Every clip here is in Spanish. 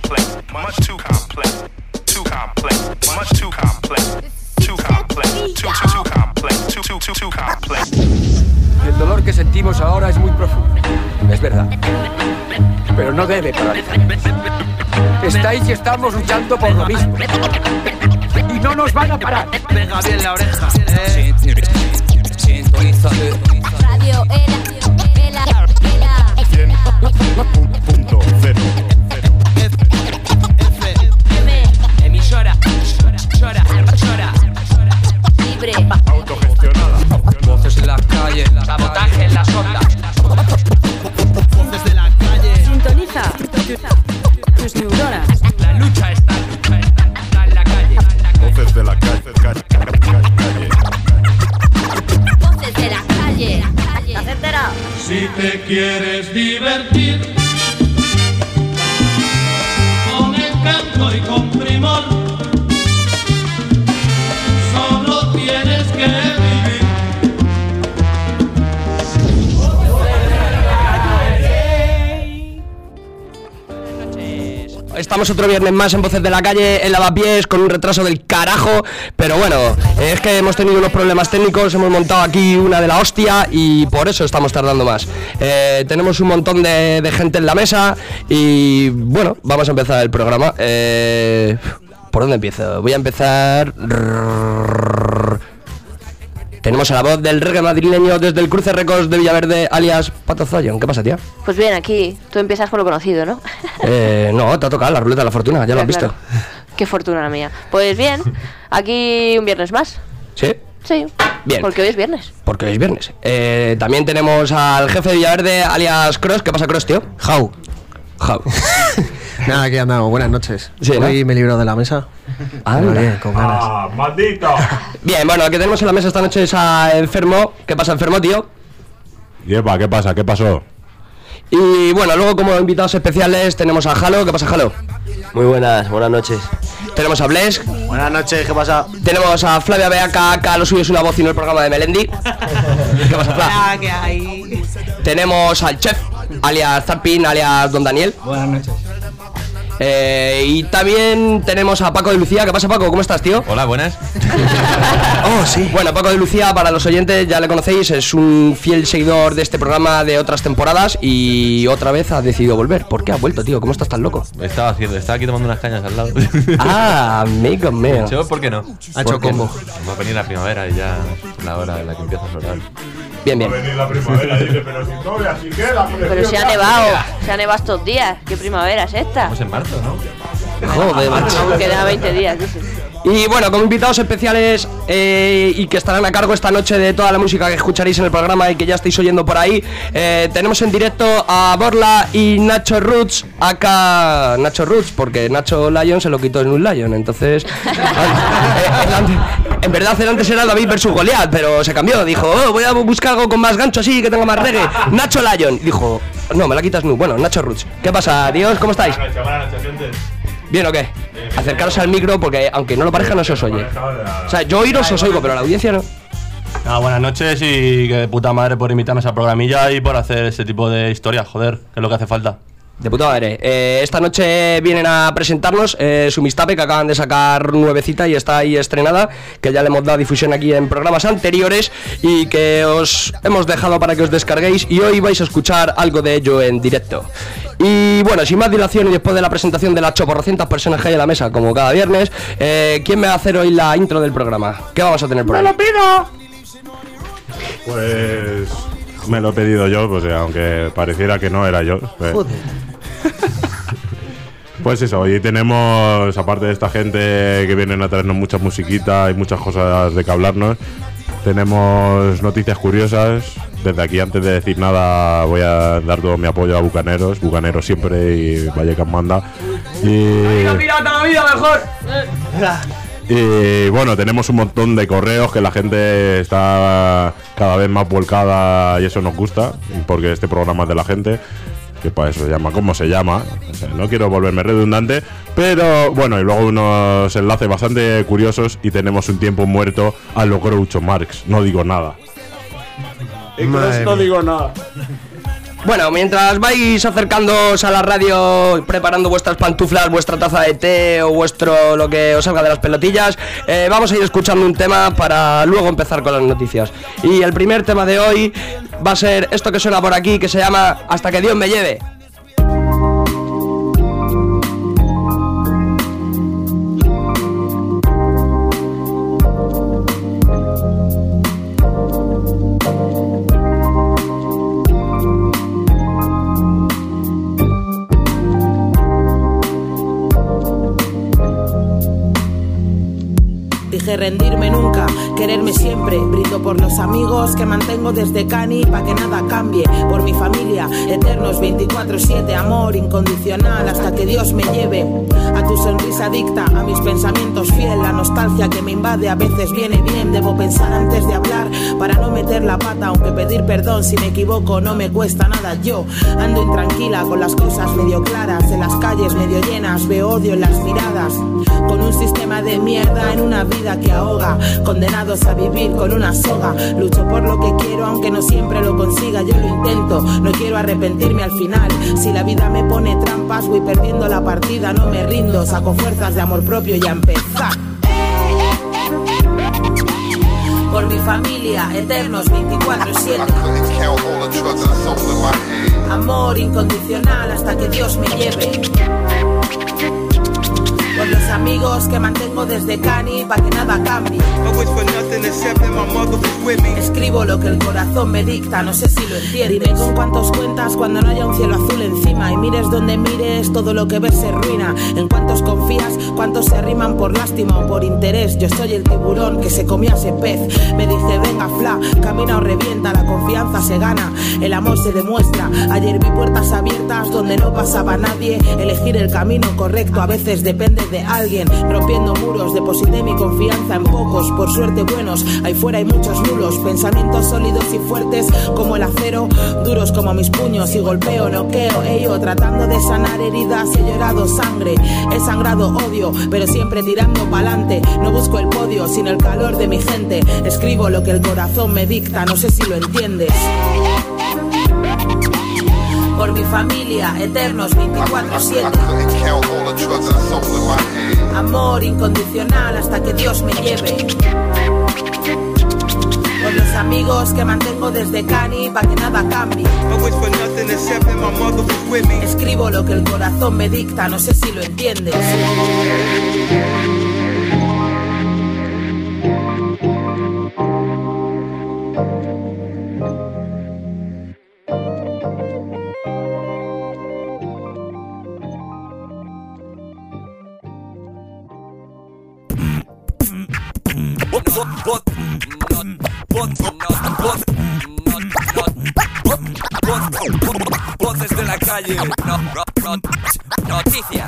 complex, much too complex, too complex, much too complex, too complex, too complex, too complex. El dolor que sentimos ahora es muy profundo, es verdad, pero no debe paralizar. Estáis y estamos luchando por lo mismo y no nos van a parar. Pega bien la oreja. Sintonízate. Radio Ela. 100.0. Emisora. Chora. Libre. Autogestionada. Voces en la calle, Sabotaje en las ondas. Voces de la calle. Sintoniza tus neuronas. La lucha está en la calle. Voces de la calle. Voces de la calle. ¿Te has enterado? Si te quieres divertir con encanto y con primor, solo tienes que vivir. Estamos otro viernes más en Voces de la Calle, en Lavapiés, con un retraso del carajo. Pero bueno, es que hemos tenido unos problemas técnicos, hemos montado aquí una de la hostia y por eso estamos tardando más. Tenemos un montón de gente en la mesa y bueno, vamos a empezar el programa. ¿Por dónde empiezo? Voy a empezar... Tenemos a la voz del reggae madrileño desde el Cruce Records de Villaverde, alias Pato Zion. ¿Qué pasa, tía? Pues bien, aquí tú empiezas por lo conocido, ¿no? No, te ha tocado la ruleta de la fortuna, ya lo has visto. Qué fortuna la mía. Pues bien, aquí un viernes más. ¿Sí? Sí. Bien. Porque hoy es viernes. Porque hoy es viernes. También tenemos al jefe de Villaverde, alias Cross. ¿Qué pasa, Cross, tío? Jau. Nada, aquí andamos, buenas noches. Sí, ¿no? Hoy me libro de la mesa. Bien, con ganas. ¡Ah, maldito! Bien, bueno, el que tenemos en la mesa esta noche es a Enfermo. ¿Qué pasa, Enfermo, tío? Yepa, ¿qué pasa? ¿Qué pasó? Y bueno, luego como invitados especiales tenemos a Jalo. ¿Qué pasa, Jalo? Muy buenas noches. Tenemos a Bles. Buenas noches, ¿qué pasa? Tenemos a Flavia Beaca, acá lo suyo es una voz y no el programa de Melendi. ¿Qué pasa, Flavia? ¿Qué hay? Tenemos al chef, alias Zarpin, alias Don Daniel. Buenas noches. Y también tenemos a Paco de Lucía. ¿Qué pasa, Paco? ¿Cómo estás, tío? Hola, buenas. Oh, sí. Bueno, Paco de Lucía, para los oyentes ya le conocéis, es un fiel seguidor de este programa de otras temporadas y otra vez ha decidido volver. ¿Por qué ha vuelto, tío? ¿Cómo estás tan loco? Estaba aquí tomando unas cañas al lado. Ah, amigo mío. ¿Por qué no? Ha hecho combo. Va a venir la primavera y ya es la hora en la que empieza a florar. Bien, bien. Va a venir la primavera, dice, pero si todavía así queda. Pero se ha nevado estos días. ¿Qué primavera es esta? Estamos en marzo, ¿no? Joder, macho. Aún queda 20 días, dices. Y bueno, como invitados especiales y que estarán a cargo esta noche de toda la música que escucharéis en el programa y que ya estáis oyendo por ahí, tenemos en directo a Borla y Nacho Roots, acá Nacho Roots, porque Nacho Lion se lo quitó en un Lion, entonces en verdad antes era David versus Goliat, pero se cambió, dijo, voy a buscar algo con más gancho así, que tenga más reggae. Nacho Lion, dijo, no, me la quitas nu. Bueno, Nacho Roots. ¿Qué pasa, Dios? ¿Cómo estáis? Buenas noches, gente. ¿Bien o qué? Acercaros al micro porque aunque no lo parezca no se os oye. O sea, yo oíros os oigo, pero la audiencia no. Buenas noches y que de puta madre por invitarme a esa programilla y por hacer ese tipo de historias, joder, que es lo que hace falta. De puta madre. Esta noche vienen a presentarnos su Mistape, que acaban de sacar nuevecita y está ahí estrenada, que ya le hemos dado difusión aquí en programas anteriores y que os hemos dejado para que os descarguéis y hoy vais a escuchar algo de ello en directo. Y bueno, sin más dilación y después de la presentación de las 800 personas que hay en la mesa, como cada viernes, ¿quién me va a hacer hoy la intro del programa? ¿Qué vamos a tener por ahí? ¡Me lo pido! Pues... me lo he pedido yo, pues aunque pareciera que no era yo. Joder. Pues eso, hoy tenemos, aparte de esta gente que vienen a traernos mucha musiquita y muchas cosas de que hablarnos, tenemos noticias curiosas. Desde aquí, antes de decir nada, voy a dar todo mi apoyo a Bucaneros. Bucaneros siempre y Vallecas manda. Y bueno, tenemos un montón de correos que la gente está cada vez más volcada y eso nos gusta, porque este programa es de la gente. Que para eso se llama como se llama, o sea, no quiero volverme redundante, pero bueno, y luego unos enlaces bastante curiosos y tenemos un tiempo muerto a lo Groucho Marx, no digo nada. No digo nada. Bueno, mientras vais acercándoos a la radio, preparando vuestras pantuflas, vuestra taza de té o vuestro lo que os salga de las pelotillas, vamos a ir escuchando un tema para luego empezar con las noticias. Y el primer tema de hoy va a ser esto que suena por aquí, que se llama Hasta que Dios me lleve. Dije rendirme nunca, quererme siempre. Brindo por los amigos que mantengo desde Cani pa' que nada cambie. Por mi familia, eternos 24/7. Amor incondicional hasta que Dios me lleve. A tu sonrisa adicta, a mis pensamientos fiel. La nostalgia que me invade a veces viene bien. Debo pensar antes de hablar para no meter la pata. Aunque pedir perdón si me equivoco no me cuesta nada. Yo ando intranquila con las cosas medio claras. En las calles medio llenas veo odio en las miradas. Con un sistema de mierda en una vida que ahoga, condenados a vivir con una soga. Lucho por lo que quiero aunque no siempre lo consiga. Yo lo intento, no quiero arrepentirme al final. Si la vida me pone trampas voy perdiendo la partida. No me rindo, saco fuerzas de amor propio y a empezar. Por mi familia, eternos 24/7. Amor incondicional hasta que Dios me lleve. Por los amigos que mantengo desde Cani pa' que nada cambie. Escribo lo que el corazón me dicta, no sé si lo entiendes. Dime con cuántos cuentas cuando no haya un cielo azul encima. Y mires donde mires, todo lo que ves se ruina. En cuántos confías, cuántos se arriman por lástima o por interés. Yo soy el tiburón que se comía ese pez. Me dije venga fla, camina o revienta. La confianza se gana, el amor se demuestra. Ayer vi puertas abiertas donde no pasaba nadie. Elegir el camino correcto a veces depende de alguien. Rompiendo muros, deposité mi confianza en pocos, por suerte buenos. Ahí fuera hay muchos nulos, pensamientos sólidos y fuertes como el acero, duros como mis puños. Y golpeo, noqueo, ello, tratando de sanar heridas. He llorado sangre, he sangrado odio, pero siempre tirando pa'lante. No busco el podio sin el calor de mi gente. Escribo lo que el corazón me dicta, no sé si lo entiendes. Por mi familia, eternos 24/7. Amor incondicional hasta que Dios me lleve. Por los amigos que mantengo desde Cani pa' que nada cambie. Escribo lo que el corazón me dicta, no sé si lo entiendes. Voces de la calle. Noticias.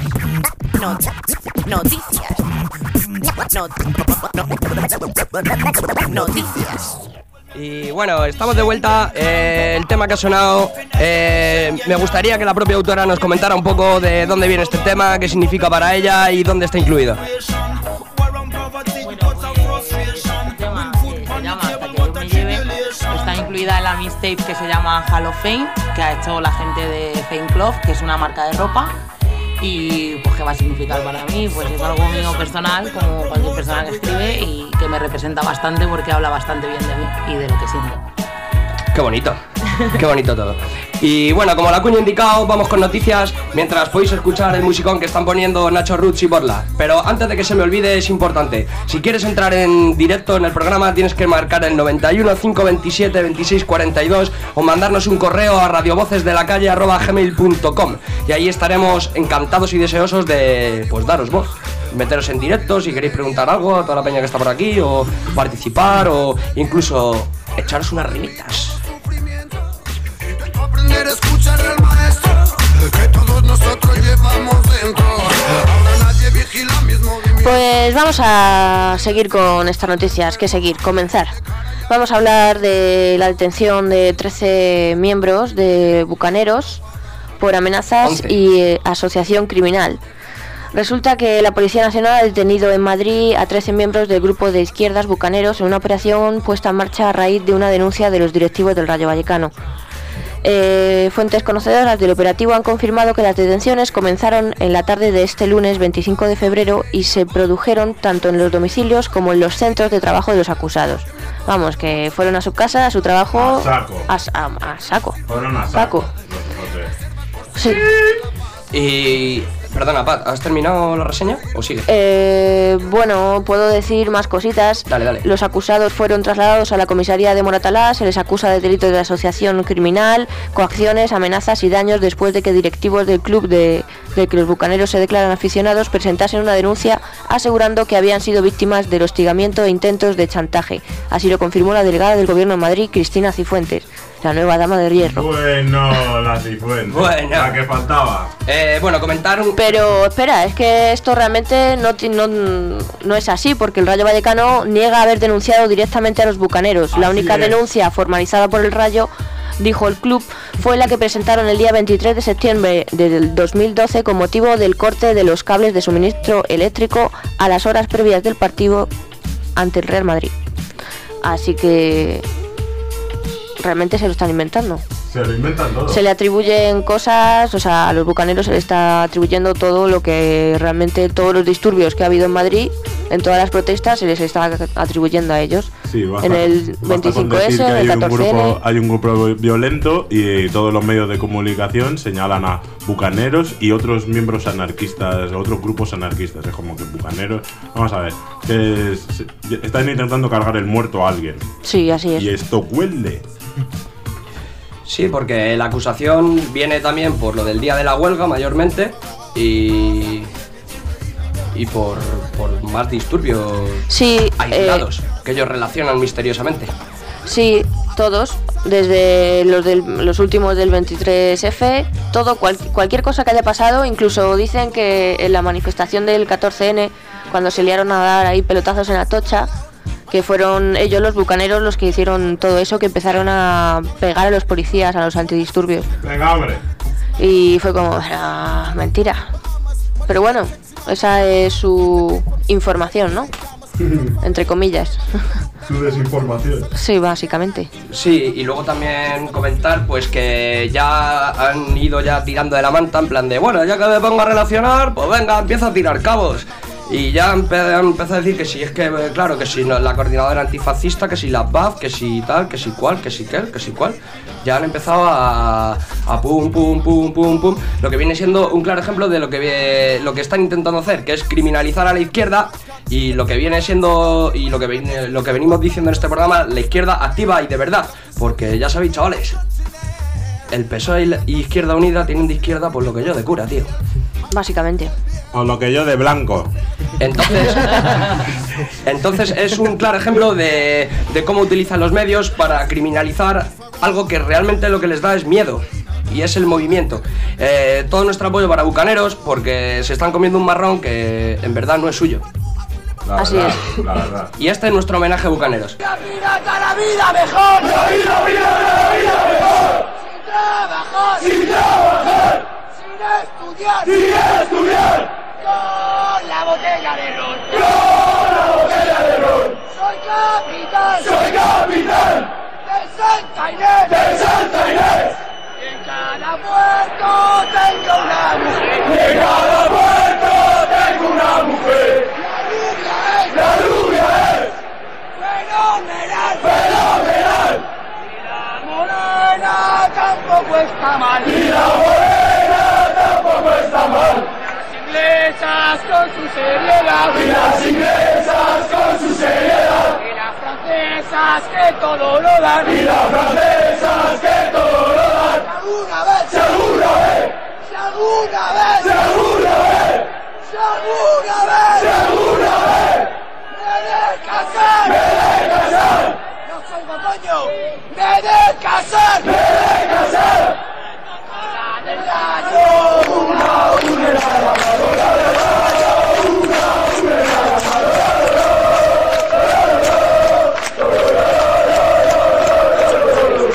Noticias. Y bueno, estamos de vuelta. El tema que ha sonado, me gustaría que la propia autora nos comentara un poco de dónde viene este tema, qué significa para ella y dónde está incluido. Está incluida en la mixtape que se llama Hall of Fame, que ha hecho la gente de Fame Club, que es una marca de ropa. Y pues qué va a significar para mí, pues es algo mío personal, como cualquier persona que escribe, y que me representa bastante porque habla bastante bien de mí y de lo que siento. Qué bonito todo. Y bueno, como la cuña ha indicado, vamos con noticias, mientras podéis escuchar el musicón que están poniendo Nacho Roots y Borla. Pero antes de que se me olvide, es importante, si quieres entrar en directo en el programa tienes que marcar el 91 527 26 42 o mandarnos un correo a radiovocesdelacalle@gmail.com y ahí estaremos encantados y deseosos de pues daros voz, meteros en directo si queréis preguntar algo a toda la peña que está por aquí, o participar, o incluso echaros unas rimitas. Aprender a escuchar al maestro que todos nosotros llevamos dentro. Ahora nadie vigila mis movimientos. Pues vamos a seguir con estas noticias. Comenzar. Vamos a hablar de la detención de 13 miembros de Bucaneros por amenazas 11. y asociación criminal. Resulta que la Policía Nacional ha detenido en Madrid a 13 miembros del grupo de izquierdas Bucaneros en una operación puesta en marcha a raíz de una denuncia de los directivos del Rayo Vallecano. Fuentes conocedoras del operativo han confirmado que las detenciones comenzaron en la tarde de este lunes 25 de febrero y se produjeron tanto en los domicilios como en los centros de trabajo de los acusados. Vamos, que fueron a su casa, a su trabajo... A saco. A saco. Fueron a saco. Sí. Y... Perdona, Pat, ¿has terminado la reseña o sigue? Bueno, puedo decir más cositas. Dale. Los acusados fueron trasladados a la comisaría de Moratalá. Se les acusa de delitos de asociación criminal, coacciones, amenazas y daños después de que directivos del club del que los bucaneros se declaran aficionados presentasen una denuncia asegurando que habían sido víctimas del hostigamiento e intentos de chantaje. Así lo confirmó la delegada del Gobierno de Madrid, Cristina Cifuentes, la nueva dama de hierro. Bueno, la Cifuentes. Bueno. La que faltaba. Bueno, comentar un... Pero espera, es que esto realmente no es así, porque el Rayo Vallecano niega haber denunciado directamente a los bucaneros. La única denuncia formalizada por el Rayo, dijo el club, fue la que presentaron el día 23 de septiembre del 2012 con motivo del corte de los cables de suministro eléctrico a las horas previas del partido ante el Real Madrid. Así que realmente se lo están inventando. Se lo inventan todo. Se le atribuyen cosas, o sea, a los bucaneros se le está atribuyendo todo lo que realmente, todos los disturbios que ha habido en Madrid, en todas las protestas, se les está atribuyendo a ellos. Sí, basta, en el 25S, en el 14N. Hay un grupo violento y todos los medios de comunicación señalan a bucaneros y otros miembros anarquistas, otros grupos anarquistas. Es como que bucaneros... Vamos a ver, están intentando cargar el muerto a alguien. Sí, así es. Y esto huele. Sí, porque la acusación viene también por lo del día de la huelga mayormente y por más disturbios aislados que ellos relacionan misteriosamente. Sí, todos, desde los últimos del 23F, todo, cualquier cosa que haya pasado. Incluso dicen que en la manifestación del 14N, cuando se liaron a dar ahí pelotazos en Atocha, que fueron ellos, los bucaneros, los que hicieron todo eso, que empezaron a pegar a los policías, a los antidisturbios. Venga, hombre. Y fue como, era mentira. Pero bueno, esa es su información, ¿no? Entre comillas. Su desinformación. Sí, básicamente. Sí, y luego también comentar pues que ya han ido ya tirando de la manta en plan de, bueno, ya que me pongo a relacionar, pues venga, empiezo a tirar cabos. Y ya han empezado a decir que si es que, claro, que si no, la coordinadora antifascista, que si la BAF, que si tal, que si cual, que si quel, que si cual. Ya han empezado a pum, pum, pum, pum, pum. Lo que viene siendo un claro ejemplo de lo que están intentando hacer, que es criminalizar a la izquierda. Y lo que viene siendo, y lo que venimos diciendo en este programa, la izquierda activa y de verdad. Porque ya sabéis, chavales, el PSOE y Izquierda Unida tienen de izquierda pues lo que yo de cura, tío. Básicamente. O lo que yo de blanco. Entonces es un claro ejemplo de cómo utilizan los medios para criminalizar algo que realmente lo que les da es miedo. Y es el movimiento. Todo nuestro apoyo para bucaneros, porque se están comiendo un marrón que en verdad no es suyo. Así es. La verdad. Y este es nuestro homenaje a bucaneros. La vida mejor. La vida mejor. Sin trabajar. Sin estudiar. Con la botella de ron. Soy capitán. De Santa Inés. Y en cada puerto tengo una mujer. La rubia es fenomenal. Y la morena tampoco está mal. Las inglesas con su seriedad. Y las francesas que todo lo dan. Si alguna vez me de casar. No soy coño. Me de casar.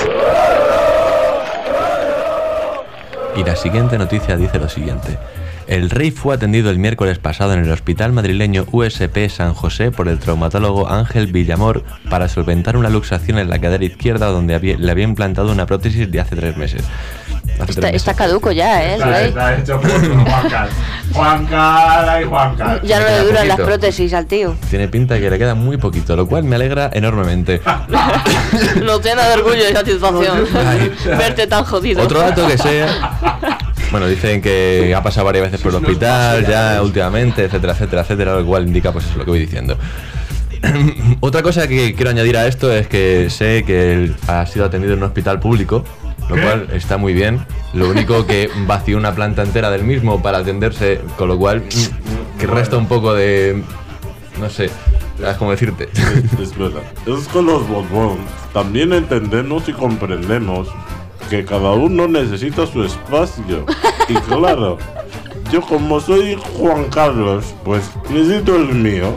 Y la siguiente noticia dice lo siguiente. El rey fue atendido el miércoles pasado en el hospital madrileño USP San José por el traumatólogo Ángel Villamor para solventar una luxación en la cadera izquierda donde le había implantado una prótesis de hace 3 meses. Está caduco ya, Está hecho por Juancar. Juancar y Juancar. Ya no le duran las prótesis al tío. Tiene pinta que le queda muy poquito, lo cual me alegra enormemente. Nos llena de orgullo esa situación. Verte tan jodido. Otro dato que sé. Bueno, dicen que ha pasado varias veces por el hospital ya últimamente, etcétera, etcétera, etcétera, lo cual indica pues eso lo que voy diciendo. Otra cosa que quiero añadir a esto es que sé que él ha sido atendido en un hospital público, lo cual está muy bien. Lo único que vació una planta entera del mismo para atenderse, con lo cual que resta un poco de... no sé, ¿sabes cómo decirte? Es con los Borbón. También entendemos y comprendemos que cada uno necesita su espacio. Y claro, yo como soy Juan Carlos, pues necesito el mío.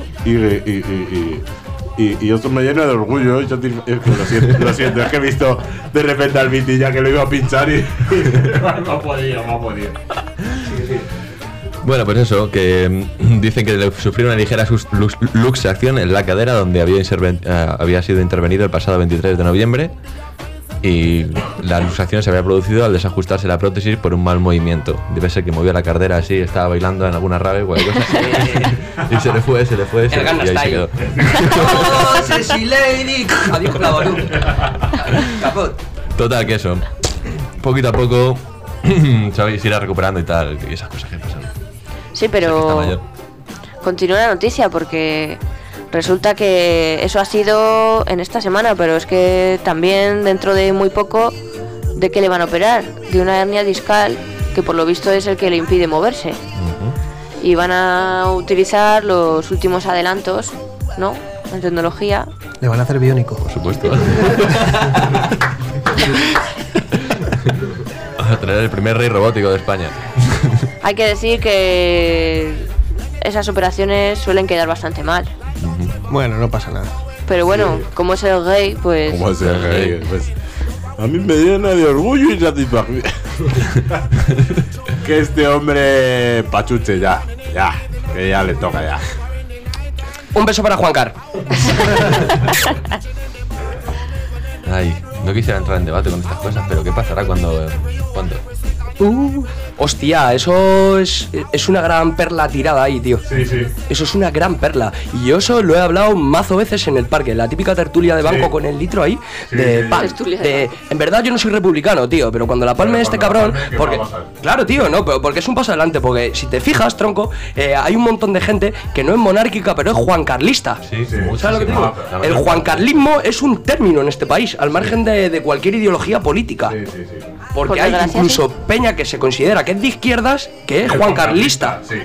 Y eso me llena de orgullo. Lo siento, es que he visto de repente al Viti ya que lo iba a pinchar y no podía. Bueno, pues eso, que dicen que sufrió una ligera luxación en la cadera donde había sido intervenido el pasado 23 de noviembre. Y la luxación se había producido al desajustarse la prótesis por un mal movimiento. Debe ser que movió la cadera así, estaba bailando en alguna rave o cualquier cosa. Y se le fue. El y ahí se quedó. ¡Oh, sexy lady! Adiós, Clavolú. Caput. Total, que eso. Poquito a poco, ¿sabéis? Se irá recuperando y tal, y esas cosas que pasan. Sí, pero continúa la noticia porque... resulta que eso ha sido en esta semana, pero es que también dentro de muy poco, ¿de qué le van a operar? De una hernia discal, que por lo visto es el que le impide moverse. Y van a utilizar los últimos adelantos, ¿no? En tecnología. Le van a hacer biónico. Por supuesto. Vamos a tener el primer rey robótico de España. Hay que decir que esas operaciones suelen quedar bastante mal. Bueno, no pasa nada. Pero bueno, como es el gay, pues... Como es el gay, pues... A mí me llena de orgullo y satisfacción que este hombre pachuche ya, que ya le toca ya. Un beso para Juancar. Ay, no quisiera entrar en debate con estas cosas, pero ¿qué pasará cuándo? Hostia, eso es una gran perla tirada ahí, tío. Sí. Eso es una gran perla. Y yo eso lo he hablado mazo veces en el parque. La típica tertulia de banco con el litro ahí. En verdad yo no soy republicano, tío, pero cuando la palme este cabrón... porque claro, tío, no, pero porque es un paso adelante. Porque si te fijas, tronco, hay un montón de gente que no es monárquica, pero es juancarlista. Sí. ¿Sabes lo que te digo? El juancarlismo es un término en este país, al margen de cualquier ideología política. Sí. Porque hay incluso peña que se considera que es de izquierdas, que es juancarlista. Sí,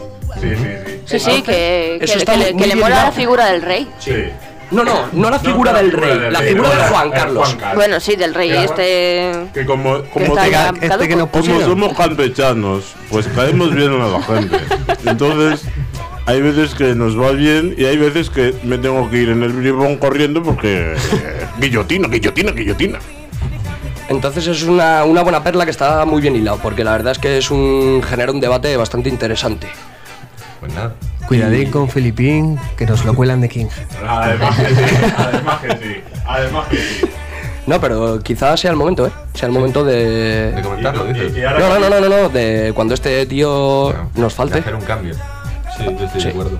que muy le mola la figura del rey. Sí. No la figura del rey, la figura de Juan Carlos. Bueno, sí, del rey, que como somos campechanos, pues caemos bien a la gente. Entonces, hay veces que nos va bien y hay veces que me tengo que ir en el bribón corriendo porque guillotina. Entonces es una buena perla que está muy bien hilado, porque la verdad es que genera un debate bastante interesante. Pues nada. Cuidadín con Filipín, que nos lo cuelan de King. Además que sí. No, pero quizás sea el momento, sea el momento de comentarlo, dices. No, de cuando este tío nos falte. De hacer un cambio. Sí, yo estoy de acuerdo.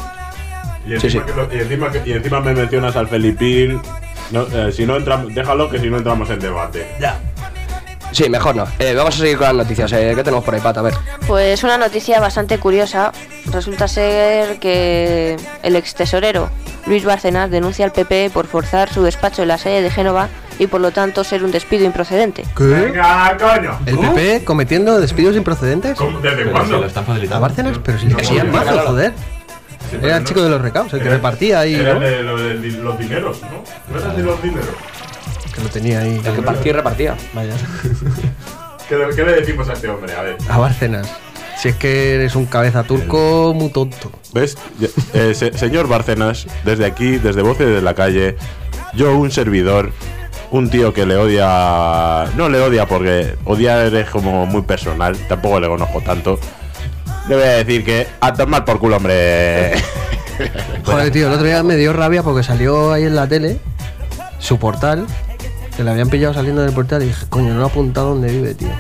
Y encima me mencionas al Felipín. No, si no entramos, déjalo que si no entramos en debate. Ya. Sí, mejor no. Vamos a seguir con las noticias. ¿Qué tenemos por ahí, Pat? A ver. Pues una noticia bastante curiosa. Resulta ser que el ex tesorero Luis Bárcenas denuncia al PP por forzar su despacho en la sede de Génova y por lo tanto ser un despido improcedente. ¿Qué? ¡Venga, coño! ¿El PP cometiendo despidos improcedentes? ¿Desde cuándo? Lo están facilitando. ¿A Bárcenas? Pero si lo hacía el mazo, joder. Era el chico de los recados, el que repartía ahí, era ¿no? de los dineros, ¿no? ¿No era de los dineros? Que lo tenía ahí. El que partía y repartía. Vaya. ¿Qué le decimos a este hombre? A ver. A Bárcenas. Si es que eres un cabeza turco muy tonto. ¿Ves? Señor Bárcenas, desde aquí, desde Voces de la Calle, yo, un servidor, un tío que le odia... No le odia porque odiar es como muy personal, tampoco le conozco tanto. Debe decir que a tomar por culo, hombre. Joder, tío, el otro día me dio rabia porque salió ahí en la tele su portal, que le habían pillado saliendo del portal y dije, coño, no lo he apuntado dónde vive, tío.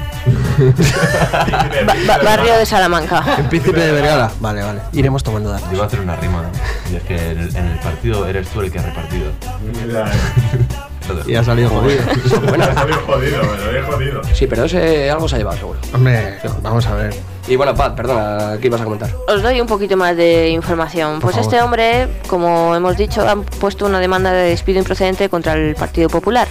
Barrio de Salamanca. El Príncipe de Vergara. Vale, vale. Iremos tomando datos. Yo iba a hacer una rima, ¿no? Y es que en el partido eres tú el que ha repartido. Y ha salido jodido. Bueno, ha salido jodido, me lo he jodido. Sí, pero algo se ha llevado, seguro. Hombre, vamos a ver. Y bueno, Pat, perdona, ¿qué ibas a comentar? Os doy un poquito más de información. Pues este hombre, como hemos dicho, ha puesto una demanda de despido improcedente contra el Partido Popular.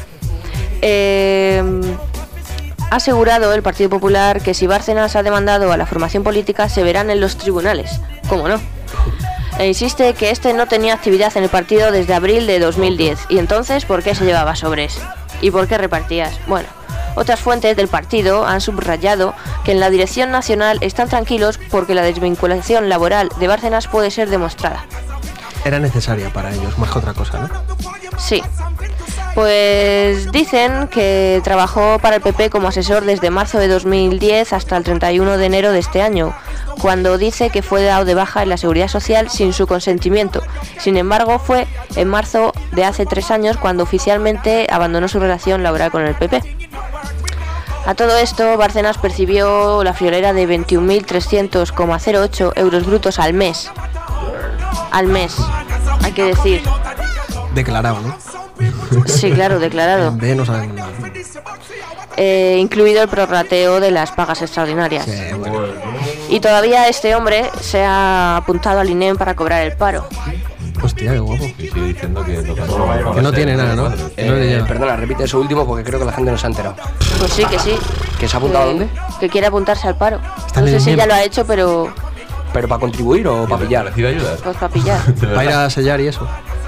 Ha asegurado el Partido Popular que si Bárcenas ha demandado a la formación política se verán en los tribunales. ¿Cómo no? E insiste que este no tenía actividad en el partido desde abril de 2010. ¿Y entonces por qué se llevaba sobres? ¿Y por qué repartías? Bueno, otras fuentes del partido han subrayado que en la dirección nacional están tranquilos porque la desvinculación laboral de Bárcenas puede ser demostrada. Era necesaria para ellos, más que otra cosa, ¿no? Sí. Pues dicen que trabajó para el PP como asesor desde marzo de 2010 hasta el 31 de enero de este año, cuando dice que fue dado de baja en la Seguridad Social sin su consentimiento. Sin embargo, fue en marzo de hace 3 años cuando oficialmente abandonó su relación laboral con el PP. A todo esto, Bárcenas percibió la friolera de 21.300,08 euros brutos al mes. Al mes, hay que decir. Declarado, ¿no? Sí, claro, declarado. De no sabemos nada. Incluido el prorrateo de las pagas extraordinarias. Sí, bueno. Y todavía este hombre se ha apuntado al INEM para cobrar el paro. Hostia, qué guapo. Y sigue diciendo que que no tiene nada, ¿no? Perdona, repite eso último porque creo que la gente no se ha enterado. Pues sí, que sí. ¿Que se ha apuntado a dónde? Que quiere apuntarse al paro. Está No en sé el si INEM. ya lo ha hecho, pero... ¿Pero para contribuir o para pillar? ¿Recibe ayudas? Pues para pillar. Para ir a sellar y eso.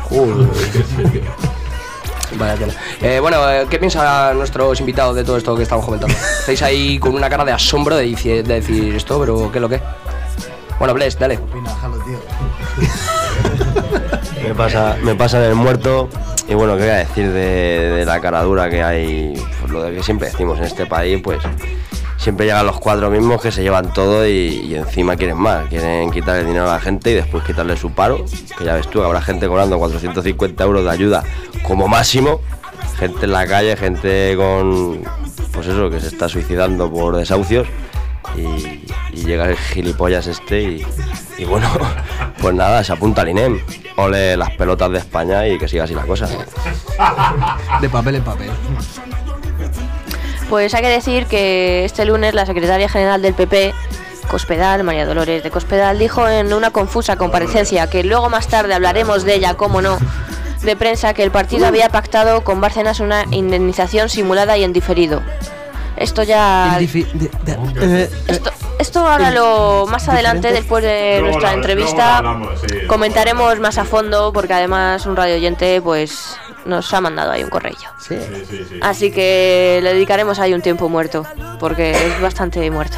Vaya tela. Bueno, ¿qué piensan nuestros invitados de todo esto que estamos comentando? Estáis ahí con una cara de asombro de decir esto, pero ¿qué es lo que? Bueno, Bless, dale. Me pasa en el muerto. Y bueno, ¿qué voy a decir de la cara dura que hay? Pues lo de que siempre decimos en este país, pues siempre llegan los 4 mismos que se llevan todo y encima quieren más. Quieren quitar el dinero a la gente y después quitarle su paro. Que ya ves tú, habrá gente cobrando 450 euros de ayuda como máximo. Gente en la calle, gente con... pues eso, que se está suicidando por desahucios. Y llega el gilipollas este y bueno, pues nada, se apunta al INEM. Ole las pelotas de España y que siga así la cosa. De papel en papel. Pues hay que decir que este lunes la secretaria general del PP, Cospedal, María Dolores de Cospedal, dijo en una confusa comparecencia, que luego más tarde hablaremos de ella, cómo no, de prensa, que el partido había pactado con Bárcenas una indemnización simulada y en diferido. Esto ya... Esto háblalo más adelante, después de nuestra entrevista. Comentaremos más a fondo, porque además un radio oyente pues nos ha mandado ahí un correo. Sí. Así que le dedicaremos ahí un tiempo muerto, porque es bastante muerto.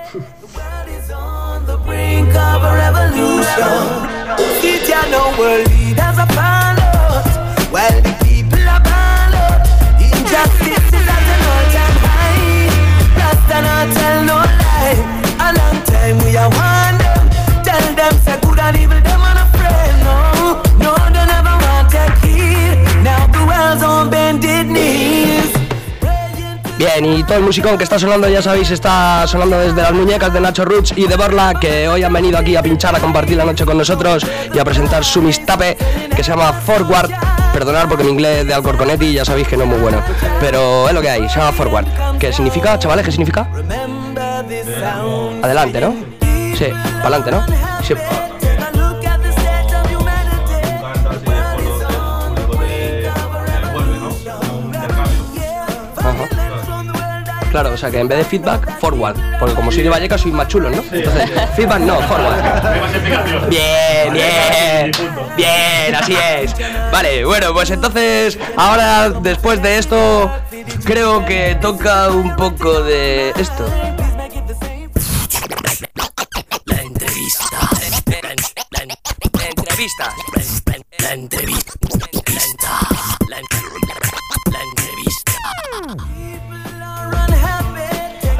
Bien, y todo el musicón que está sonando, ya sabéis, está sonando desde las muñecas de Nacho Roots y de Borla, que hoy han venido aquí a pinchar, a compartir la noche con nosotros y a presentar su mistape, que se llama Forward. Perdonad porque mi inglés de Alcorconetti ya sabéis que no es muy bueno, pero es lo que hay, se llama Forward. ¿Qué significa, chavales? ¿Qué significa? Adelante, ¿no? Sí, para adelante, ¿no? Sí. Ajá. Claro, o sea que en vez de feedback, forward. Porque como soy de Vallecas soy más chulo, ¿no? Entonces, feedback no, forward. Bien, bien. Bien, así es. Vale, bueno, pues entonces, ahora después de esto, creo que toca un poco de esto. La entrevista. La entrevista. La entrevista.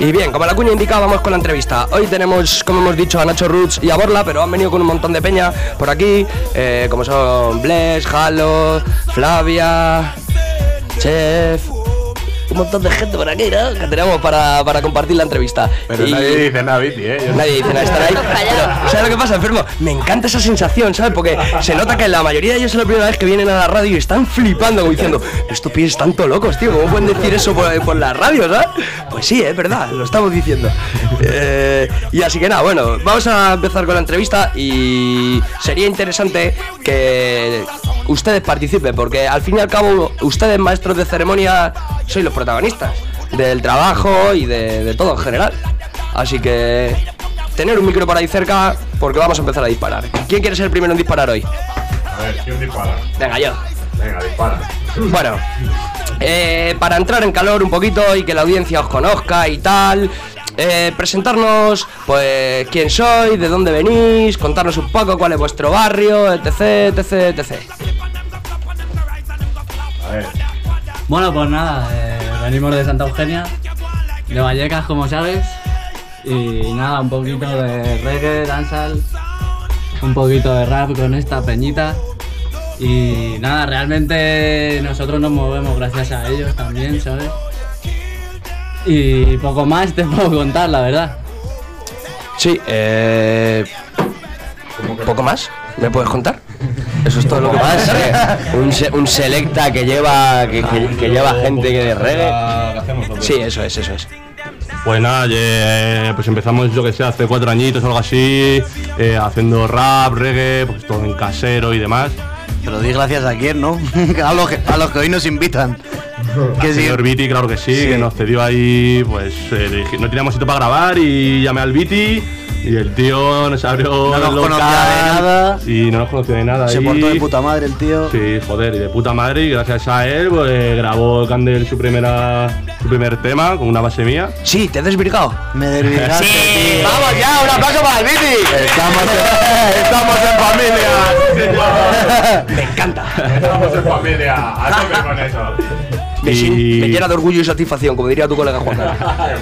Y bien, como la cuña indica, vamos con la entrevista. Hoy tenemos, como hemos dicho, a Nacho Roots y a Borla, pero han venido con un montón de peña por aquí, como son Bless, Halo, Flavia, Chef, un montón de gente por aquí, ¿no? Que tenemos para compartir la entrevista. Pero nadie dice nada, Viti, Nadie dice nada, están ahí. Pero, ¿sabes lo que pasa, enfermo? Me encanta esa sensación, ¿sabes? Porque se nota que la mayoría de ellos es la primera vez que vienen a la radio y están flipando, como diciendo, estos pies están tan locos, tío, ¿cómo pueden decir eso por la radio, ¿sabes? Pues sí, es verdad, lo estamos diciendo. Y así que nada, bueno, vamos a empezar con la entrevista y sería interesante que ustedes participen, porque al fin y al cabo, ustedes, maestros de ceremonia, sois los protagonistas del trabajo y de todo en general. Así que tener un micro por ahí cerca, porque vamos a empezar a disparar. ¿Quién quiere ser el primero en disparar hoy? A ver, ¿quién dispara? Venga, yo. Venga, dispara. Bueno, para entrar en calor un poquito y que la audiencia os conozca y tal, presentarnos, pues, quién sois, de dónde venís, contarnos un poco cuál es vuestro barrio, etc, etc, etc. A ver. Bueno, pues nada, venimos de Santa Eugenia, de Vallecas, como sabes, y nada, un poquito de reggae, dancehall, un poquito de rap con esta peñita, y nada, realmente nosotros nos movemos gracias a ellos también, ¿sabes? Y poco más te puedo contar, la verdad. Sí, ¿poco más? ¿Me puedes contar? Eso es todo lo que pasa. Un selecta que lleva que lleva gente que de reggae. Sí, eso es. Pues nada, pues empezamos, yo que sé, hace 4 añitos o algo así, haciendo rap, reggae, pues todo en casero y demás. Pero di gracias a quién, ¿no? a los que hoy nos invitan. Que señor Viti, claro que sí, que nos cedió ahí, pues no teníamos sitio para grabar y llamé al Viti. Y el tío nos abrió no nos el conocía local de nada. y no nos conocía de nada. Se portó de puta madre el tío. Sí, joder, y de puta madre. Y gracias a él, pues grabó Candel su primer tema con una base mía. Sí, ¿te has desvirgado? Me desvirgaste, sí, tío. ¡Vamos ya! ¡Un aplauso para el Viti! Estamos en familia. Me encanta. Estamos en familia. A tope con eso. Me llena de orgullo y satisfacción, como diría tu colega Juan Carlos.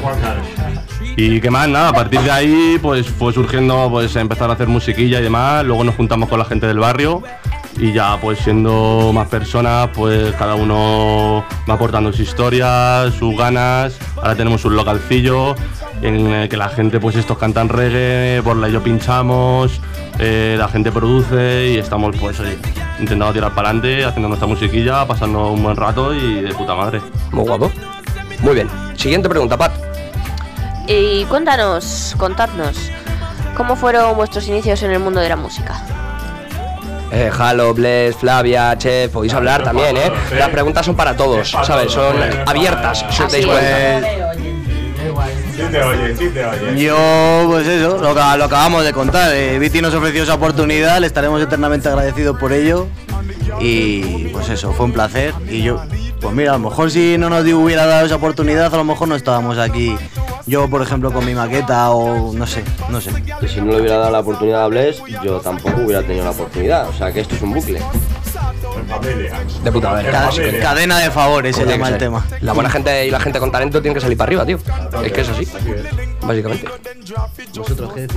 Y qué más, nada, a partir de ahí pues fue surgiendo, pues empezar a hacer musiquilla y demás. Luego nos juntamos con la gente del barrio y ya pues siendo más personas, pues cada uno va aportando sus historias, sus ganas. Ahora tenemos un localcillo en el que la gente pues estos cantan reggae, Borla y yo pinchamos, la gente produce y estamos pues intentando tirar para adelante, haciendo nuestra musiquilla, pasando un buen rato y de puta madre. Muy guapo. Muy bien. Siguiente pregunta, Pat. Y contadnos, ¿cómo fueron vuestros inicios en el mundo de la música? Halo, Bless, Flavia, Chef, podéis hablar también, ¿eh? Las preguntas son para todos, ¿sabes? Son abiertas, si os dais cuenta. Sí te oyen. Yo, pues eso, lo acabamos de contar. Viti nos ofreció esa oportunidad, le estaremos eternamente agradecidos por ello. Y pues eso, fue un placer. Y yo, pues mira, a lo mejor si no nos hubiera dado esa oportunidad, a lo mejor no estábamos aquí. Yo, por ejemplo, con mi maqueta o no sé. Y si no le hubiera dado la oportunidad a Bless, yo tampoco hubiera tenido la oportunidad. O sea que esto es un bucle. De puta madre. Cadena de favores se llama el tema. La buena gente y la gente con talento tienen que salir para arriba, tío. Es que es así, básicamente. ¿Vosotros qué decís?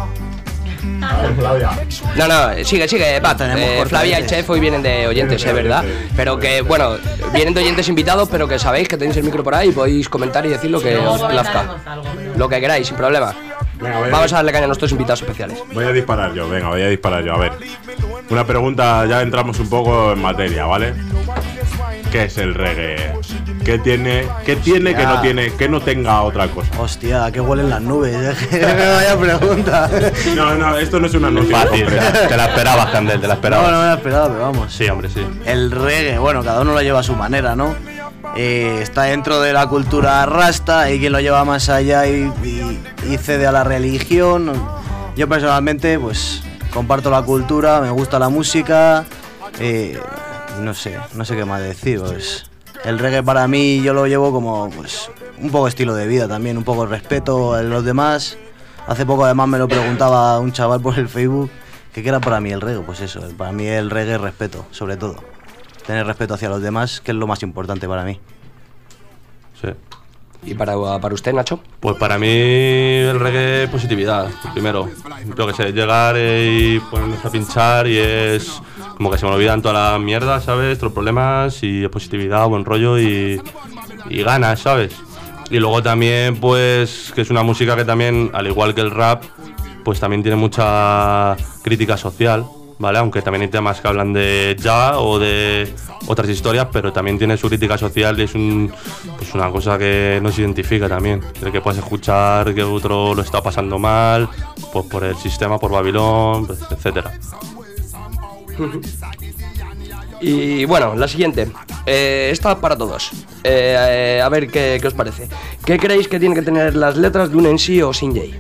No, sigue, Pat. Flavia y Chef hoy vienen de oyentes, es verdad. Pero que, bueno, vienen de oyentes invitados, pero que sabéis que tenéis el micro por ahí y podéis comentar y decir lo que os plazca. Lo que queráis, sin problema. Venga, vamos a darle caña a nuestros invitados especiales. Voy a disparar yo. A ver. Una pregunta, ya entramos un poco en materia, ¿vale? ¿Qué es el reggae? ¿Qué tiene que no tiene, que no tenga otra cosa? Hostia, que huelen las nubes. Vaya pregunta. No, esto no es una anuncio. Fácil, te la esperabas, Candel, te la esperabas. No me la esperaba, pero vamos. Sí, hombre, sí. El reggae, bueno, cada uno lo lleva a su manera, ¿no? Está dentro de la cultura rasta, hay quien lo lleva más allá y cede a la religión. Yo personalmente, pues, comparto la cultura, me gusta la música, no sé qué más decir, pues. El reggae para mí yo lo llevo como, pues, un poco estilo de vida también, un poco respeto a los demás. Hace poco además me lo preguntaba un chaval por el Facebook, que qué era para mí el reggae, pues eso, para mí el reggae es respeto, sobre todo. Tener respeto hacia los demás, que es lo más importante para mí. Sí. ¿Y para usted, Nacho? Pues para mí el reggae es positividad, primero. Yo que sé, llegar y ponernos a pinchar y es como que se me olvidan todas las mierdas, ¿sabes? Todos los problemas y es positividad, buen rollo y ganas, ¿sabes? Y luego también, pues, que es una música que también, al igual que el rap, pues también tiene mucha crítica social, ¿vale? Aunque también hay temas que hablan de ya o de otras historias, pero también tiene su crítica social y es pues una cosa que nos identifica también, de que puedes escuchar que otro lo está pasando mal, pues por el sistema, por Babilón, pues, etcétera. Y bueno, la siguiente, esta para todos. A ver qué os parece. ¿Qué creéis que tienen que tener las letras de un en sí o sin Jay?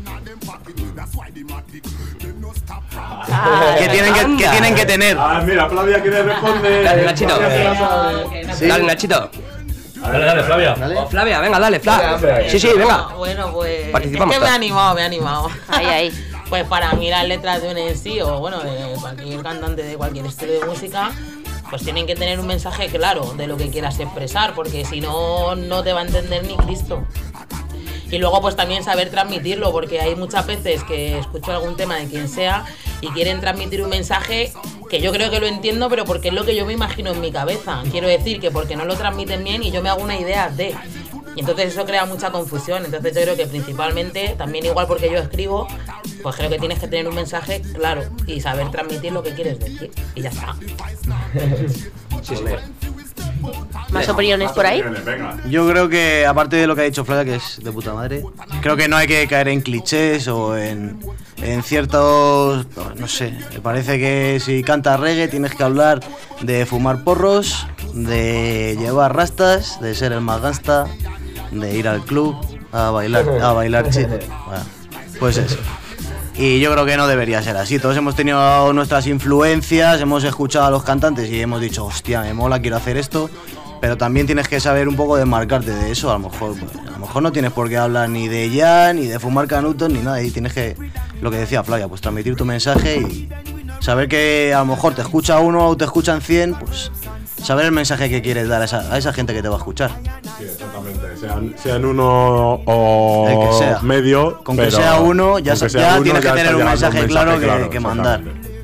¿Qué tienen que tener? Mira, Flavia quiere responder. Dale, Nachito. Sí. Dale, Nachito. Dale, Flavia. O Flavia, venga, dale, Flavia. Sí, venga. Bueno, pues Participamos es que me he animado. Ahí. Pues para mí las letras de un en sí o bueno, de cualquier cantante de cualquier estilo de música, pues tienen que tener un mensaje claro de lo que quieras expresar, porque si no, no te va a entender ni Cristo. Y luego pues también saber transmitirlo, porque hay muchas veces que escucho algún tema de quien sea y quieren transmitir un mensaje que yo creo que lo entiendo, pero porque es lo que yo me imagino en mi cabeza. Quiero decir que porque no lo transmiten bien y yo me hago una idea de... Y entonces eso crea mucha confusión. Entonces yo creo que principalmente, también igual porque yo escribo, pues creo que tienes que tener un mensaje claro y saber transmitir lo que quieres decir. Y ya está. Sí. ¿Más opiniones por ahí? Yo creo que, aparte de lo que ha dicho Flavia, que es de puta madre, creo que no hay que caer en clichés o en ciertos... No sé, me parece que si cantas reggae tienes que hablar de fumar porros, de llevar rastas, de ser el más gangsta, de ir al club a bailar chill. Bueno, pues eso. Y yo creo que no debería ser así. Todos hemos tenido nuestras influencias, hemos escuchado a los cantantes y hemos dicho, hostia, me mola, quiero hacer esto. Pero también tienes que saber un poco desmarcarte de eso. A lo mejor no tienes por qué hablar ni de ya, ni de fumar canutos, ni nada. Y tienes que, lo que decía Flavia, pues transmitir tu mensaje y saber que a lo mejor te escucha uno o te escuchan 100, pues saber el mensaje que quieres dar a esa gente que te va a escuchar. Sí, exactamente. Sean uno o el que sea. medio. Con que sea uno, ya tienes que tener un mensaje claro que mandar.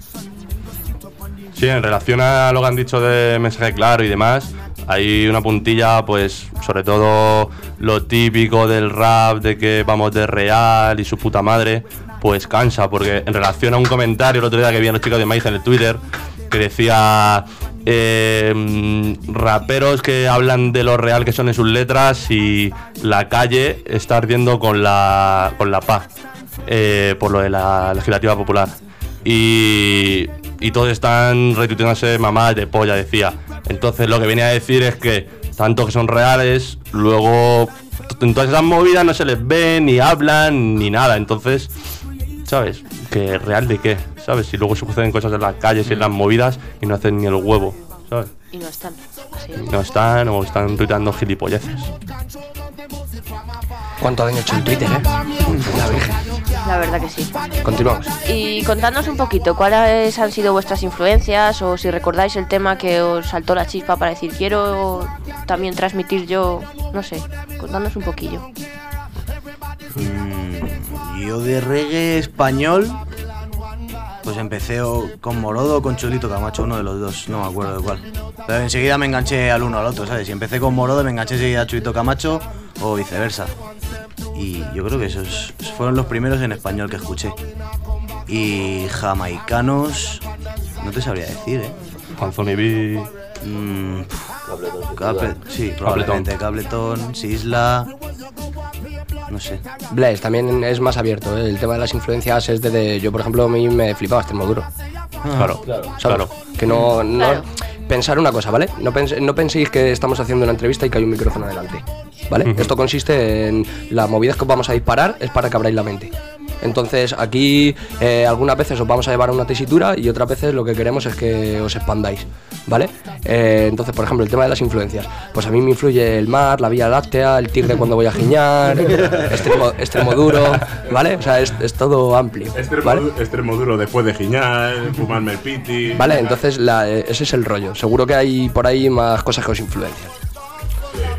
Sí, en relación a lo que han dicho de mensaje claro y demás, hay una puntilla, pues, sobre todo lo típico del rap, de que vamos de real y su puta madre, pues cansa, porque en relación a un comentario el otro día que vi a los chicos de Maíz en el Twitter, que decía raperos que hablan de lo real que son en sus letras y la calle está ardiendo con la paz, por lo de la legislativa popular. Y todos están retuiteándose mamadas de polla, decía. Entonces lo que venía a decir es que tanto que son reales, luego en todas esas movidas no se les ve, ni hablan, ni nada. Entonces, ¿sabes? ¿Que real de qué? ¿Sabes? Si luego suceden cosas en las calles y en las movidas y no hacen ni el huevo, ¿sabes? Y no están. Así. No están o están tuiteando gilipolleces. ¿Cuánto daño ha hecho en Twitter, La Virgen. La verdad que sí. Continuamos. Y contadnos un poquito, ¿cuáles han sido vuestras influencias? O si recordáis el tema que os saltó la chispa para decir, quiero también transmitir yo, no sé, contadnos un poquillo. Yo de reggae español, pues empecé con Morodo o con Chulito Camacho, uno de los dos, no me acuerdo de cuál. Pero enseguida me enganché al uno al otro, ¿sabes? Si empecé con Morodo me enganché enseguida a Chulito Camacho o viceversa. Y yo creo que esos fueron los primeros en español que escuché. Y jamaicanos, no te sabría decir, Anthony B. Sí, probablemente Cableton, Sisla. No sé. Blaze también es más abierto, El tema de las influencias es yo, por ejemplo, a mí me flipaba Extremoduro. Claro. Que no pensar una cosa, ¿vale? No penséis que estamos haciendo una entrevista y que hay un micrófono delante, ¿vale? Esto consiste en las movidas que os vamos a disparar, es para que abráis la mente. Entonces aquí algunas veces os vamos a llevar a una tesitura y otras veces lo que queremos es que os expandáis, ¿vale? Entonces, por ejemplo, el tema de las influencias, pues a mí me influye el mar, la Vía Láctea, el tigre cuando voy a giñar, Extremoduro, ¿vale? O sea, es todo amplio, ¿vale? Extremoduro después de giñar, fumarme el piti. Vale, entonces ese es el rollo. Seguro que hay por ahí más cosas que os influencian.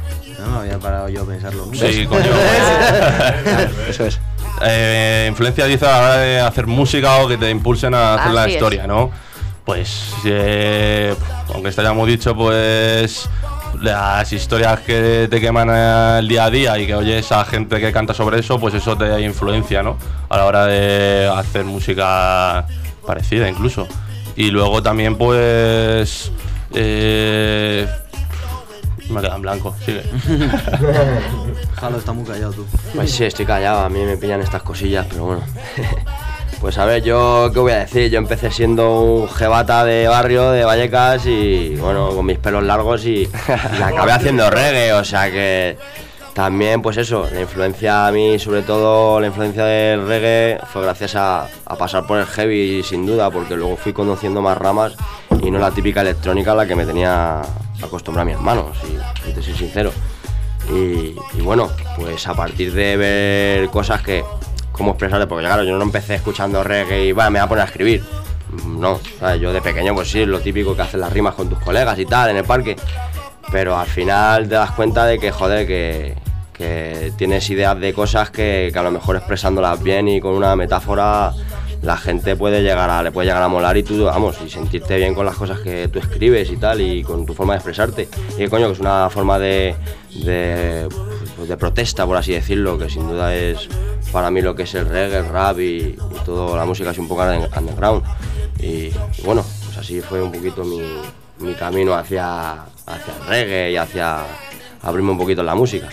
No había parado yo a pensarlo. Sí, coño. Eso es. Influencia dice a la hora de hacer música o que te impulsen a hacer la Así es. historia, ¿no? Pues, aunque esto ya hemos dicho, pues las historias que te queman el día a día y que oyes a gente que canta sobre eso, pues eso te influencia, ¿no? A la hora de hacer música parecida incluso. Y luego también, pues... me queda en blanco, sigue. Jalo, está muy callado tú. Pues sí, estoy callado, a mí me pillan estas cosillas, pero bueno. Pues a ver, yo qué voy a decir, yo empecé siendo un jebata de barrio, de Vallecas y bueno, con mis pelos largos y acabé haciendo reggae, o sea que también pues eso, la influencia a mí, sobre todo la influencia del reggae fue gracias a pasar por el heavy sin duda, porque luego fui conociendo más ramas y no la típica electrónica a la que me tenía acostumbrado mi hermano, si te soy sincero. Y bueno, pues a partir de ver cosas que cómo expresarte, porque claro, yo no empecé escuchando reggae y me voy a poner a escribir. No, ¿sabes? Yo de pequeño pues sí, es lo típico que haces las rimas con tus colegas y tal en el parque, pero al final te das cuenta de que joder, que tienes ideas de cosas que a lo mejor expresándolas bien y con una metáfora la gente le puede llegar a molar y tú, vamos, y sentirte bien con las cosas que tú escribes y tal, y con tu forma de expresarte. Y que coño, que es una forma de protesta, por así decirlo, que sin duda es para mí lo que es el reggae, el rap y toda la música así un poco underground. Y bueno, pues así fue un poquito mi camino hacia el reggae y hacia abrirme un poquito en la música.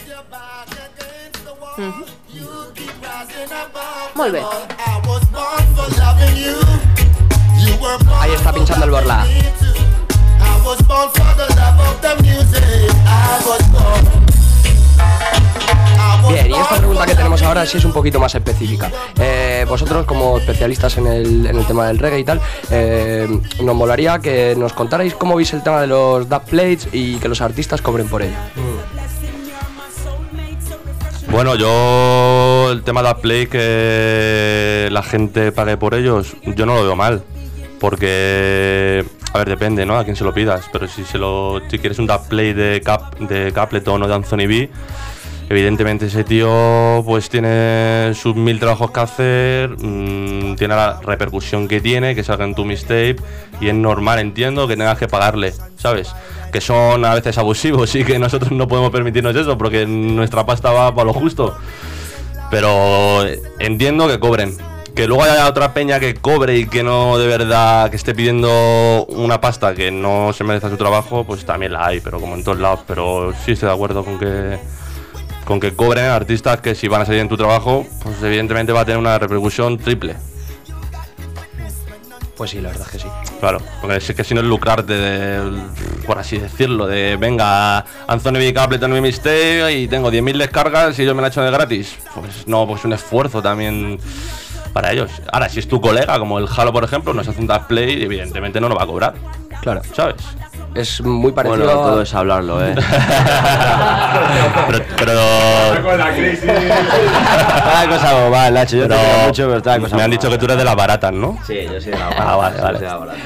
Muy bien. Ahí está pinchando el Borla. Bien, y esta pregunta que tenemos ahora sí es un poquito más específica. Vosotros, como especialistas en el tema del reggae y tal, nos molaría que nos contarais cómo veis el tema de los dubplates y que los artistas cobren por ello. Bueno, yo el tema de Play, que la gente pague por ellos, yo no lo veo mal. Porque, a ver, depende, ¿no? A quién se lo pidas. Pero si quieres un dubplate de Capleton o de Anthony B, evidentemente ese tío pues tiene sus 1000 trabajos que hacer, tiene la repercusión que tiene, que salga en tu mixtape, y es normal, entiendo, que tengas que pagarle, ¿sabes? Que son a veces abusivos y que nosotros no podemos permitirnos eso porque nuestra pasta va para lo justo. Pero entiendo que cobren. Que luego haya otra peña que cobre y que no de verdad, que esté pidiendo una pasta que no se merece su trabajo, pues también la hay, pero como en todos lados. Pero sí estoy de acuerdo con que cobren artistas que si van a salir en tu trabajo, pues evidentemente va a tener una repercusión triple. Pues sí, la verdad es que sí. Claro, porque es que si no es lucrarte, por así decirlo, de venga, Anthony B. Capleton mi mixtape y tengo 10.000 descargas y ellos me la echan de gratis. Pues no, pues es un esfuerzo también para ellos. Ahora, si es tu colega, como el Halo, por ejemplo, nos hace un dubplate y evidentemente no nos va a cobrar. Claro. ¿Sabes? Es muy parecido bueno, todo es hablarlo, pero con la crisis. Está la cosa como mal, Nacho. Yo te quiero mucho, pero está la cosa me han mal. dicho que tú eres de las baratas, ¿no? Sí, yo soy de las baratas. Ah, vale, vale. Soy de las baratas.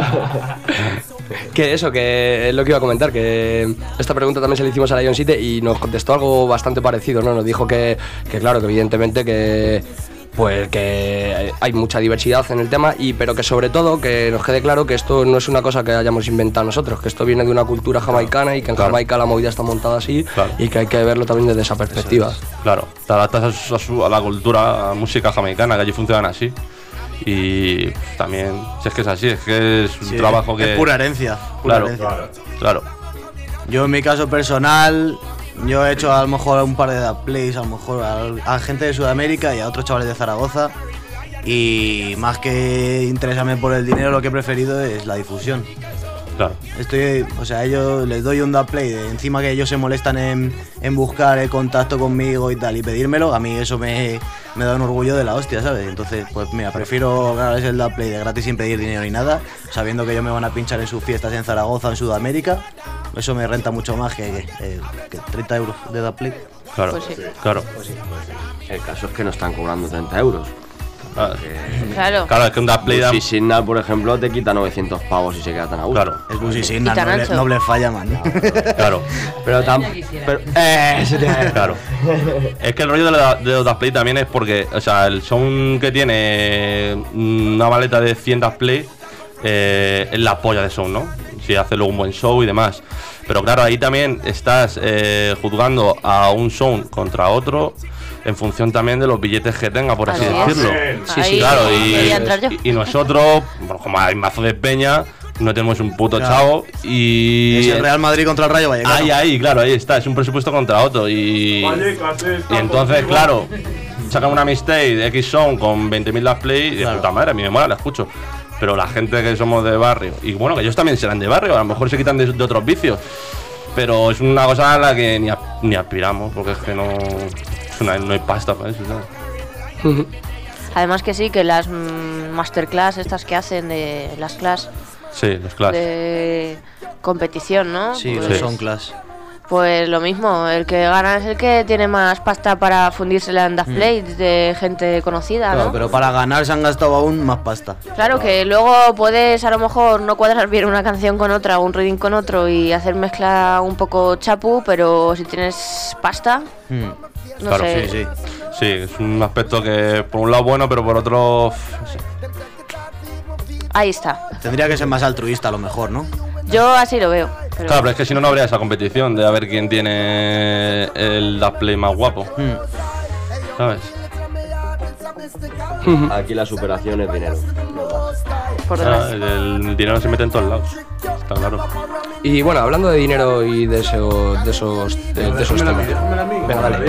Que eso, que es lo que iba a comentar, que esta pregunta también se la hicimos a Lion City y nos contestó algo bastante parecido, ¿no? Nos dijo que claro, que evidentemente que pues que hay mucha diversidad en el tema, pero que sobre todo que nos quede claro que esto no es una cosa que hayamos inventado nosotros, que esto viene de una cultura jamaicana y que en Jamaica la movida está montada así y que hay que verlo también desde esa perspectiva. Claro, te adaptas a la cultura, a la música jamaicana, que allí funcionan así. Y también, si es que es así, es que es un trabajo que... Es pura herencia. Claro. Yo en mi caso personal, yo he hecho a lo mejor un par de dubplates, a lo mejor a gente de Sudamérica y a otros chavales de Zaragoza. Y más que interesarme por el dinero, lo que he preferido es la difusión. Claro. Ellos les doy un dubplate, encima que ellos se molestan en buscar el contacto conmigo y tal, y pedírmelo, a mí eso me da un orgullo de la hostia, ¿sabes? Entonces, pues mira, prefiero ganarles el dubplate de gratis sin pedir dinero ni nada, sabiendo que ellos me van a pinchar en sus fiestas en Zaragoza o en Sudamérica. Eso me renta mucho más que 30 euros de dubplate. Claro, Pues sí. claro. El caso es que no están cobrando 30 euros. Claro. Claro, es que un Dustplay da... Busy Signal, por ejemplo, te quita 900 pavos y se queda tan a gusto. Claro. Es Busy Signal, no le falla, man. Claro. Pero tan... Claro. Es que el rollo de los Dustplay también es porque, o sea, el sound que tiene una maleta de 100 Dustplay es la polla de sound, ¿no? Si hace luego un buen show y demás. Pero claro, ahí también estás juzgando a un sound contra otro en función también de los billetes que tenga, por así decirlo. Sí, claro. Y nosotros, bueno, como hay mazo de peña, no tenemos un puto chavo y... Es el Real Madrid contra el Rayo Vallecano. Ahí, claro, ahí está, es un presupuesto contra otro y entonces, claro, sacan una mixtape de X-Sound con 20.000 Dustplay y de puta madre, a mí me mola, la escucho. Pero la gente que somos de barrio, y bueno, que ellos también serán de barrio, a lo mejor se quitan de otros vicios, pero es una cosa a la que ni aspiramos, porque es que no hay pasta para eso, ¿sabes? Además que sí, que las masterclass estas que hacen de las class. Sí, las class. De competición, ¿no? Sí, pues, son class. Pues lo mismo, el que gana es el que tiene más pasta para fundírsela en Dustplay de gente conocida, Claro, ¿no? pero para ganar se han gastado aún más pasta. Claro, que luego puedes a lo mejor no cuadrar bien una canción con otra, un reading con otro y hacer mezcla un poco chapu, pero si tienes pasta, no claro, sé. Sí, es un aspecto que por un lado bueno, pero por otro... no sé. Ahí está. Tendría que ser más altruista a lo mejor, ¿no? Yo así lo veo. Pero... Claro, pero es que si no, no habría esa competición de a ver quién tiene el Dustplay más guapo. ¿Sabes? Aquí la superación es dinero. El dinero se mete en todos lados. Está claro. Y bueno, hablando de dinero y de esos temas. Venga, dale.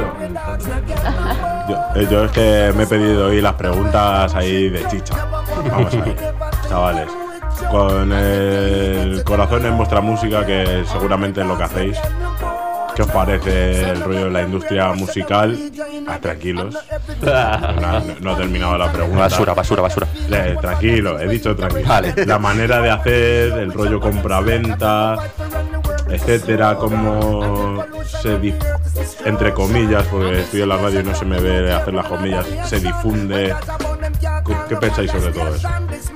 Yo es que me he pedido hoy las preguntas ahí de chicha. Vamos a ver, chavales. Con el corazón en vuestra música, que seguramente es lo que hacéis. ¿Qué os parece el rollo de la industria musical? Tranquilos. No he terminado la pregunta. Basura. Tranquilo, he dicho tranquilo. Vale. La manera de hacer, el rollo compra-venta, etcétera, cómo se entre comillas, porque estoy en la radio y no se me ve hacer las comillas, se difunde. ¿Qué pensáis sobre todo eso?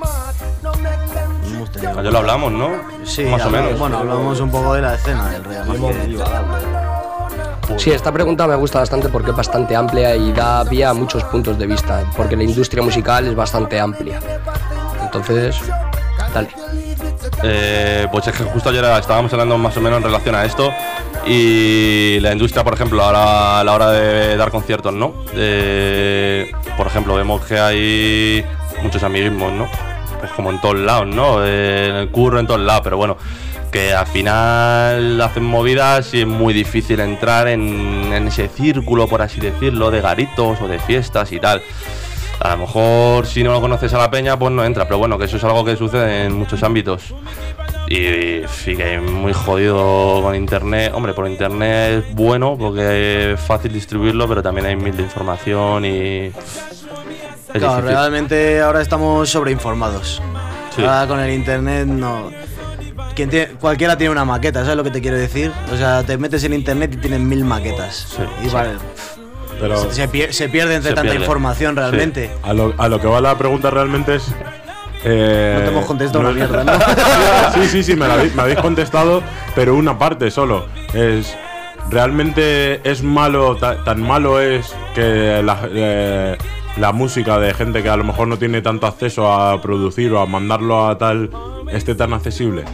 Ya lo hablamos, ¿no? Sí, más o menos. Bueno, hablamos un poco de la escena del Real Madrid. Sí, esta pregunta me gusta bastante porque es bastante amplia y da pie a muchos puntos de vista, porque la industria musical es bastante amplia. Entonces, dale. Pues es que justo ayer estábamos hablando más o menos en relación a esto y la industria, por ejemplo, ahora a la hora de dar conciertos, ¿no? Por ejemplo, vemos que hay muchos amiguismos, ¿no? Pues como en todos lados, ¿no? En el curro, en todos lados, pero bueno, que al final hacen movidas y es muy difícil entrar en ese círculo, por así decirlo, de garitos o de fiestas y tal. A lo mejor si no lo conoces a la peña, pues no entra, pero bueno, que eso es algo que sucede en muchos ámbitos. Y sí que es muy jodido con internet. Hombre, por internet es bueno porque es fácil distribuirlo, pero también hay mil de información y... Claro, realmente ahora estamos sobreinformados. Sí. Ahora con el internet no... cualquiera tiene una maqueta, ¿sabes lo que te quiero decir? O sea, te metes en internet y tienes 1000 maquetas. Sí, y vale, pero se pierde entre tanta información realmente. Sí. A lo que va la pregunta realmente es... no te hemos contestado una mierda, ¿no? Sí, me habéis contestado, pero una parte solo. Es... ¿Realmente es malo, tan malo es que la música de gente que a lo mejor no tiene tanto acceso a producir o a mandarlo a tal esté tan accesible?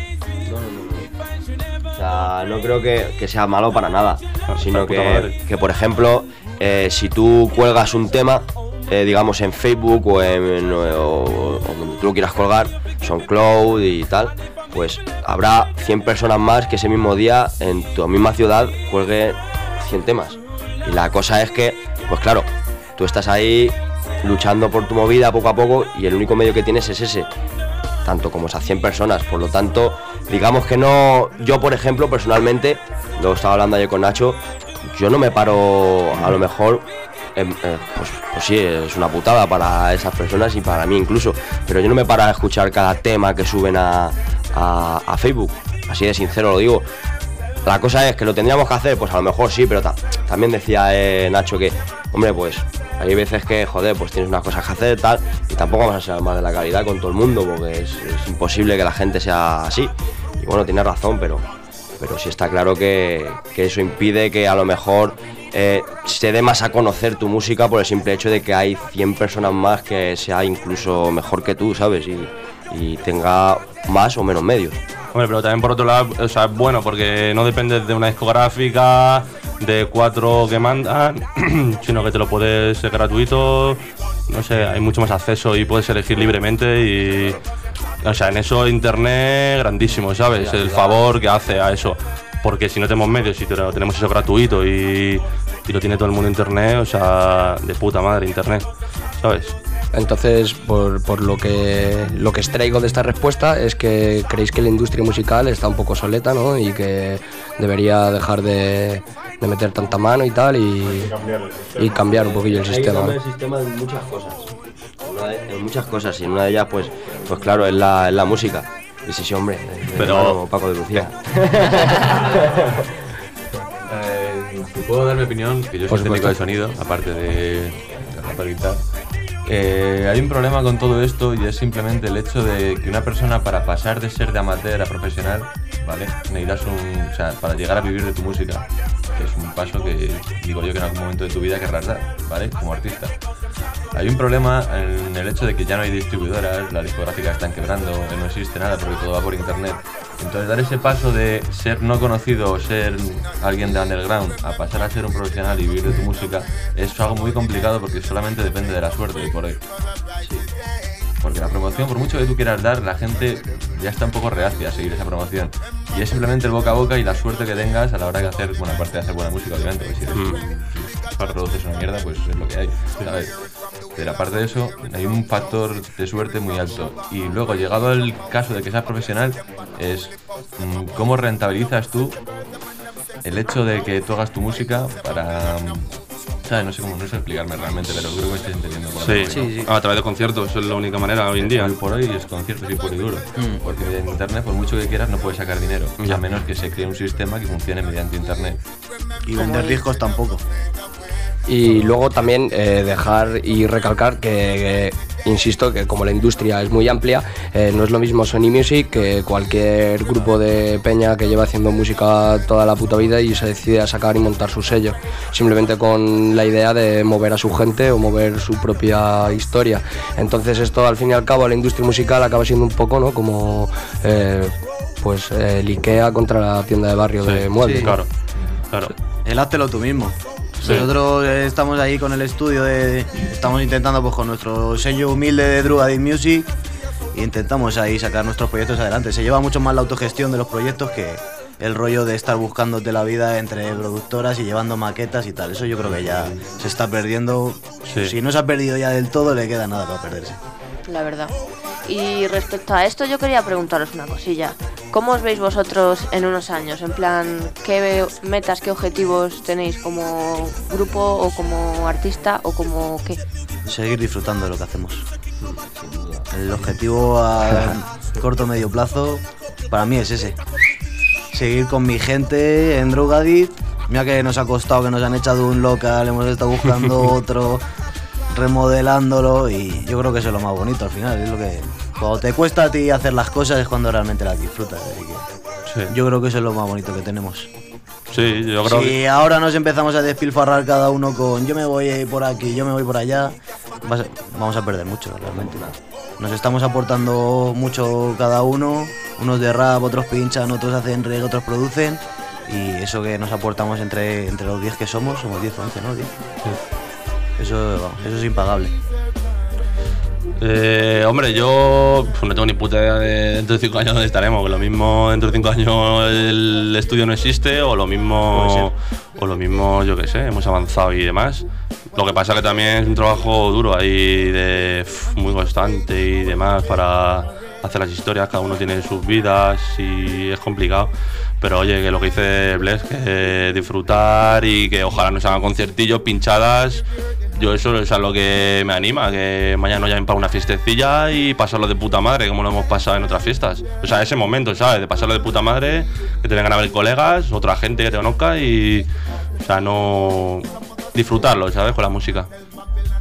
No. O sea, no creo que sea malo para nada, sino que por ejemplo, si tú cuelgas un tema, digamos en Facebook o donde tú lo quieras colgar, SoundCloud y tal, pues habrá 100 personas más que ese mismo día en tu misma ciudad cuelgue 100 temas. Y la cosa es que, pues claro, tú estás ahí luchando por tu movida poco a poco y el único medio que tienes es ese, tanto como esas 100 personas. Por lo tanto, digamos que no... Yo, por ejemplo, personalmente, lo estaba hablando ayer con Nacho, yo no me paro, a lo mejor... pues sí, es una putada para esas personas y para mí incluso, pero yo no me paro a escuchar cada tema que suben a Facebook, así de sincero lo digo. La cosa es que lo tendríamos que hacer, pues a lo mejor sí, pero también decía Nacho que, hombre, pues Hay veces que, joder, pues tienes unas cosas que hacer, tal, y tampoco vas a ser más de la calidad con todo el mundo, porque es imposible que la gente sea así. Y bueno, tienes razón, pero sí está claro que eso impide que a lo mejor se dé más a conocer tu música por el simple hecho de que hay 100 personas más que sea incluso mejor que tú, ¿sabes? Y tenga más o menos medios. Hombre, pero también por otro lado, o sea, es bueno porque no dependes de una discográfica, de 4 que mandan, sino que te lo puedes ser gratuito, no sé, hay mucho más acceso y puedes elegir libremente y... O sea, en eso internet grandísimo, ¿sabes? El favor que hace a eso. Porque si no tenemos medios, si tenemos eso gratuito y lo tiene todo el mundo internet, o sea, de puta madre internet, ¿sabes? Entonces, por lo que extraigo de esta respuesta es que creéis que la industria musical está un poco soleta, ¿no? Y que debería dejar de meter tanta mano y tal y cambiar un poquillo el sistema. Hay que cambiar el sistema en muchas cosas. En muchas cosas, y una de ellas, pues claro, es la música. Y sí, hombre, pero Paco de Lucía. Si puedo dar mi opinión, que yo soy técnico de sonido, aparte de rapar y tal. Hay un problema con todo esto y es simplemente el hecho de que una persona, para pasar de ser de amateur a profesional, ¿vale? Necesitas o sea, para llegar a vivir de tu música, que es un paso que digo yo que en algún momento de tu vida querrás dar, ¿vale? Como artista. Hay un problema en el hecho de que ya no hay distribuidoras, las discográficas están quebrando, no existe nada porque todo va por internet. Entonces dar ese paso de ser no conocido o ser alguien de underground a pasar a ser un profesional y vivir de tu música es algo muy complicado porque solamente depende de la suerte y por ahí. Sí. Porque la promoción, por mucho que tú quieras dar, la gente ya está un poco reacia a seguir esa promoción. Y es simplemente el boca a boca y la suerte que tengas a la hora de hacer, bueno, aparte de hacer buena música, obviamente, porque si produces una mierda, pues es lo que hay, ¿sabes? Pero aparte de eso, hay un factor de suerte muy alto. Y luego, llegado al caso de que seas profesional, es cómo rentabilizas tú el hecho de que tú hagas tu música para... ¿sabes? No sé explicarme realmente, pero creo que me estoy entendiendo. Sí, a través de conciertos, es la única manera hoy en día. Hoy por hoy es conciertos y puro y duro. Porque en internet, por mucho que quieras, no puedes sacar dinero. A menos que se cree un sistema que funcione mediante internet. Y vender discos tampoco. Y luego también dejar y recalcar que insisto que como la industria es muy amplia, no es lo mismo Sony Music que cualquier grupo de peña que lleva haciendo música toda la puta vida y se decide a sacar y montar su sello, simplemente con la idea de mover a su gente o mover su propia historia. Entonces esto, al fin y al cabo, la industria musical acaba siendo un poco, ¿no?, como pues el Ikea contra la tienda de barrio de muebles. Sí, claro. El háztelo tú mismo. Sí. Nosotros estamos ahí con el estudio, estamos intentando pues con nuestro sello humilde de Drugadit Music e intentamos ahí sacar nuestros proyectos adelante. Se lleva mucho más la autogestión de los proyectos que el rollo de estar buscándote la vida entre productoras y llevando maquetas y tal. Eso yo creo que ya se está perdiendo. Sí. Si no se ha perdido ya del todo, le queda nada para perderse. La verdad. Y respecto a esto, yo quería preguntaros una cosilla. ¿Cómo os veis vosotros en unos años? En plan, ¿qué metas, qué objetivos tenéis como grupo o como artista o como qué? Seguir disfrutando de lo que hacemos. El objetivo a corto o medio plazo para mí es ese. Seguir con mi gente en Drugadit. Mira que nos ha costado, que nos han echado un local, hemos estado buscando otro, remodelándolo, y yo creo que eso es lo más bonito al final. Es lo que cuando te cuesta a ti hacer las cosas es cuando realmente las disfrutas. Así que sí. Yo creo que eso es lo más bonito que tenemos. Sí, yo creo que... Si ahora nos empezamos a despilfarrar cada uno con yo me voy por aquí, yo me voy por allá, vamos a perder mucho realmente. Nos estamos aportando mucho cada uno, unos de rap, otros pinchan, otros hacen reggae, otros producen, y eso que nos aportamos entre los 10 que somos 10 o 11, ¿no? 10. Sí. Eso es impagable. Hombre, yo pues no tengo ni puta idea de dentro de 5 años dónde estaremos, que lo mismo dentro de 5 años el estudio no existe, o lo mismo yo qué sé, hemos avanzado y demás. Lo que pasa que también es un trabajo duro ahí, muy constante y demás para hacer las historias, cada uno tiene sus vidas y es complicado. Pero oye, que lo que dice Bless, que disfrutar y que ojalá nos hagan conciertillos, pinchadas. Yo eso es a lo que me anima, que mañana nos llamen para una fiestecilla y pasarlo de puta madre, como lo hemos pasado en otras fiestas. O sea, ese momento, ¿sabes? De pasarlo de puta madre, que te vengan a ver colegas, otra gente que te conozca y... O sea, no... disfrutarlo, ¿sabes? Con la música.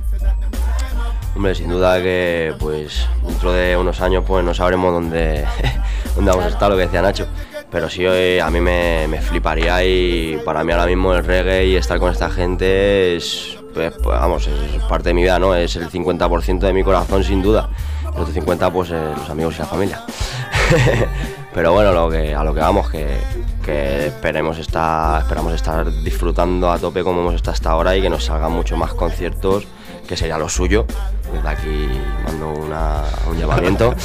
Hombre, sin duda que pues dentro de unos años pues no sabremos dónde vamos a estar, lo que decía Nacho. Pero sí, a mí me fliparía, y para mí ahora mismo el reggae y estar con esta gente es, pues, vamos, es parte de mi vida, ¿no? Es el 50% de mi corazón sin duda. El otro 50% pues los amigos y la familia. Pero bueno, a lo que vamos, que esperamos estar disfrutando a tope como hemos estado hasta ahora, y que nos salgan mucho más conciertos, que sería lo suyo. Desde aquí mando un llamamiento.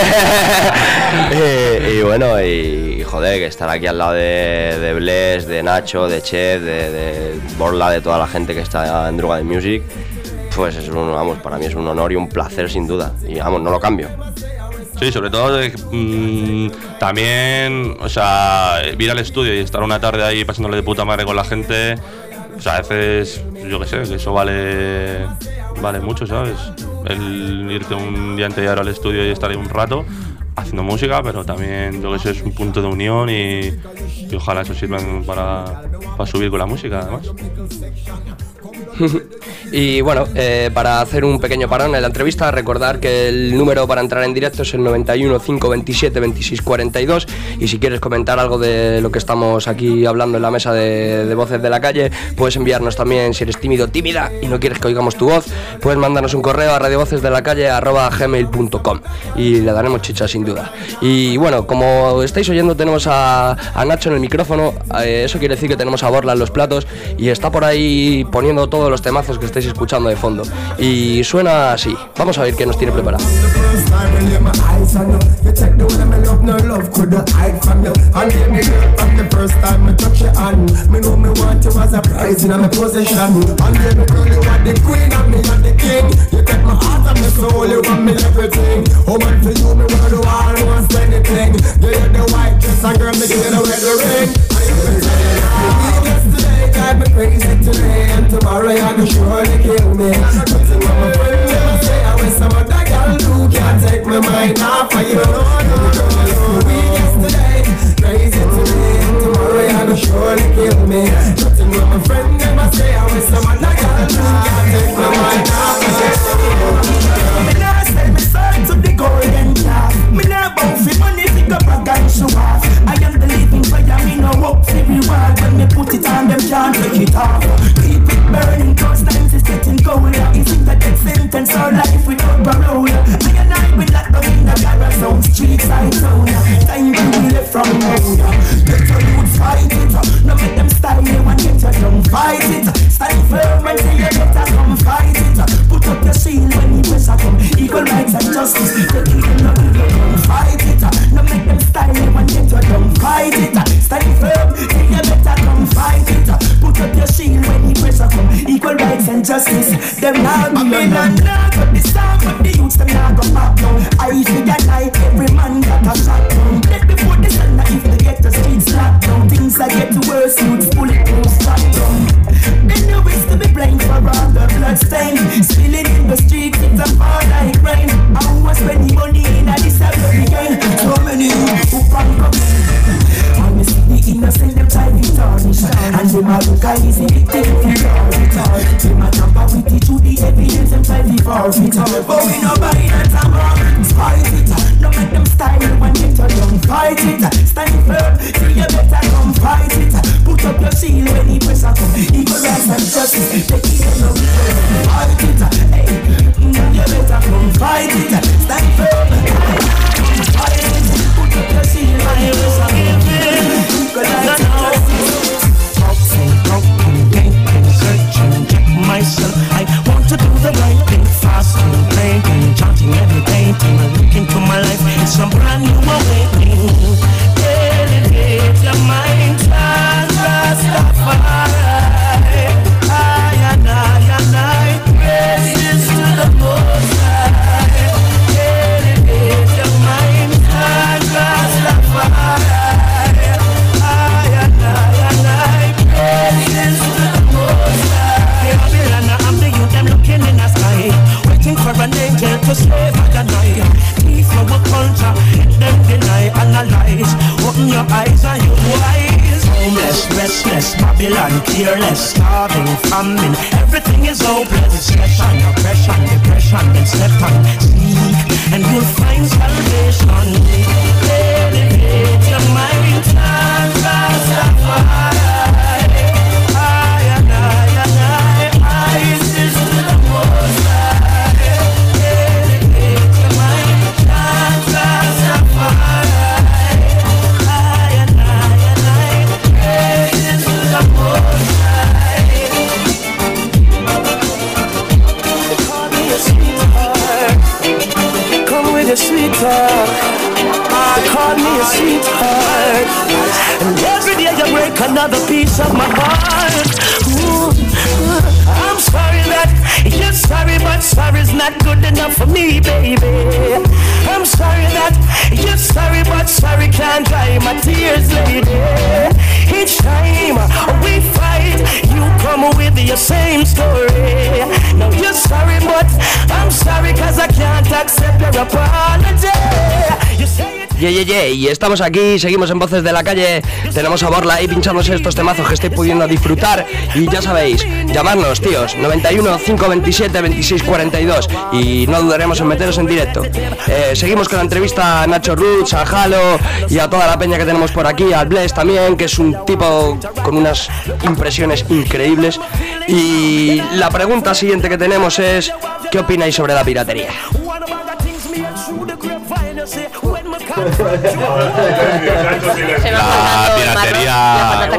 y bueno, y joder, que estar aquí al lado de Bless, de Nacho, de Chef, de Borla, de toda la gente que está en Droga de Music, pues es para mí es un honor y un placer sin duda, y vamos, no lo cambio. Sí, sobre todo también, o sea, ir al estudio y estar una tarde ahí pasándole de puta madre con la gente, o sea, a veces, yo qué sé, que eso vale mucho, ¿sabes? El irte un día entero al estudio y estar ahí un rato haciendo música, pero también yo que sé, es un punto de unión, y ojalá eso sirva para subir con la música, además. Y bueno, para hacer un pequeño parón en la entrevista, recordar que el número para entrar en directo es el 91 527 26 42, y si quieres comentar algo de lo que estamos aquí hablando en la mesa de Voces de la Calle, puedes enviarnos también. Si eres tímido, tímida y no quieres que oigamos tu voz, puedes mandarnos un correo a radiovocesdelacalle@gmail.com y le daremos chicha sin duda. Y bueno, como estáis oyendo, tenemos a Nacho en el micrófono, eso quiere decir que tenemos a Borla en los platos, y está por ahí poniendo todos los temazos que estáis escuchando de fondo, y suena así. Vamos a ver qué nos tiene preparado. Me crazy today, and tomorrow you're gonna surely kill me. Nothing but my friend never say I wish some other girl do. Can't take my mind off of you. We yesterday, crazy today, and tomorrow you're gonna surely kill me. Nothing but my friend never say I wish some other girl do. Can't take my mind off of you. Me nah sell me soul to the golden calf. Me nah bow for money, pick up a gun, show off. I am the living fire, me no hope for reward. When me put it on, them can't take it off. Keep it burning, cause times is getting colder. Is it a death sentence or life without parole? I and I will lock down in the garage zone, street side zone. Time to be left from home. Get your youth, fight it. No make them style you and get your tongue, fight it. Stand firm and say you better come fight it. Put up your shield when the pressure come. Equal rights and justice, take it in the come fight it. No make them style you and get your tongue, fight it. Stand firm, say you better come fight it. Put up your shield when the pressure come. Equal rights and justice, them now be men and now got the song, but the youths them now go back down. I feel that night every man got a shot down. Let before the sun, if they get the streets locked down, things that get worse, youths bulletproof strap down. Then you wish to be blamed for all the blood stain, spilling in the streets, it's a fall like rain. I was spending money in a disability game. So many who can't come and me see the innocent, them try to tarnish. And them a look at easy victim if you target. Them a tamper with the truth, the evidence, them try to forfeit. But we no buy that and fight it. No make them style when they tell them fight it. Stand firm, see you better come fight it. Put up your shield when the pressure come. Equal rights and justice, take it in the fight it. Hey, you better come fight it. Stand firm, fight it. Put up your shield when the pressure come. Equal rights and justice. Boxing, broken, thinking, searching, check myself. I want to do the right thing, fasting, praying, chanting every day. Look into my life, it's a brand new awakening. Elevate your mind, Rastafari. I and I, praises to the Most High. Elevate your mind, Rastafari. I and I, praises to the Most High. Babylon, I'm the youth, I'm looking in the sky, waiting for an angel to save Adonai. Teach our culture, hit them deny, analyze. Open your eyes and you wise. Homeless, homeless, restless, Babylon, tearless, starving, famine, everything is hopeless. Recession, oppression, depression, then step on, seek, and you'll find salvation. Elevate your mind, Rastafari. Sweetheart, call me a sweetheart, and every day you break another piece of my heart. Ooh, I'm sorry that you're sorry, but sorry's not good enough for me, baby. I'm sorry that you're sorry, but sorry can't dry my tears, lady. Each time we fight, you come with your same story. Now you're sorry, but I'm sorry, cause I can't accept your apology. You say it. Y estamos aquí, seguimos en Voces de la Calle. Tenemos a Borla ahí pinchándose estos temazos que estoy pudiendo disfrutar. Y ya sabéis, llamadnos, tíos, 91 527 26 42. Y no dudaremos en meteros en directo. Seguimos con la entrevista a Nacho Roots, a Halo y a toda la peña que tenemos por aquí, al Bless también, que es un tipo con unas impresiones increíbles. Y la pregunta siguiente que tenemos es: ¿qué opináis sobre la piratería? La piratería.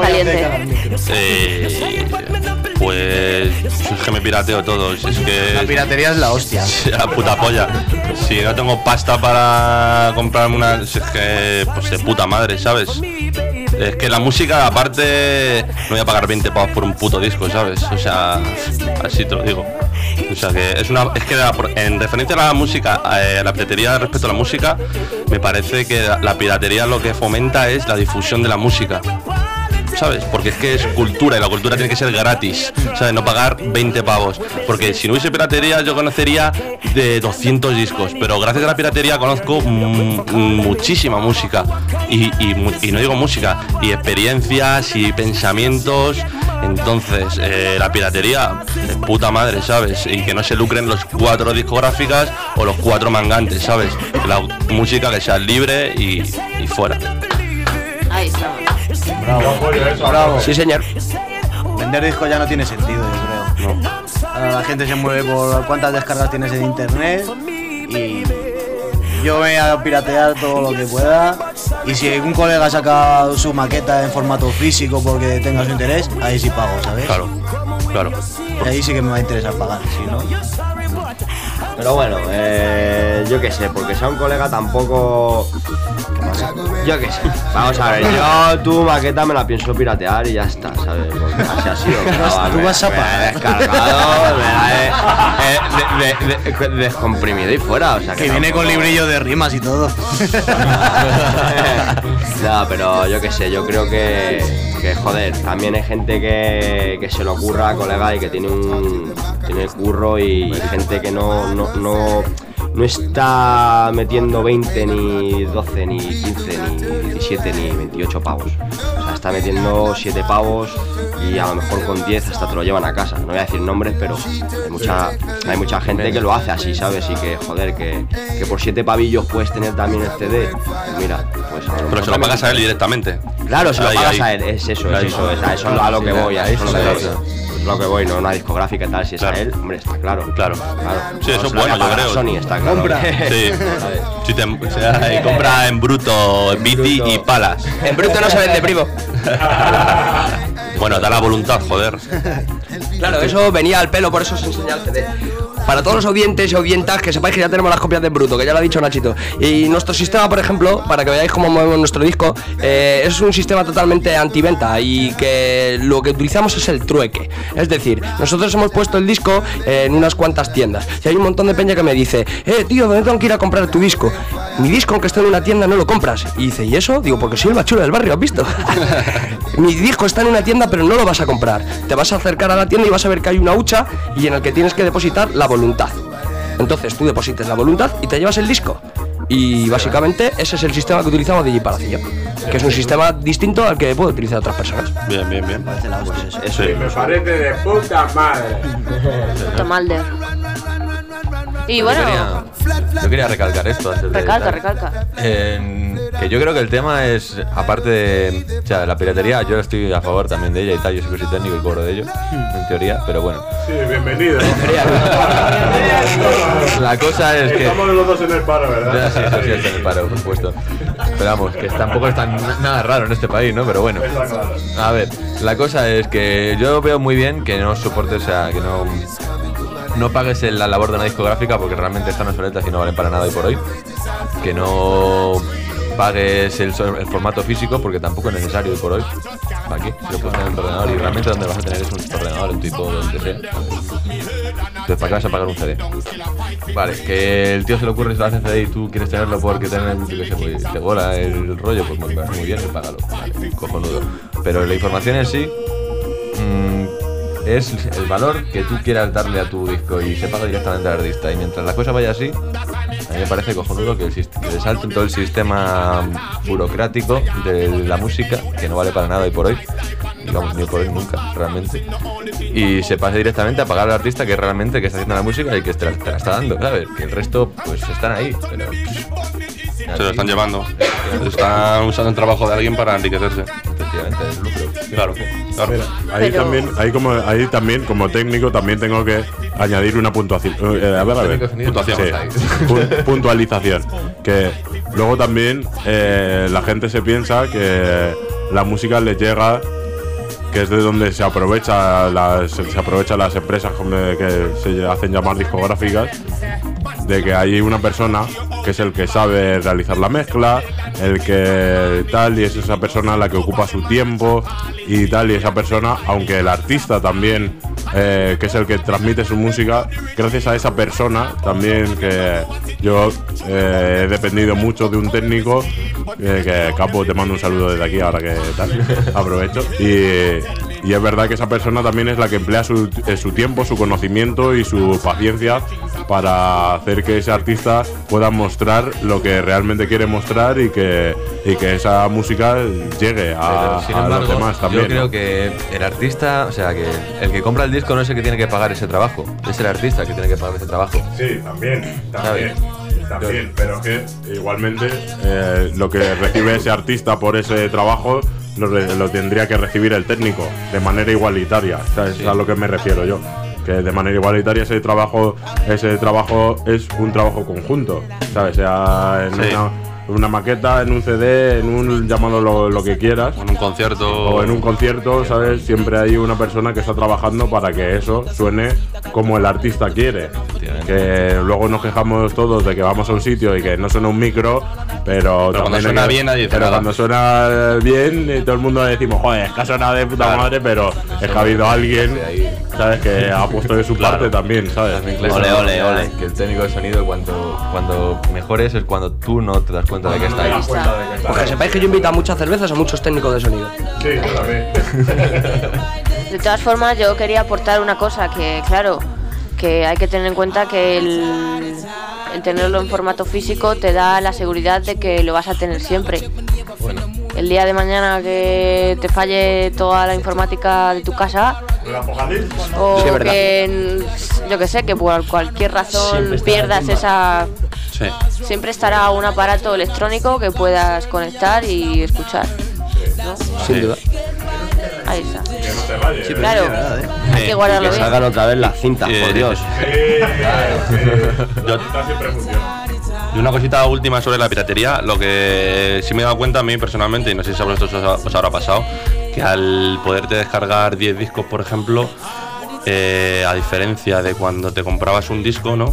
Pues es que me pirateo todo. Es que la piratería es la hostia. La puta polla. Si no tengo pasta para comprarme una, es que pues de puta madre, ¿sabes? Es que la música, aparte, no voy a pagar 20 pavos por un puto disco, ¿sabes? O sea, así te lo digo. O sea que en referencia a la música, la piratería respecto a la música, me parece que la piratería lo que fomenta es la difusión de la música, ¿sabes? Porque es que es cultura y la cultura tiene que ser gratis, ¿sabes? No pagar 20 pavos. Porque si no hubiese piratería yo conocería de 200 discos, pero gracias a la piratería conozco muchísima música. Y no digo música, y experiencias y pensamientos. Entonces, la piratería, de puta madre, ¿sabes? Y que no se lucren los 4 discográficas o los 4 mangantes, ¿sabes? Que la música que sea libre y fuera. Ahí estamos. Bravo. Sí, señor. Vender discos ya no tiene sentido, yo creo. No. Ahora la gente se mueve por cuántas descargas tienes en internet y yo voy a piratear todo lo que pueda. Y si un colega saca su maqueta en formato físico porque tenga su interés, ahí sí pago, ¿sabes? Claro. Y ahí sí que me va a interesar pagar, si no. Pero bueno, yo qué sé, porque sea un colega tampoco. ¿Qué pasa? Yo qué sé. Vamos a ver, yo tu maqueta me la pienso piratear y ya está, ¿sabes? Porque así ha sido. Tú vas a pagar. Me he descargado, me la he descomprimido y fuera, o sea que viene con librillo de rimas y todo. No, pero yo qué sé, yo creo que joder, también hay gente que se lo ocurra, colega, y que tiene curro y gente que no está metiendo 20 ni 12 ni 15 ni 17 ni 28 pavos. O sea, está metiendo 7 pavos y a lo mejor con 10 hasta te lo llevan a casa. No voy a decir nombres, pero hay mucha gente que lo hace así, ¿sabes? Y que joder, que por 7 pavillos puedes tener también el CD. Mira, pues a lo pero se lo pagas a él directamente. Claro, se lo pagas a él, es eso, a eso es a lo que voy, es lo que voy, no una discográfica y tal, si es a él, hombre, está claro. Sí, eso es bueno, yo creo. Sony, está claro. Compra. Sí. Si compra en bruto, en bici y palas. En bruto no se vende, primo. Bueno, da la voluntad, joder. Claro, eso venía al pelo, por eso se enseña el CD. Para todos los oyentes y oyentas, que sepáis que ya tenemos las copias de bruto, que ya lo ha dicho Nachito. Y nuestro sistema, por ejemplo, para que veáis cómo movemos nuestro disco, es un sistema totalmente antiventa y que lo que utilizamos es el trueque. Es decir, nosotros hemos puesto el disco en unas cuantas tiendas y hay un montón de peña que me dice: tío, ¿dónde tengo que ir a comprar tu disco? Mi disco, aunque esté en una tienda, no lo compras. Y dice: ¿y eso? Digo, porque soy el más chulo del barrio, ¿has visto? Mi disco está en una tienda, pero no lo vas a comprar. Te vas a acercar a la tienda y vas a ver que hay una hucha y en el que tienes que depositar la voluntad. Entonces tú deposites la voluntad y te llevas el disco. Y básicamente ese es el sistema que utilizamos DJ Palacillo, que es un sistema distinto al que puede utilizar otras personas. Bien. Sí, me parece de puta madre. Puta Malder. Y bueno, Yo quería recalcar esto antes de recalca. que yo creo que el tema es, aparte de, o sea, la piratería, yo estoy a favor también de ella y tal, yo soy técnico y cobro de ello, en teoría, pero bueno. Sí, bienvenido. La cosa es que... Estamos los dos en el paro, ¿verdad? Sí, eso sí, está en el paro, por supuesto. Pero vamos, que tampoco es tan nada raro en este país, ¿no? Pero bueno. A ver, la cosa es que yo veo muy bien que no soportes, o sea, que no pagues la labor de una discográfica porque realmente están obsoletas y no valen para nada hoy por hoy. Que no pagues el formato físico porque tampoco es necesario hoy por hoy. ¿Para qué? Si lo puedes tener en tu ordenador y realmente donde vas a tener es un ordenador, en tu tipo, donde sea. Entonces, ¿para qué vas a pagar un CD? Vale, que el tío se le ocurre si lo hace CD y tú quieres tenerlo porque te gola el rollo, pues me parece muy bien, págalo. Vale, cojonudo. Pero la información en sí es el valor que tú quieras darle a tu disco y se paga directamente al artista. Y mientras la cosa vaya así, a mí me parece cojonudo que le salten todo el sistema burocrático de la música, que no vale para nada hoy por hoy, digamos ni por hoy nunca, realmente, y se pase directamente a pagar al artista que realmente que está haciendo la música y que te la está dando, ¿sabes? Que el resto pues están ahí, pero... Se lo están llevando. Están usando el trabajo de alguien para enriquecerse. Efectivamente, es lucro. Claro. Ahí también, como técnico, también tengo que añadir una puntuación. Puntuación. Puntualización. Que luego también la gente se piensa que la música les llega, que es de donde se aprovechan las empresas que se hacen llamar discográficas, de que hay una persona que es el que sabe realizar la mezcla, el que tal, y es esa persona la que ocupa su tiempo y tal, y esa persona, aunque el artista también, que es el que transmite su música, gracias a esa persona también, que yo he dependido mucho de un técnico, que Capo, te mando un saludo desde aquí ahora que tal, aprovecho, y es verdad que esa persona también es la que emplea su tiempo, su conocimiento y su paciencia para hacer que ese artista pueda mostrar lo que realmente quiere mostrar y que esa música llegue a los demás también. Yo creo que el artista, o sea, que el que compra el disco no es el que tiene que pagar ese trabajo, es el artista que tiene que pagar ese trabajo. Sí, también, pero que igualmente lo que recibe ese artista por ese trabajo lo tendría que recibir el técnico de manera igualitaria, ¿sabes? Es a lo que me refiero yo, que de manera igualitaria ese trabajo es un trabajo conjunto, ¿sabes? Sea en una maqueta, en un CD, en un llamado lo que quieras, en un concierto o en un concierto, ¿sabes? Siempre hay una persona que está trabajando para que eso suene como el artista quiere. Que luego nos quejamos todos de que vamos a un sitio y que no suena un micro, pero cuando suena bien nadie dice nada. Cuando suena bien todo el mundo le decimos, joder, es que ha sonado de puta madre, pero es que ha habido alguien, ¿sabes? Que ha puesto de su parte también, ¿sabes? Ole. Que el técnico de sonido cuando mejor es cuando tú no te das cuenta de que está ahí. Porque sepáis que yo invito a muchas cervezas a muchos técnicos de sonido. Sí, también. De todas formas, yo quería aportar una cosa, que claro, que hay que tener en cuenta que el tenerlo en formato físico te da la seguridad de que lo vas a tener siempre. Bueno. El día de mañana que te falle toda la informática de tu casa, o sí, que, yo que sé, que por cualquier razón pierdas esa... Sí. Siempre estará un aparato electrónico que puedas conectar y escuchar, ¿no? Sin duda. Ahí está. Que no se vaya. Sí, claro, hay que guardarlo Que bien. salgan otra vez las cintas, por Dios. Siempre funciona. Y una cosita última sobre la piratería, lo que sí me he dado cuenta a mí personalmente, y no sé si a vosotros os habrá pasado, que al poderte descargar 10 discos, por ejemplo, a diferencia de cuando te comprabas un disco, ¿no?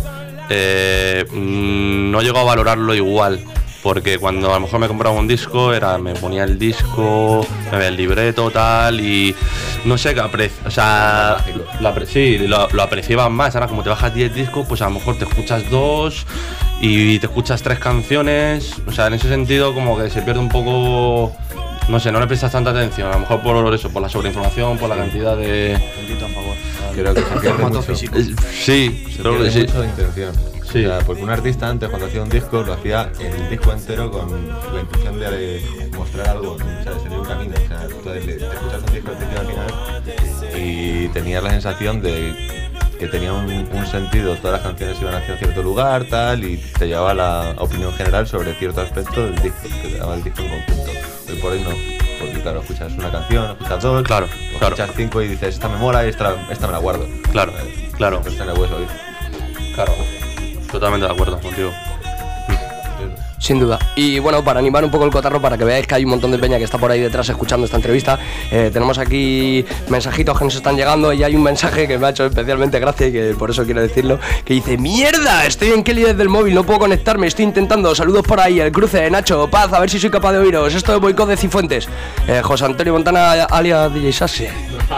No llego a valorarlo igual, porque cuando a lo mejor me compraba un disco me ponía el disco, me veía el libreto tal, y no sé qué o sea, lo apreciaban más. Ahora como te bajas 10 discos, pues a lo mejor te escuchas 2 y te escuchas 3 canciones, o sea, en ese sentido como que se pierde un poco, no sé, no le prestas tanta atención, a lo mejor por eso, por la sobreinformación, por la cantidad de... A favor. Creo que se pierde mucho. Sí, creo que sí. Mucho de intención. O sea, porque un artista antes, cuando hacía un disco, lo hacía en el disco entero con la intención de mostrar algo, o sea, de seguir un camino. O sea, tú te escuchas un disco del principio al final y tenías la sensación de que tenía un sentido, todas las canciones iban hacia cierto lugar, tal, y te llevaba la opinión general sobre cierto aspecto del disco, que te daba el disco en conjunto. Hoy por hoy no, porque claro, escuchas una canción, escuchas dos, claro. Escuchas 5 y dices, esta me mola y esta me la guardo. Claro. Está en el hueso, ¿oír? Claro. Totalmente de acuerdo contigo. Sin duda. Y bueno, para animar un poco el cotarro, para que veáis que hay un montón de peña que está por ahí detrás escuchando esta entrevista, tenemos aquí mensajitos que nos están llegando y hay un mensaje que me ha hecho especialmente gracia y que por eso quiero decirlo, que dice: ¡Mierda! Estoy en Kelly desde el móvil, no puedo conectarme, estoy intentando. Saludos por ahí, el cruce de Nacho, Paz, a ver si soy capaz de oíros. Esto de Boicot de Cifuentes. José Antonio Montana, alias DJ Sassi.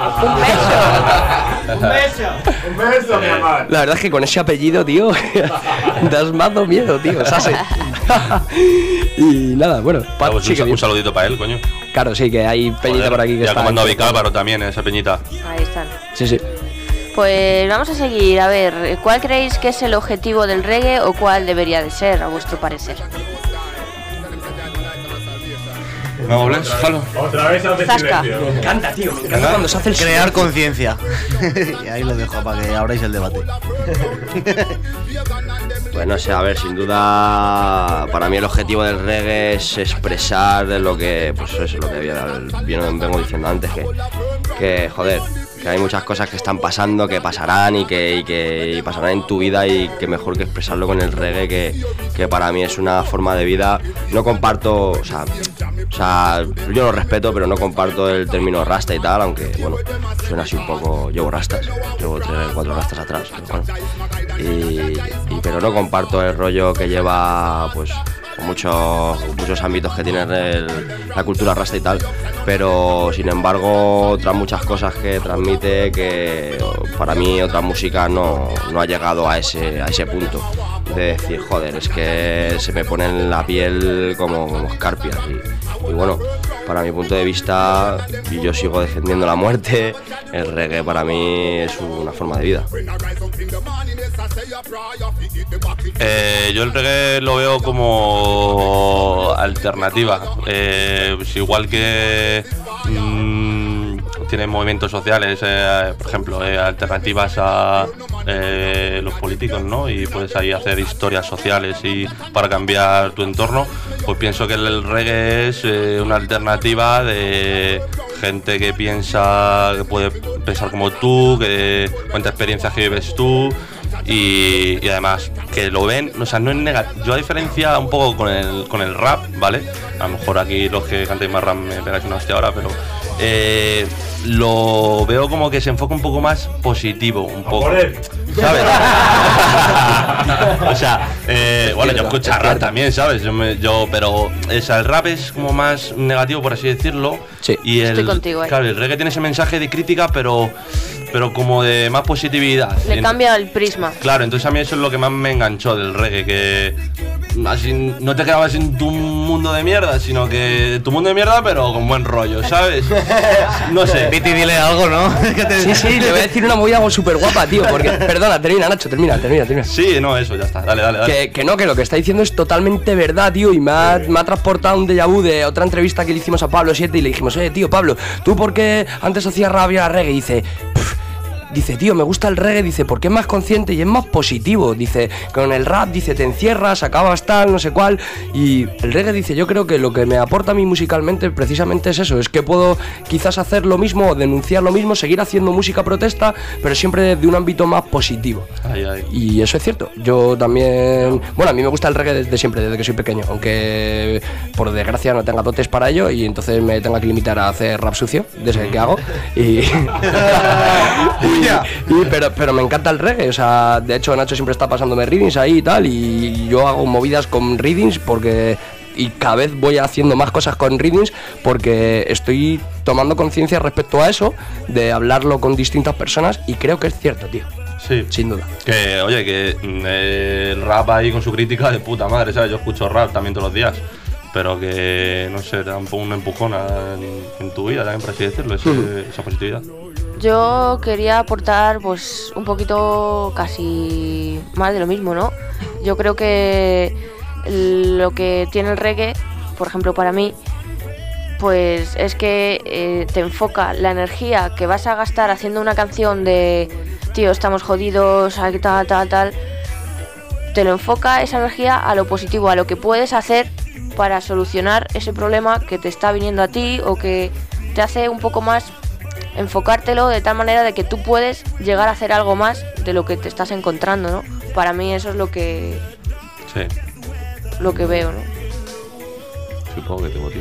Un beso, mi amor. La verdad es que con ese apellido, tío, das más miedo, tío, Sassi. Y nada, bueno, Pues un saludito para él, coño. Claro, sí, que hay peñita por aquí que ya está. comando a Vicálvaro también, esa peñita. Ahí están. Sí. Pues vamos a seguir. A ver, ¿cuál creéis que es el objetivo del reggae o cuál debería de ser, a vuestro parecer? No hables, jalo. Otra vez hace Zasca. silencio. Me encanta, tío. Me encanta cuando se hace el Crear conciencia. Y ahí lo dejo para que abráis el debate. Pues no sé, a ver, sin duda para mí el objetivo del reggae es expresar lo que, pues eso es lo que vengo diciendo antes, que joder, que hay muchas cosas que están pasando, que pasarán y que pasarán en tu vida, y que mejor que expresarlo con el reggae, que para mí es una forma de vida. No comparto, o sea, yo lo respeto, pero no comparto el término rasta y tal, aunque bueno, suena así un poco, llevo 3 o 4 rastas atrás, pero bueno, pero no comparto el rollo que lleva pues muchos ámbitos que tiene la cultura rasta y tal, pero sin embargo otras muchas cosas que transmite, que para mí otra música no ha llegado a ese punto de decir, joder, es que se me pone en la piel como escarpias, y bueno, para mi punto de vista, y yo sigo defendiendo la muerte, el reggae para mí es una forma de vida. Yo el reggae lo veo como alternativa, pues igual que tiene movimientos sociales, por ejemplo, alternativas a los políticos, ¿no? Y puedes ahí hacer historias sociales y para cambiar tu entorno. Pues pienso que el reggae es una alternativa de gente que piensa, que puede pensar como tú, que cuenta experiencias que vives tú. Y además que lo ven, o sea, no es negativo. Yo, a diferencia un poco con el rap, ¿vale? A lo mejor aquí los que cantéis más rap me pegáis una hostia ahora, pero lo veo como que se enfoca un poco más positivo, un poco, ¿sabes? O sea, bueno, yo escucho rap también, ¿sabes? Pero el rap es como más negativo, por así decirlo. Sí, y estoy contigo, claro, el reggae tiene ese mensaje de crítica, pero como de más positividad. Le cambia el prisma. Claro, entonces a mí eso es lo que más me enganchó del reggae, que así no te quedabas en tu mundo de mierda, sino que tu mundo de mierda, pero con buen rollo, ¿sabes? No sé. Piti, dile algo, ¿no? Sí, le voy a decir una movida súper guapa, tío, porque, perdona, termina, Nacho, termina. Sí, no, eso, ya está, dale. Que lo que está diciendo es totalmente verdad, tío, y me ha transportado un déjà vu de otra entrevista que le hicimos a Pablo 7 y le dijimos, tío, Pablo, ¿tú por qué antes hacías rabia reggae? Y dice, tío, me gusta el reggae, dice, porque es más consciente y es más positivo. Dice, con el rap, dice, te encierras, acabas tal, no sé cuál. Y el reggae, dice, yo creo que lo que me aporta a mí musicalmente precisamente es eso, es que puedo quizás hacer lo mismo, denunciar lo mismo, seguir haciendo música protesta, pero siempre de un ámbito más positivo. Y eso es cierto. Yo también, bueno, a mí me gusta el reggae desde siempre, desde que soy pequeño, aunque por desgracia no tenga dotes para ello y entonces me tenga que limitar a hacer rap sucio, desde que hago. Pero me encanta el reggae, o sea, de hecho Nacho siempre está pasándome readings ahí y tal, y yo hago movidas con readings y cada vez voy haciendo más cosas con readings porque estoy tomando conciencia respecto a eso, de hablarlo con distintas personas, y creo que es cierto, tío. Sí, sin duda. Que, oye, que el rap ahí con su crítica de puta madre, ¿sabes? Yo escucho rap también todos los días, pero que, no sé, te da un empujón en tu vida también, por así decirlo, esa positividad. Yo quería aportar pues un poquito casi más de lo mismo, ¿no? Yo creo que lo que tiene el reggae, por ejemplo para mí, pues es que te enfoca la energía que vas a gastar haciendo una canción de tío, estamos jodidos, tal, te lo enfoca esa energía a lo positivo, a lo que puedes hacer para solucionar ese problema que te está viniendo a ti, o que te hace un poco más enfocártelo de tal manera de que tú puedes llegar a hacer algo más de lo que te estás encontrando, ¿no? Para mí eso es lo que veo, ¿no? Supongo que te motiva.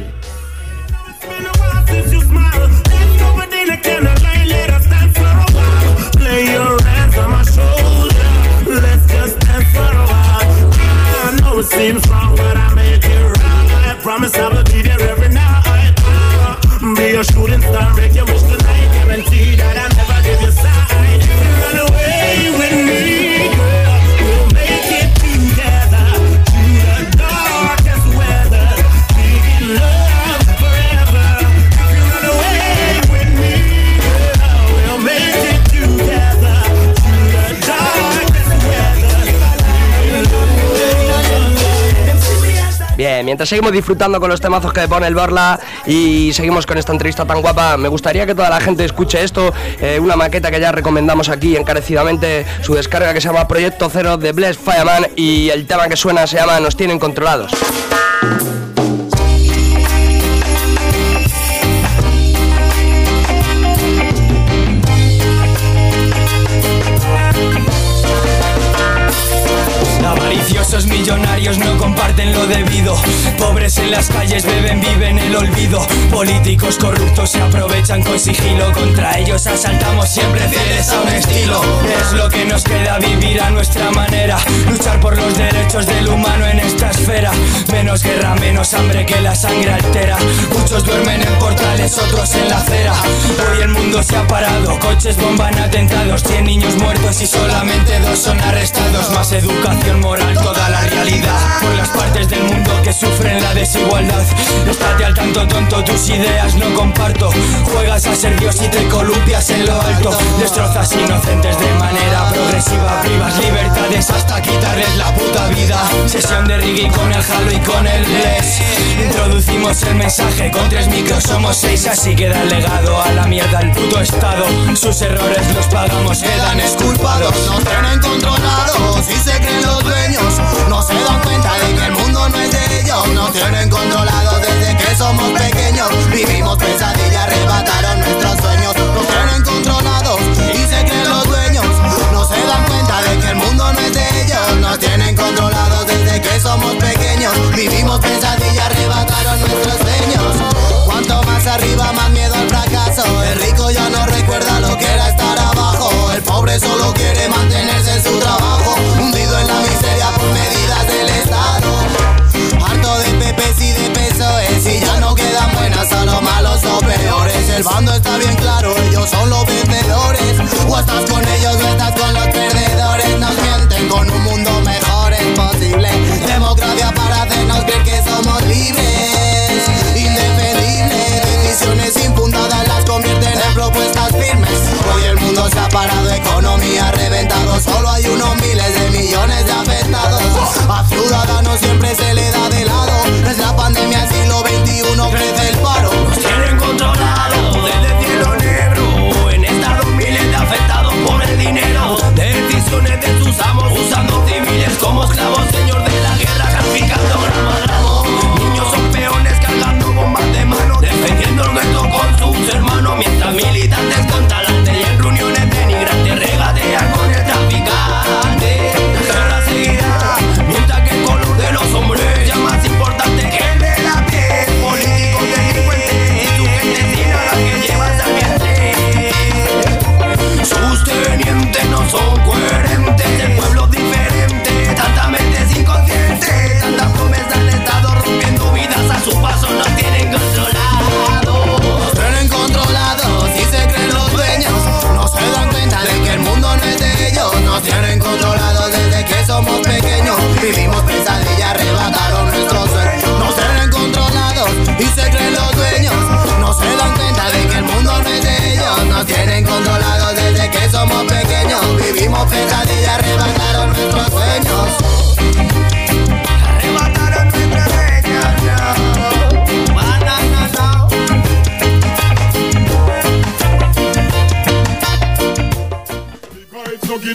Be a shooting star, make you wish tonight. Guarantee that I'll never give you side. Run away with me, girl. We'll make it together through the darkest weather. Making love forever. If you run away with me, girl, we'll make it together through the darkest weather. Bien, mientras seguimos disfrutando con los temazos que pone el Borla y seguimos con esta entrevista tan guapa, me gustaría que toda la gente escuche esto, una maqueta que ya recomendamos aquí encarecidamente, su descarga, que se llama Proyecto Cero de Blessed Fireman, y el tema que suena se llama Nos tienen controlados. Avariciosos millonarios no comparten lo debido. Pobres en las calles beben, viven el olvido. Políticos corruptos se aprovechan con sigilo. Contra ellos asaltamos siempre fieles a un estilo. Es lo que nos queda, vivir a nuestra manera. Luchar por los derechos del humano en esta esfera. Menos guerra, menos hambre que la sangre altera. Muchos duermen en portales, otros en la acera. Hoy el mundo se ha parado, coches bomban atentados. 100 niños muertos y solamente 2 son arrestados. Más educación moral, toda la realidad. Por las partes del mundo que sufren la desigualdad. Estate al tanto, tonto, tus ideas no comparto. Juegas a ser Dios y te columpias en lo alto. Destrozas inocentes de manera progresiva. Privas libertades hasta quitarles la puta vida. Sesión de reggae con el Halo y con el Bless. Introducimos el mensaje, con 3 micros somos 6. Así queda el legado, a la mierda el puto estado. Sus errores los pagamos, quedan exculpados. Nos tienen controlados y se creen los dueños. No se dan cuenta de que el mundo no es de ellos. Nos tienen controlados desde que somos pequeños. Vivimos pesadillas, arrebataron nuestros sueños. Nos tienen controlados y se creen los dueños. No se dan cuenta de que el mundo no es de ellos. Nos tienen controlados desde que somos pequeños. Vivimos pesadillas, arrebataron nuestros sueños. Cuanto más arriba, más miedo al fracaso. El rico ya no recuerda lo que era estar abajo. El pobre solo quiere mantenerse en su trabajo, hundido en la miseria por medidas del Estado.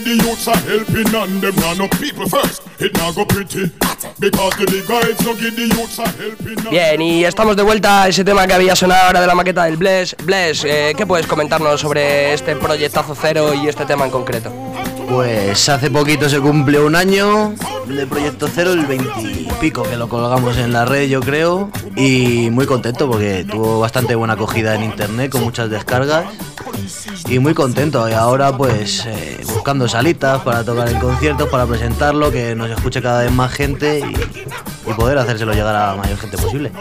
give the youths a helping and them run up people first. It now go pretty because the guys no give the youths a helping. Bien, y estamos de vuelta a ese tema que había sonado ahora de la maqueta del Bless. Bless, ¿qué puedes comentarnos sobre este proyectazo Cero y este tema en concreto? Pues hace poquito se cumple un año de Proyecto Cero, el 20 y pico que lo colgamos en la red, yo creo, y muy contento porque tuvo bastante buena acogida en internet con muchas descargas y muy contento. Y ahora pues buscando salitas para tocar en conciertos, para presentarlo, que nos escuche cada vez más gente y poder hacérselo llegar a la mayor gente posible.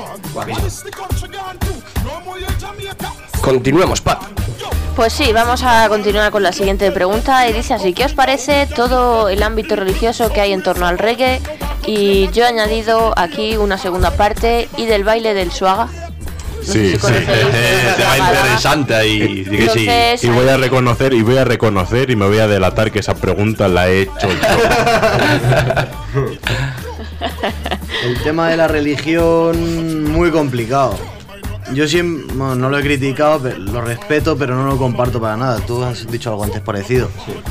Continuemos, Pat. Pues sí, vamos a continuar con la siguiente pregunta y dice así: ¿qué os parece todo el ámbito religioso que hay en torno al reggae? Y yo he añadido aquí una segunda parte y del baile del swaga. Sí, tema interesante ahí, sí que sí. Entonces, Y voy a reconocer y me voy a delatar que esa pregunta la he hecho yo. El tema de la religión, muy complicado. Yo siempre, bueno, no lo he criticado, pero lo respeto, pero no lo comparto para nada. Tú has dicho algo antes parecido.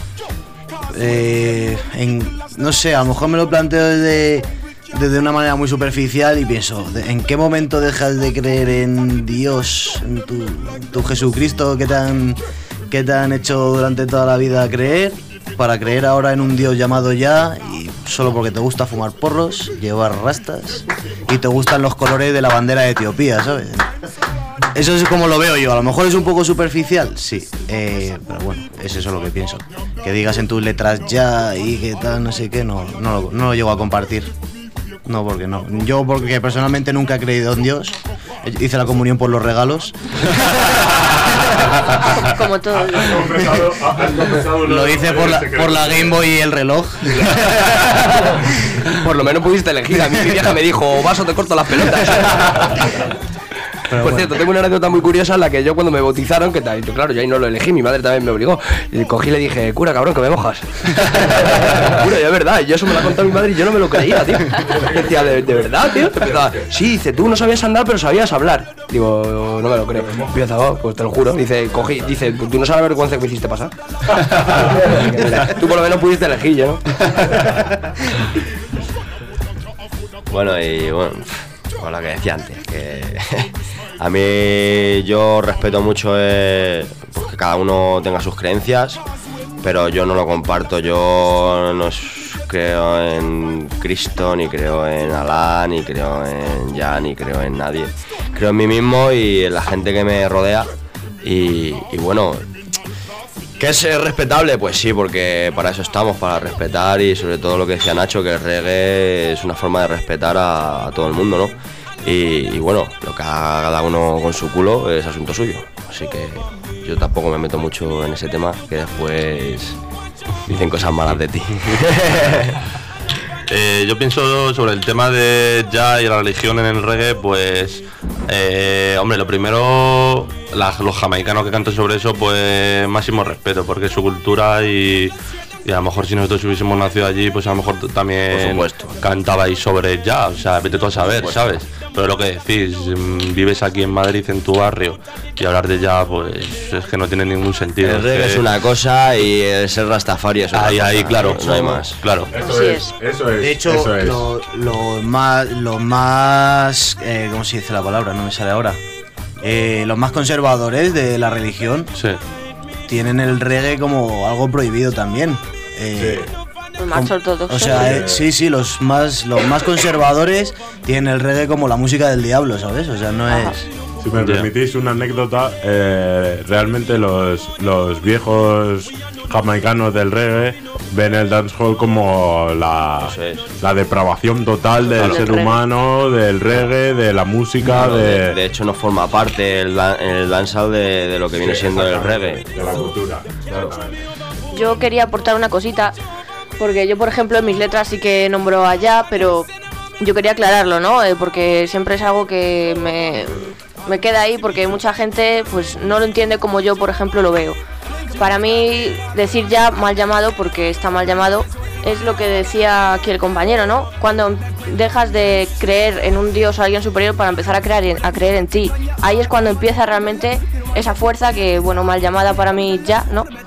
No sé, a lo mejor me lo planteo desde una manera muy superficial y pienso, ¿en qué momento dejas de creer en Dios, en tu Jesucristo que te han hecho durante toda la vida creer, para creer ahora en un Dios llamado Ya, y solo porque te gusta fumar porros, llevar rastas y te gustan los colores de la bandera de Etiopía, ¿sabes? Eso es como lo veo yo. A lo mejor es un poco superficial, sí, pero bueno, es eso lo que pienso. Que digas en tus letras Ya y que tal, no sé qué, no lo llego a compartir. No, porque no. Yo porque personalmente nunca he creído en Dios. Hice la comunión por los regalos. Como todo. Lo hice por la Game Boy y el reloj. Por lo menos pudiste elegir. A mí mi vieja me dijo, vas o te corto las pelotas. Por cierto, tengo una anécdota muy curiosa en la que yo cuando me bautizaron, que tal, yo, claro, yo ahí no lo elegí, mi madre también me obligó. Y cogí y le dije, cura, cabrón, que me mojas. Cura, y es verdad, y yo eso me lo ha contado mi madre y yo no me lo creía, tío. Decía, ¿de verdad, tío? Empezaba, sí, dice, tú no sabías andar, pero sabías hablar. Digo, no me lo creo. Empieza, oh, pues te lo juro. Dice, tú no sabes la vergüenza que me hiciste pasar. Tú por lo menos pudiste elegir, yo, ¿no? Bueno, y bueno, con lo que decía antes, que a mí yo respeto mucho pues que cada uno tenga sus creencias, pero yo no lo comparto. Yo no creo en Cristo, ni creo en Alá, ni creo en Ya, ni creo en nadie. Creo en mí mismo y en la gente que me rodea y bueno, ¿que es respetable? Pues sí, porque para eso estamos, para respetar, y sobre todo lo que decía Nacho, que el reggae es una forma de respetar a todo el mundo, ¿no? Y bueno, lo que haga cada uno con su culo es asunto suyo. Así que yo tampoco me meto mucho en ese tema, que después dicen cosas malas de ti. Yo pienso sobre el tema de Ya y la religión en el reggae, pues hombre, lo primero, los jamaicanos que cantan sobre eso, pues máximo respeto, porque es su cultura y a lo mejor si nosotros hubiésemos nacido allí, pues a lo mejor también cantabais sobre Ya, o sea, vete tú a saber, ¿sabes? Pero lo que decís, vives aquí en Madrid, en tu barrio, y hablar de Ya, pues es que no tiene ningún sentido. El reggae es una cosa y el ser rastafari es otra cosa. Ahí, claro, no hay más. Claro. Eso es. De hecho, lo más ¿cómo se dice la palabra? No me sale ahora. Los más conservadores de la religión tienen el reggae como algo prohibido también. Los más ortodoxos. O sea, sí, los más conservadores tienen el reggae como la música del diablo, ¿sabes? O sea, no es... Si me permitís una anécdota, realmente los viejos jamaicanos del reggae ven el dancehall como la depravación total del ser humano, del reggae, de la música. De hecho, no forma parte el dancehall de lo que viene siendo el reggae. De la cultura. Yo quería aportar una cosita, porque yo, por ejemplo, en mis letras sí que nombro a Ya, pero yo quería aclararlo, ¿no? Porque siempre es algo que me queda ahí, porque mucha gente pues no lo entiende como yo, por ejemplo, lo veo. Para mí, decir Ya mal llamado, porque está mal llamado, es lo que decía aquí el compañero, ¿no? Cuando dejas de creer en un Dios o alguien superior para empezar a creer en ti. Ahí es cuando empieza realmente esa fuerza que, bueno, mal llamada para mí Ya, ¿no?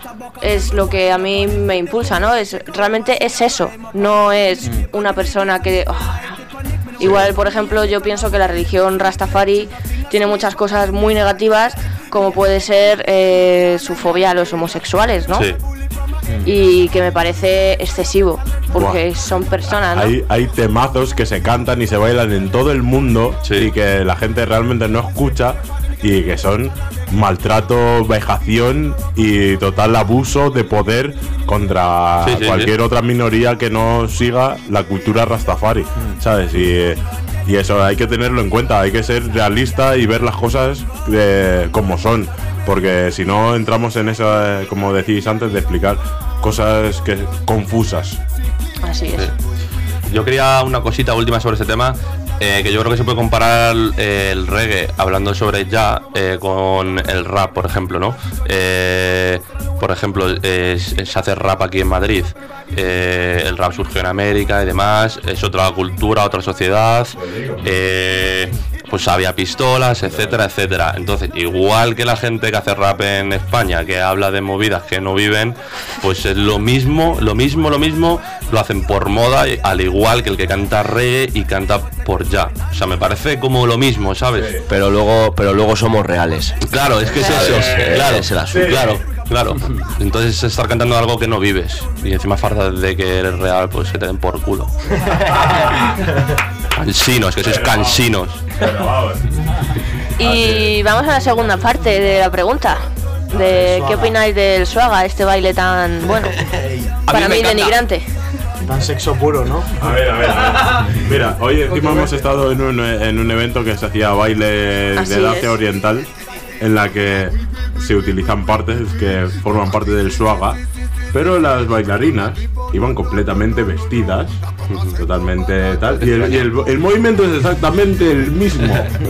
es lo que a mí me impulsa, ¿no? Realmente es eso, no es una persona que... Igual, por ejemplo, yo pienso que la religión Rastafari tiene muchas cosas muy negativas, como puede ser su fobia a los homosexuales, ¿no? Sí. Y que me parece excesivo, porque son personas, ¿no? Hay temazos que se cantan y se bailan en todo el mundo y que la gente realmente no escucha y que son maltrato, vejación y total abuso de poder contra cualquier otra minoría que no siga la cultura Rastafari, ¿sabes? Y eso hay que tenerlo en cuenta, hay que ser realista y ver las cosas como son, porque si no entramos en esa, como decís antes, de explicar cosas que confusas. Así es. Yo quería una cosita última sobre este tema, que yo creo que se puede comparar el reggae, hablando sobre ya, con el rap, por ejemplo, ¿no? Por ejemplo, se hace rap aquí en Madrid, el rap surgió en América y demás, es otra cultura, otra sociedad, pues había pistolas, etcétera, etcétera. Entonces, igual que la gente que hace rap en España, que habla de movidas que no viven, pues es lo mismo, lo hacen por moda, al igual que el que canta reggae y canta por ya. O sea, me parece como lo mismo, ¿sabes? Pero luego somos reales. Claro, es que es eso. Claro, es el asunto. Claro. Entonces estar cantando algo que no vives y encima farda de que eres real, pues que te den por culo. Cansinos, que sois cansinos. Y vamos a la segunda parte de la pregunta. De ¿qué opináis del Swaga, este baile tan, bueno, para mí denigrante? Tan sexo puro, ¿no? A ver. Mira, hoy encima hemos estado en un evento que se hacía baile de Asia Oriental, en la que se utilizan partes que forman parte del Swaga, pero las bailarinas iban completamente vestidas, totalmente tal, y el movimiento es exactamente el mismo.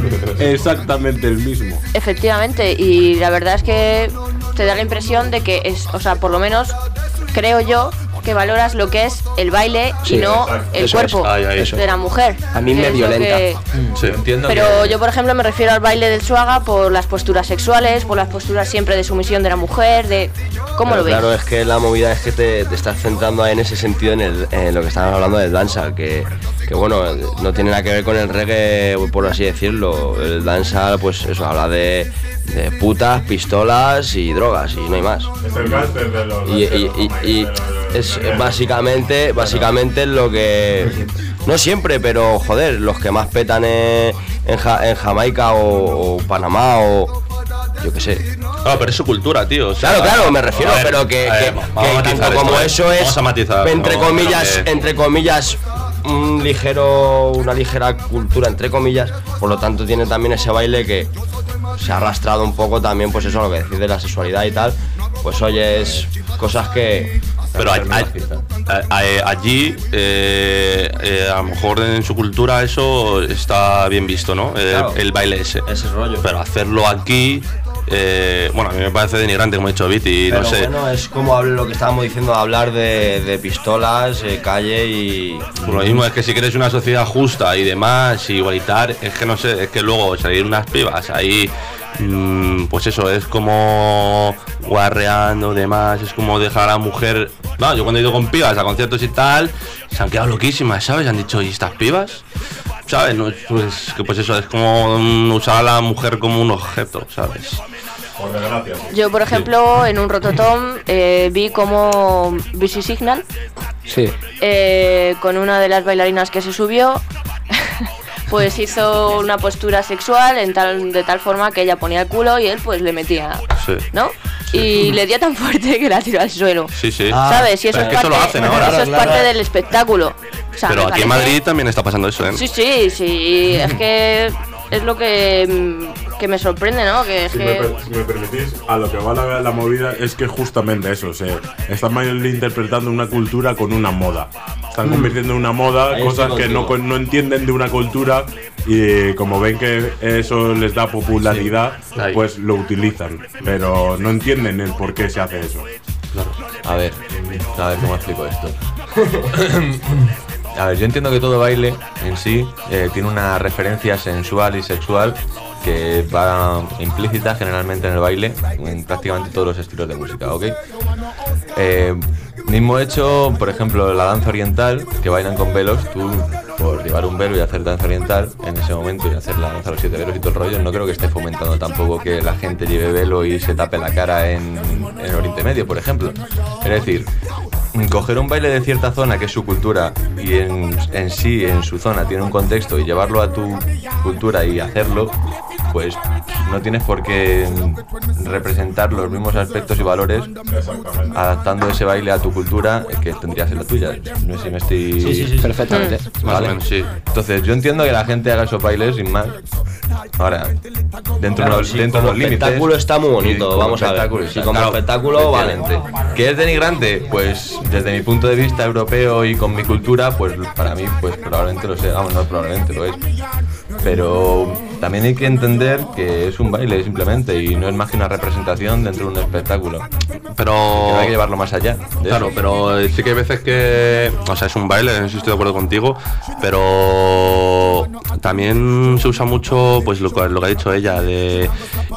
Efectivamente, y la verdad es que te da la impresión de que es, o sea, por lo menos creo yo que valoras lo que es el baile y no el cuerpo de la mujer. A mí me violenta. Entiendo. Pero yo, por ejemplo, me refiero al baile del Swaga por las posturas sexuales, por las posturas siempre de sumisión de la mujer, de cómo lo ves. Claro, es que la movida es que te estás centrando ahí en ese sentido, en lo que estábamos hablando del dancehall, que bueno, no tiene nada que ver con el reggae, por así decirlo. El dancehall, pues eso, habla de putas, pistolas y drogas, y no hay más. Es el gángster de los... Y es básicamente lo que... No siempre, pero joder, los que más petan en Jamaica o Panamá o... Yo qué sé. Claro, pero es su cultura, tío. O sea, claro, me refiero, pero que tanto como eso es, entre comillas, una ligera cultura, entre comillas, por lo tanto tiene también ese baile que se ha arrastrado un poco también, pues eso, lo que decís de la sexualidad y tal, pues oyes cosas que... Pero allí, a lo mejor en su cultura eso está bien visto, ¿no? El baile ese. Ese rollo. Pero hacerlo aquí, bueno, a mí me parece denigrante, como ha dicho Viti, no sé. Bueno, es como lo que estábamos diciendo, hablar de pistolas, calle y... Lo mismo es que si quieres una sociedad justa y demás, igualitaria, es que no sé, es que luego salir unas pibas ahí... pues eso, es como guarreando, demás, es como dejar a la mujer. No, yo cuando he ido con pibas a conciertos y tal, se han quedado loquísimas, ¿sabes? Han dicho, ¿y estas pibas? ¿Sabes? No, pues, que pues eso, es como usar a la mujer como un objeto, ¿sabes? Por desgracia. Yo, por ejemplo, en un Rototom vi como Busy Signal, con una de las bailarinas que se subió, pues hizo una postura sexual de tal forma que ella ponía el culo y él pues le metía, ¿no? Y le dio tan fuerte que la tiró al suelo. Sí. ¿Sabes? Y eso es parte, lo hacen ahora. Eso es parte del espectáculo. O sea, pero aquí en Madrid también está pasando eso, ¿eh? Sí. Es que es lo que me sorprende, ¿no? Que si me permitís, a lo que va la movida es que justamente eso, están malinterpretando una cultura con una moda. Están convirtiendo en una moda cosas que no entienden de una cultura y como ven que eso les da popularidad, pues lo utilizan, pero no entienden el por qué se hace eso. Claro. A ver cómo explico esto. A ver, yo entiendo que todo baile en sí tiene una referencia sensual y sexual que va implícita generalmente en el baile, en prácticamente todos los estilos de música, ¿ok? Mismo hecho, por ejemplo, la danza oriental, que bailan con velos, tú por llevar un velo y hacer danza oriental en ese momento y hacer la danza a los 7 velos y todo el rollo, no creo que esté fomentando tampoco que la gente lleve velo y se tape la cara en Oriente Medio, por ejemplo. Es decir, coger un baile de cierta zona que es su cultura y en sí, en su zona, tiene un contexto y llevarlo a tu cultura y hacerlo, pues no tienes por qué representar los mismos aspectos y valores adaptando ese baile a tu cultura que tendrías en la tuya. No sé si me estoy... Sí, perfectamente. Vale. Sí. Entonces yo entiendo que la gente haga esos bailes sin más. Ahora, dentro de los límites... El espectáculo está muy bonito, vamos a ver. Sí, como espectáculo, vale. ¿Que es denigrante? Pues desde mi punto de vista europeo y con mi cultura, pues para mí pues probablemente lo sea. Vamos, no probablemente lo es. Pero también hay que entender que es un baile simplemente y no es más que una representación dentro de un espectáculo. Pero que hay que llevarlo más allá. Claro, pero sí que hay veces que... O sea, es un baile, no sé si estoy de acuerdo contigo, pero también se usa mucho, pues lo que ha dicho ella, de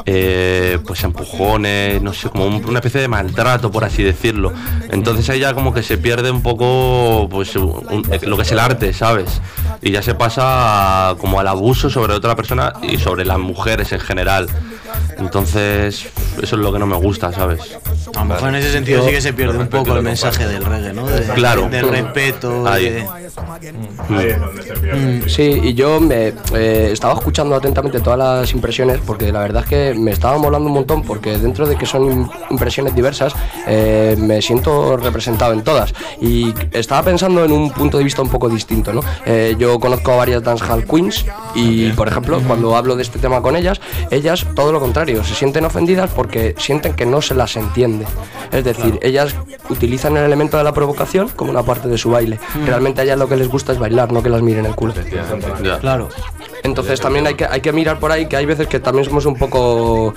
pues empujones, no sé, como una especie de maltrato, por así decirlo. Entonces ella como que se pierde un poco pues lo que es el arte, ¿sabes? Y ya se pasa como al abuso sobre otra persona y sobre las mujeres en general. Entonces, eso es lo que no me gusta, ¿sabes? A lo mejor en ese sentido sí que se pierde un poco el mensaje del reggae, ¿no? Claro. Del respeto. Ahí. Ahí es donde se pierde. Sí, y yo me estaba escuchando atentamente todas las impresiones porque la verdad es que me estaba molando un montón porque dentro de que son impresiones diversas me siento representado en todas y estaba pensando en un punto de vista un poco distinto, ¿no? Yo conozco a varias dancehall queens y por ejemplo cuando hablo de este tema con ellas todo lo contrario, se sienten ofendidas porque sienten que no se las entiende, es decir, ellas utilizan el elemento de la provocación como una parte de su baile, realmente a ellas lo que les gusta es bailar, no que las miren el culo. Claro. Entonces también hay que mirar por ahí que hay veces que también somos un poco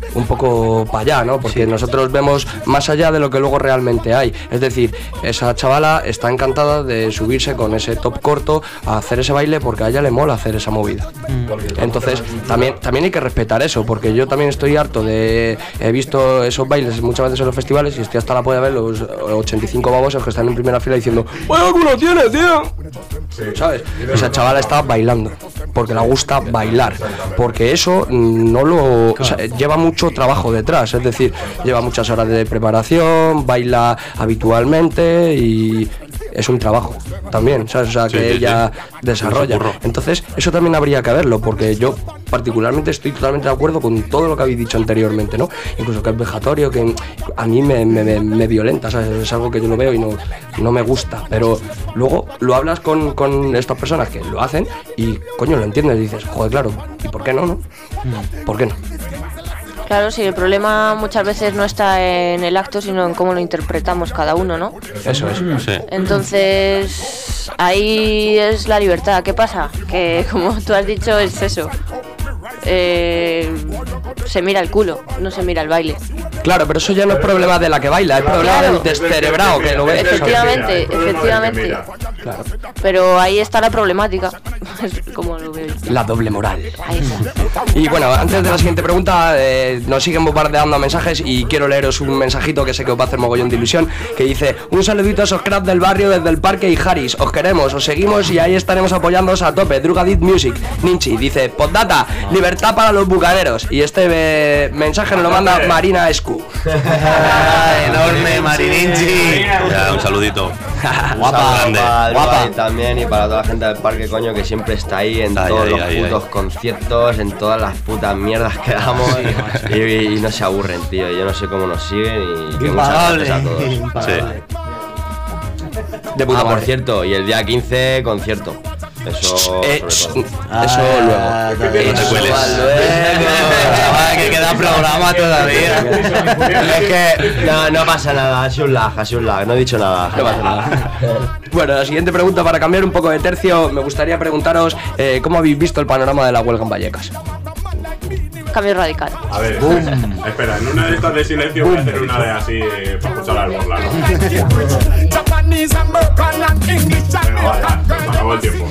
para allá, ¿no? Porque nosotros vemos más allá de lo que luego realmente hay. Es decir, esa chavala está encantada de subirse con ese top corto a hacer ese baile porque a ella le mola hacer esa movida. Entonces también hay que respetar eso, porque yo también estoy harto he visto esos bailes muchas veces en los festivales y estoy hasta la polla ver los 85 babosos que están en primera fila diciendo ¡vaya culo tiene, tío! ¿Sabes? Esa chavala está bailando porque le gusta bailar, porque eso no lo... O sea, lleva mucho trabajo detrás, es decir, lleva muchas horas de preparación, baila habitualmente y es un trabajo también, ¿sabes? O sea, que ella desarrolla. Entonces, eso también habría que verlo, porque yo particularmente estoy totalmente de acuerdo con todo lo que habéis dicho anteriormente, ¿no? Incluso que es vejatorio, que a mí me violenta, ¿sabes? Es algo que yo lo veo y no me gusta, pero luego lo hablas con estas personas que lo hacen y, coño, lo entiendes y dices, joder, claro, ¿y por qué no? ¿Por qué no? Claro, sí, el problema muchas veces no está en el acto, sino en cómo lo interpretamos cada uno, ¿no? Eso es. Sí. Entonces, ahí es la libertad. ¿Qué pasa? Que, como tú has dicho, es eso. Se mira el culo, no se mira el baile. Claro, pero eso ya no es problema de la que baila, es problema del descerebrado que lo ve. Efectivamente. Claro. Pero ahí está la problemática, como lo veo yo. La doble moral. Ahí está. Y bueno, antes de la siguiente pregunta, nos siguen bombardeando mensajes y quiero leeros un mensajito que sé que os va a hacer mogollón de ilusión, que dice: un saludito a esos cracks del barrio desde el Parque y Harris, os queremos, os seguimos y ahí estaremos apoyándoos a tope. Drugadit Music. Ninchi dice: postdata, libertad para los bucaneros. Y este mensaje nos lo manda Marina Escu. Enorme Marininchi. Un saludito. Guapa también, y para toda la gente del parque, coño, que siempre está ahí en todos los putos conciertos, en todas las putas mierdas que damos y no se aburren, tío. Yo no sé cómo nos siguen y que muchas gracias a todos. Por cierto, y el día 15 concierto. Eso sobre todo. Eso luego. No te cueles. Que queda programa todavía. Es que no pasa nada, ha sido un lag, no he dicho nada. No pasa nada. Bueno, la siguiente pregunta, para cambiar un poco de tercio, me gustaría preguntaros cómo habéis visto el panorama de la huelga en Vallecas. Cambio radical. A ver, espera, en una de estas de silencio voy a hacer una de así para escuchar al borla, ¿no? Japanese and broken and English and Acabó el tiempo.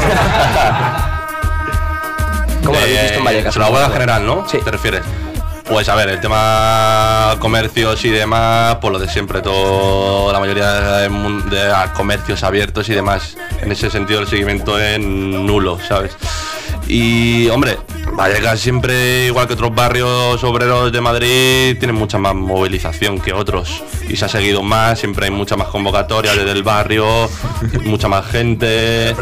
¿Cómo lo habéis visto en Vallecas? La huelga general, ¿no? Sí. ¿Te refieres? Pues a ver, el tema comercios y demás, pues lo de siempre, la mayoría de comercios abiertos y demás. En ese sentido el seguimiento es nulo, ¿sabes? Y hombre, Vallecas siempre, igual que otros barrios obreros de Madrid, tienen mucha más movilización que otros. Y se ha seguido más, siempre hay mucha más convocatoria desde el barrio, mucha más gente.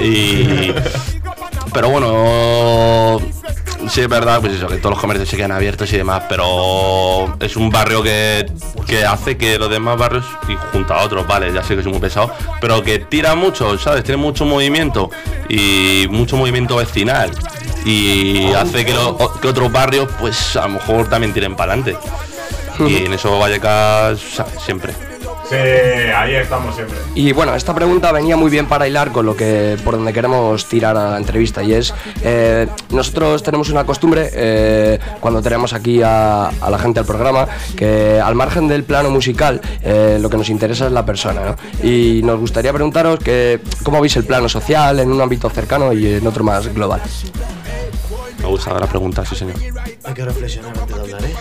Pero bueno, sí es verdad, pues eso, que todos los comercios se quedan abiertos y demás, pero es un barrio que hace que los demás barrios, y junto a otros, vale, ya sé que soy muy pesado, pero que tira mucho, ¿sabes? Tiene mucho movimiento y mucho movimiento vecinal y hace que otros barrios, pues a lo mejor también tiren para adelante. Y en eso Vallecas siempre. Sí, ahí estamos siempre. Y bueno, esta pregunta venía muy bien para hilar con por donde queremos tirar a la entrevista, y es, nosotros tenemos una costumbre, cuando tenemos aquí a la gente del programa, que al margen del plano musical, lo que nos interesa es la persona, ¿no? Y nos gustaría preguntaros cómo veis el plano social en un ámbito cercano y en otro más global. Me gusta la pregunta, sí señor. Hay que reflexionar antes de hablar,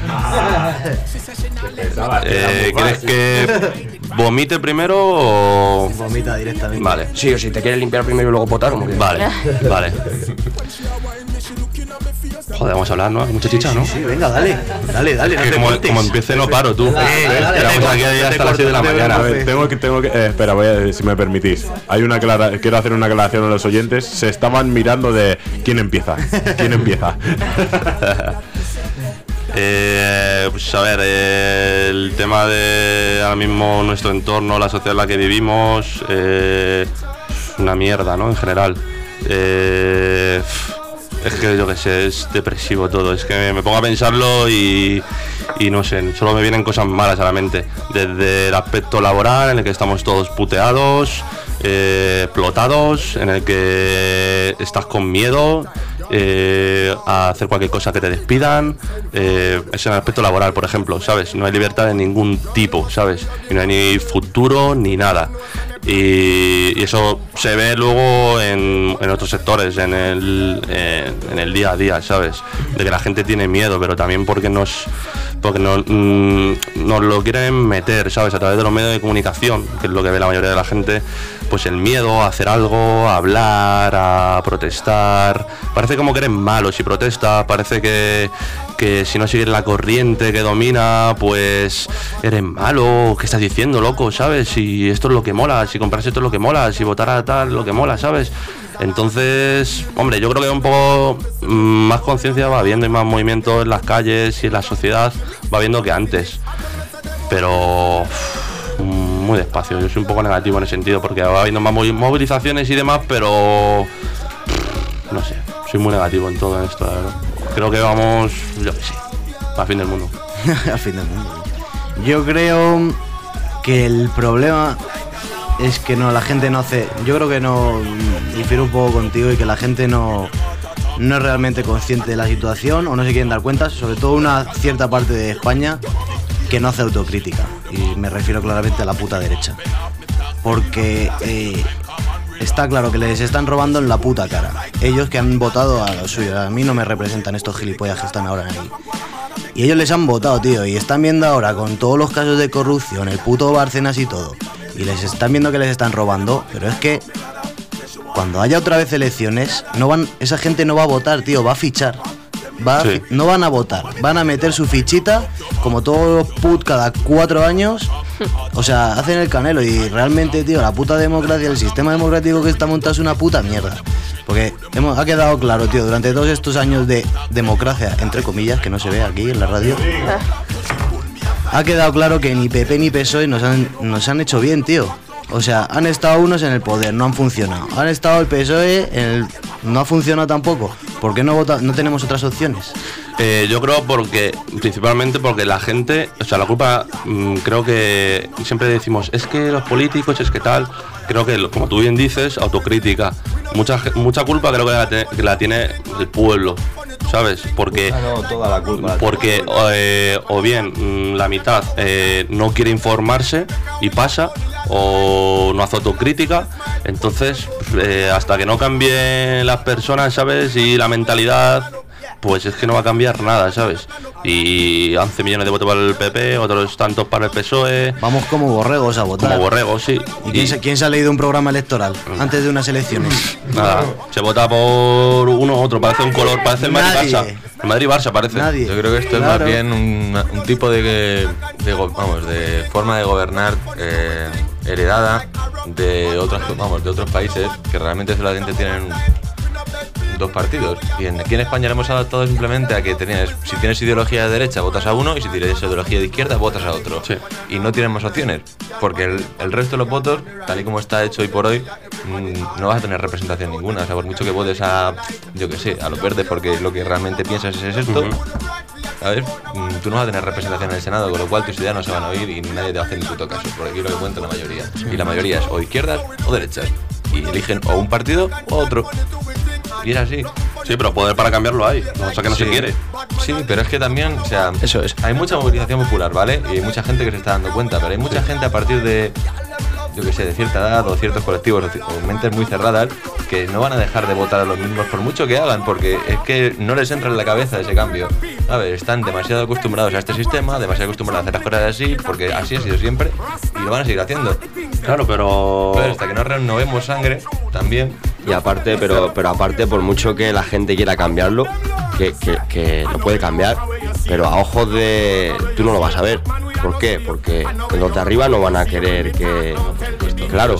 ¿Quieres que vomite primero o...? Vomita directamente. Vale. Sí, o si te quieres limpiar primero y luego potar, ¿cómo que? Vale. Joder, vamos a hablar, ¿no? Mucha chicha, ¿no? Sí, venga, dale, no te cortes. Como empiece no paro, tú. Esperamos aquí hasta las 6 de la mañana. A ver, tengo que espera, si me permitís. Quiero hacer una aclaración a los oyentes. Se estaban mirando de ¿quién empieza? Pues a ver, el tema de ahora mismo nuestro entorno, la sociedad en la que vivimos, es una mierda, ¿no? En general. Es que yo qué sé, es depresivo todo. Es que me pongo a pensarlo y no sé, solo me vienen cosas malas a la mente. Desde el aspecto laboral, en el que estamos todos puteados, explotados, en el que estás con miedo a hacer cualquier cosa que te despidan. Es en el aspecto laboral, por ejemplo, ¿sabes? No hay libertad de ningún tipo, ¿sabes? Y no hay ni futuro ni nada. Y eso se ve luego en otros sectores, en el día a día, ¿sabes? De que la gente tiene miedo, pero también porque nos lo quieren meter, ¿sabes? A través de los medios de comunicación, que es lo que ve la mayoría de la gente, pues el miedo a hacer algo, a hablar, a protestar. Parece como que eres malo si protestas, parece que si no sigues la corriente que domina, pues eres malo. ¿Qué estás diciendo, loco? ¿Sabes? Si esto es lo que mola, si comprarse esto es lo que mola, si votar a tal lo que mola, ¿sabes? Entonces, hombre, yo creo que un poco más conciencia va habiendo y más movimiento en las calles y en la sociedad va habiendo que antes. Pero muy despacio, yo soy un poco negativo en ese sentido porque va habiendo más movilizaciones y demás, pero no sé, soy muy negativo en todo esto, la verdad. Creo que vamos, yo qué sé, al fin del mundo. Al fin del mundo. Yo creo que el problema es que la gente no hace. Yo creo que no. Difiero un poco contigo y que la gente no es realmente consciente de la situación o no se quieren dar cuenta, sobre todo una cierta parte de España que no hace autocrítica. Y me refiero claramente a la puta derecha. Porque está claro que les están robando en la puta cara. Ellos que han votado a lo suyo. A mí no me representan estos gilipollas que están ahora ahí. Y ellos les han votado, tío. Y están viendo ahora con todos los casos de corrupción, el puto Bárcenas y todo. Y les están viendo que les están robando. Pero es que cuando haya otra vez elecciones, esa gente no va a votar, tío. Va a fichar. Sí. No van a votar. Van a meter su fichita, como todos los put cada 4 años. O sea, hacen el canelo. Y realmente, tío, la puta democracia, el sistema democrático que está montado es una puta mierda. Porque ha quedado claro, tío, durante todos estos años de democracia, entre comillas, que no se ve aquí en la radio, ha quedado claro que ni PP ni PSOE nos han hecho bien, tío. O sea, han estado unos en el poder, no han funcionado. Han estado el PSOE, no ha funcionado tampoco. ¿Por qué no tenemos otras opciones? Yo creo principalmente porque la gente, o sea, la culpa, creo que siempre decimos, es que los políticos, es que tal. Creo que, como tú bien dices, autocrítica. Mucha culpa creo que la tiene el pueblo, ¿sabes? Porque toda la culpa. Porque o bien la mitad no quiere informarse y pasa, o no hace autocrítica. Entonces, hasta que no cambien las personas, ¿sabes? Y la mentalidad, pues es que no va a cambiar nada, ¿sabes? Y 11 millones de votos para el PP, otros tantos para el PSOE. Vamos como borregos a votar. Como borregos, sí. ¿Y quién se ha leído un programa electoral antes de unas elecciones? Nada, se vota por uno u otro, parece un color, parece el Madrid-Barça. El Madrid-Barça parece. Yo creo que esto es más bien un tipo de forma de gobernar heredada de otros países que realmente solamente tienen dos partidos. Y aquí en España lo hemos adaptado simplemente a que si tienes ideología de derecha votas a uno y si tienes ideología de izquierda votas a otro. Sí. Y no tienes más opciones, porque el resto de los votos, tal y como está hecho hoy por hoy, no vas a tener representación ninguna. O sea, por mucho que votes a, yo que sé, a los verdes porque lo que realmente piensas es esto, ¿sabes? Tú no vas a tener representación en el Senado, con lo cual tus ideas no se van a oír y nadie te va a hacer ni puto caso, porque aquí lo que cuenta la mayoría. Y la mayoría es o izquierdas o derechas. Y eligen o un partido o otro. Y es así. Sí, pero poder para cambiarlo hay. O sea que no se quiere. Sí, pero es que también, o sea, eso es. Hay mucha movilización popular, ¿vale? Y hay mucha gente que se está dando cuenta, pero hay mucha gente a partir de, yo que sé, de cierta edad o ciertos colectivos o mentes muy cerradas que no van a dejar de votar a los mismos por mucho que hagan, porque es que no les entra en la cabeza ese cambio. A ver, están demasiado acostumbrados a este sistema, demasiado acostumbrados a hacer las cosas así, porque así ha sido siempre y lo van a seguir haciendo. Claro, pero hasta que no renovemos sangre, también. Y aparte, pero aparte, por mucho que la gente quiera cambiarlo, que lo puede cambiar, pero a ojos de... tú no lo vas a ver. ¿Por qué? Porque los de arriba no van a querer que... Claro,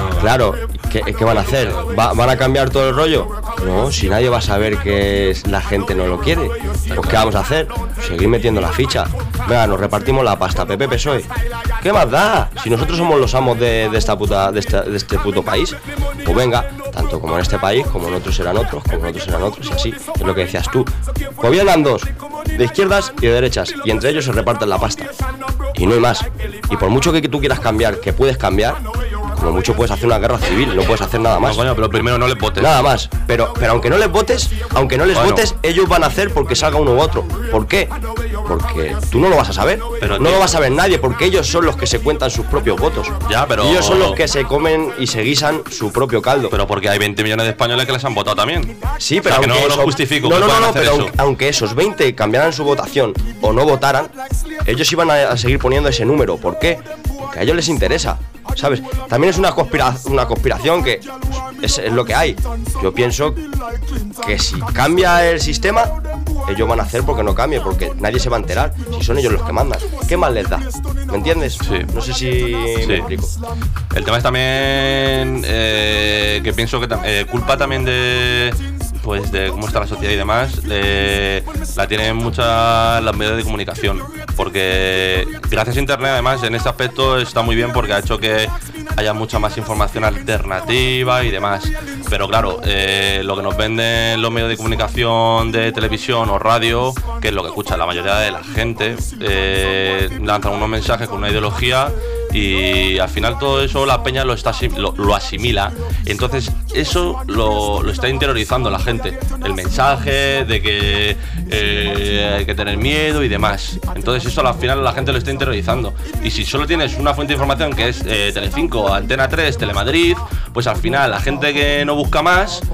¿qué van a hacer? ¿Van a cambiar todo el rollo? No, si nadie va a saber que la gente no lo quiere, pues ¿qué vamos a hacer? Seguir metiendo la ficha. Venga, nos repartimos la pasta, PP, PSOE. ¿Qué más da? Si nosotros somos los amos de este puto país, pues venga, tanto como en este país, como en otros serán otros, como en otros serán otros, y así, es lo que decías tú. Gobiernan dos, de izquierdas y de derechas, y entre ellos se reparten la pasta. Y no hay más. Y por mucho que tú quieras cambiar, que puedes cambiar, como mucho puedes hacer una guerra civil, no puedes hacer nada más. No, coño, pero primero no les votes. Nada más. Pero aunque no les votes, votes, ellos van a hacer porque salga uno u otro. ¿Por qué? Porque tú no lo vas a saber. Pero no lo va a saber nadie, porque ellos son los que se cuentan sus propios votos. Ya, pero... ellos son los que se comen y se guisan su propio caldo. Pero porque hay 20 millones de españoles que les han votado también. Sí, pero o sea, que no lo justifico. No, pero aunque esos 20 cambiaran su votación o no votaran, ellos iban a seguir poniendo ese número. ¿Por qué? Porque a ellos les interesa, ¿sabes? También es una conspiración que es lo que hay. Yo pienso que si cambia el sistema, ellos van a hacer porque no cambie, porque nadie se va a enterar si son ellos los que mandan. ¿Qué más les da? ¿Me entiendes? Sí. No sé si me explico. El tema es también que pienso que culpa también de cómo está la sociedad y demás, la tienen muchas los medios de comunicación, porque gracias a internet además en este aspecto está muy bien porque ha hecho que haya mucha más información alternativa y demás, pero claro, lo que nos venden los medios de comunicación de televisión o radio, que es lo que escucha la mayoría de la gente, lanzan unos mensajes con una ideología y al final todo eso la peña lo asimila, entonces eso lo está interiorizando la gente, el mensaje de que hay que tener miedo y demás, entonces eso al final la gente lo está interiorizando, y si solo tienes una fuente de información que es Telecinco, Antena 3, Telemadrid, pues al final la gente que no busca más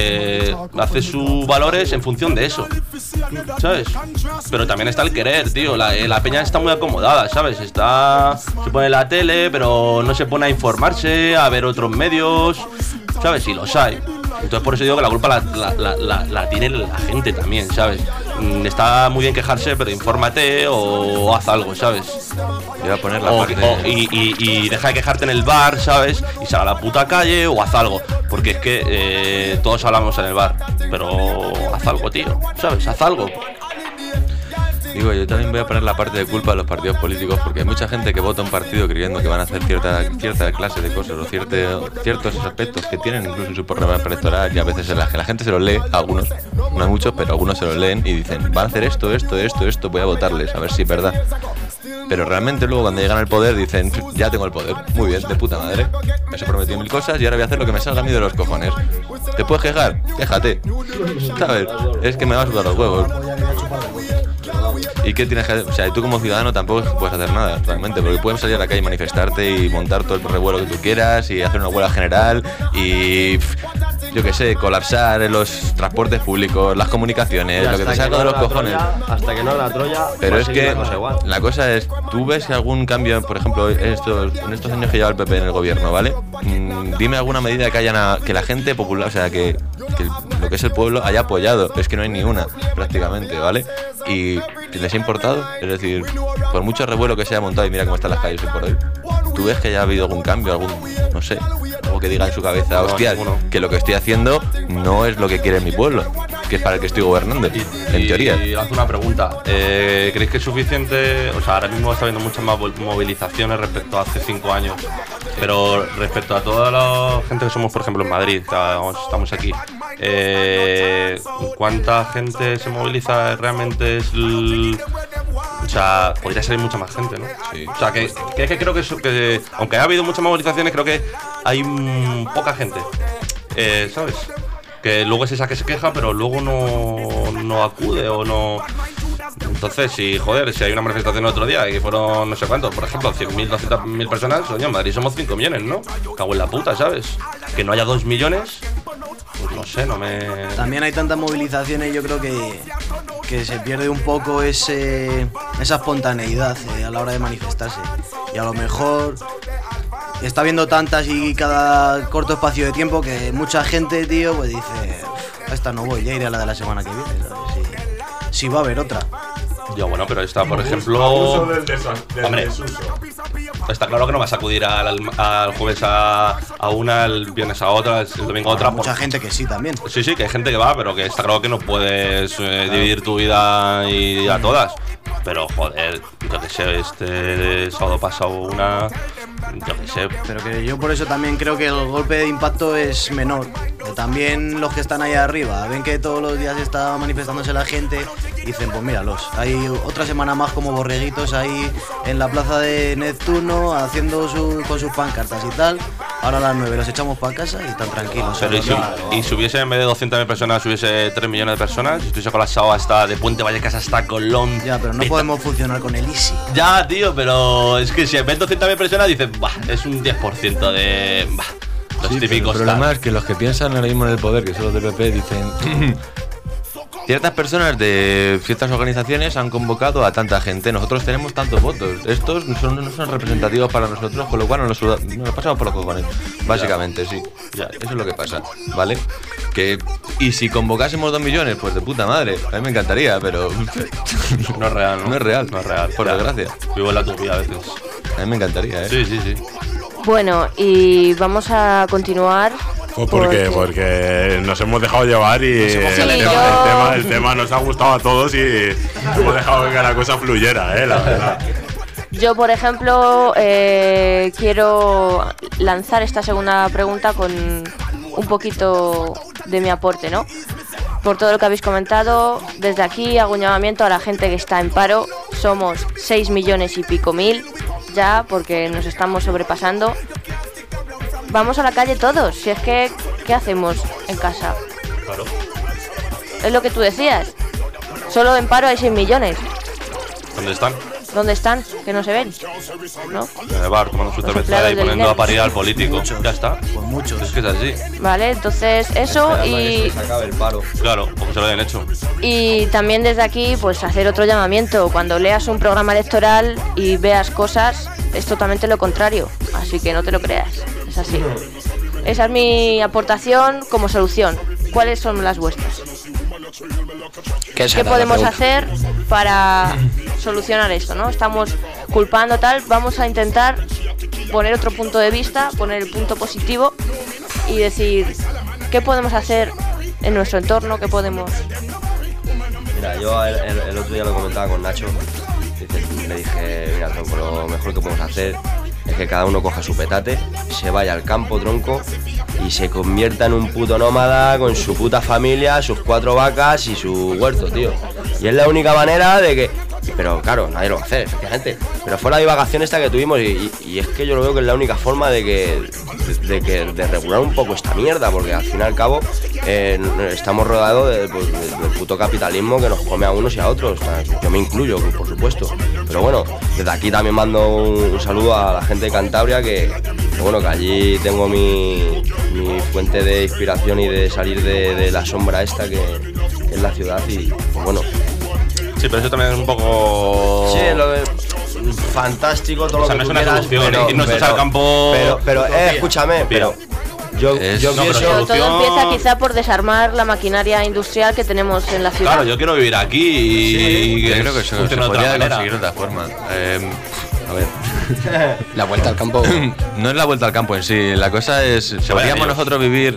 hace sus valores en función de eso, ¿sabes? Pero también está el querer, tío, la peña está muy acomodada, ¿sabes? Se pone la tele, pero no se pone a informarse, a ver otros medios, ¿sabes? Y los hay. Entonces por eso digo que la culpa la tiene la gente también, ¿sabes? Está muy bien quejarse, pero infórmate o haz algo, ¿sabes? Voy a poner la parte y deja de quejarte en el bar, ¿sabes? Y sal a la puta calle o haz algo. Porque es que todos hablamos en el bar, pero haz algo, tío, ¿sabes? Haz algo. Digo, yo también voy a poner la parte de culpa a los partidos políticos, porque hay mucha gente que vota un partido creyendo que van a hacer cierta clase de cosas o ciertos aspectos que tienen incluso en su programa electoral, y a veces que la gente se los lee, algunos, no muchos, pero algunos se los leen y dicen, van a hacer esto, voy a votarles, a ver si es verdad. Pero realmente luego cuando llegan al poder dicen, ya tengo el poder, muy bien, de puta madre, me he prometido 1000 cosas y ahora voy a hacer lo que me salga a mí de los cojones. ¿Te puedes quejar? Quéjate, ¿sabes? Es que me va a sudar los huevos. ¿Y qué tienes que hacer? O sea, tú como ciudadano tampoco puedes hacer nada, realmente, porque puedes salir a la calle y manifestarte y montar todo el revuelo que tú quieras y hacer una huelga general y, yo qué sé, colapsar en los transportes públicos, las comunicaciones, lo que te salga de los cojones. Hasta que no la Troya. Pero es que la cosa es, ¿tú ves algún cambio, por ejemplo, en estos años que lleva el PP en el gobierno, ¿vale? Dime alguna medida que la gente popular, o sea, que lo que es el pueblo haya apoyado. Es que no hay ni una, prácticamente, ¿vale? Y les ha importado, es decir, por mucho revuelo que se haya montado y mira cómo están las calles hoy por hoy, ¿tú ves que haya habido algún cambio, no sé, algo que diga en su cabeza, hostia, que lo que estoy haciendo no es lo que quiere mi pueblo, que es para el que estoy gobernando, en teoría? Y hago una pregunta, ¿creéis que es suficiente? O sea, ahora mismo está habiendo muchas más movilizaciones respecto a hace 5 años, pero respecto a toda la gente que somos, por ejemplo, en Madrid, que estamos aquí, ¿cuánta gente se moviliza? Realmente es o sea, podría ser mucha más gente, ¿no? Sí. O sea, que creo que aunque ha habido muchas movilizaciones, creo que hay poca gente, ¿sabes? Que luego es esa que se queja, pero luego no acude o no. Entonces, si hay una manifestación el otro día y fueron no sé cuántos, por ejemplo, 100.000, 200.000 personas, coño, en Madrid somos 5 millones, ¿no? Cago en la puta, ¿sabes? Que no haya 2 millones, pues no sé, no me... También hay tantas movilizaciones, yo creo que se pierde un poco esa espontaneidad a la hora de manifestarse. Y a lo mejor está viendo tantas y cada corto espacio de tiempo que mucha gente, tío, pues dice, a esta no voy, ya iré a la de la semana que viene, ¿sabes? Si va a haber otra. Ya, bueno, pero esta, por ejemplo... Hombre, está claro que no vas a acudir al jueves a una, el viernes a otra, el domingo a otra. Mucha gente que sí también. Sí, que hay gente que va, pero que está claro que no puedes dividir tu vida y a todas. Pero, joder, yo que sé, este sábado pasado una... Yo que sé. Pero que yo por eso también creo que el golpe de impacto es menor. También los que están ahí arriba ven que todos los días está manifestándose la gente y dicen, pues míralos, hay otra semana más como borreguitos ahí en la plaza de Neptuno haciendo con sus pancartas y tal. Ahora a las 9 los echamos para casa y están tranquilos. Pero y si hubiese en vez de 200.000 personas, hubiese 3 millones de personas, si estuviese colapsado hasta de Puente Vallecas hasta Colón. Ya, pero no podemos funcionar con el Easy. Ya, tío, pero es que si en vez de 200.000 personas dices, es un 10% de... Los sí, típicos. Pero el problema es que los que piensan ahora mismo en el poder, que son los del PP, dicen... Ciertas personas de ciertas organizaciones han convocado a tanta gente. Nosotros tenemos tantos votos. Estos no son representativos para nosotros, con lo cual nos pasamos por los cojones. Básicamente, sí. Ya, eso es lo que pasa, ¿vale? Y si convocásemos 2 millones, pues de puta madre. A mí me encantaría, pero... No es real, ¿no? No es real. No es real. Por desgracia. Vivo en la utopía a veces. A mí me encantaría, ¿eh? Sí. Bueno, y vamos a continuar. Porque nos hemos dejado llevar y el tema nos ha gustado a todos y hemos dejado que la cosa fluyera, la verdad. Yo, por ejemplo, quiero lanzar esta segunda pregunta con un poquito de mi aporte, ¿no? Por todo lo que habéis comentado, desde aquí hago un llamamiento a la gente que está en paro. Somos 6 millones y pico mil ya, porque nos estamos sobrepasando. Vamos a la calle todos, si es que, ¿qué hacemos en casa? Claro. Es lo que tú decías. Solo en paro hay 6 millones. ¿Dónde están? ¿Dónde están? Que no se ven, ¿no? En el bar, tomando su cerveza y poniendo a parir al político. Ya está. Pues muchos. Es que es así. Vale, entonces eso y... Se acabe el paro. Claro, porque se lo hayan hecho. Y también desde aquí, pues hacer otro llamamiento. Cuando leas un programa electoral y veas cosas, es totalmente lo contrario. Así que no te lo creas. Es así. Esa es mi aportación como solución. ¿Cuáles son las vuestras? ¿Qué podemos hacer para solucionar esto, no? Estamos culpando tal, vamos a intentar poner otro punto de vista, poner el punto positivo y decir qué podemos hacer en nuestro entorno, qué podemos... Mira, yo el otro día lo comentaba con Nacho, le dije, mira, tronco, lo mejor que podemos hacer es que cada uno coja su petate, se vaya al campo, tronco, y se convierta en un puto nómada con su puta familia, sus 4 vacas y su huerto, tío. Y es la única manera de que pero claro, nadie lo va a hacer, efectivamente. Pero fue la divagación esta que tuvimos y es que yo lo veo que es la única forma de regular un poco esta mierda, porque al fin y al cabo estamos rodeados del puto capitalismo que nos come a unos y a otros. O sea, yo me incluyo, por supuesto. Pero bueno, desde aquí también mando un saludo a la gente de Cantabria, que bueno, que allí tengo mi fuente de inspiración y de salir de la sombra esta que es la ciudad y pues bueno. Sí, pero eso también es un poco... Sí, lo de... fantástico todo, o sea, lo que no es una solución, pero irnos al campo... Pero escúchame, pero... Yo pienso... Todo empieza quizá por desarmar la maquinaria industrial que tenemos en la ciudad. Claro, yo quiero vivir aquí y... yo creo que eso se podría conseguir de otra forma. A ver, la vuelta al campo... No es la vuelta al campo en sí, la cosa es... ¿Podríamos nosotros vivir...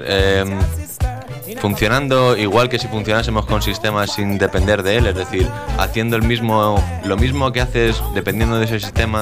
funcionando igual que si funcionásemos con sistemas sin depender de él, es decir, haciendo lo mismo que haces dependiendo de ese sistema,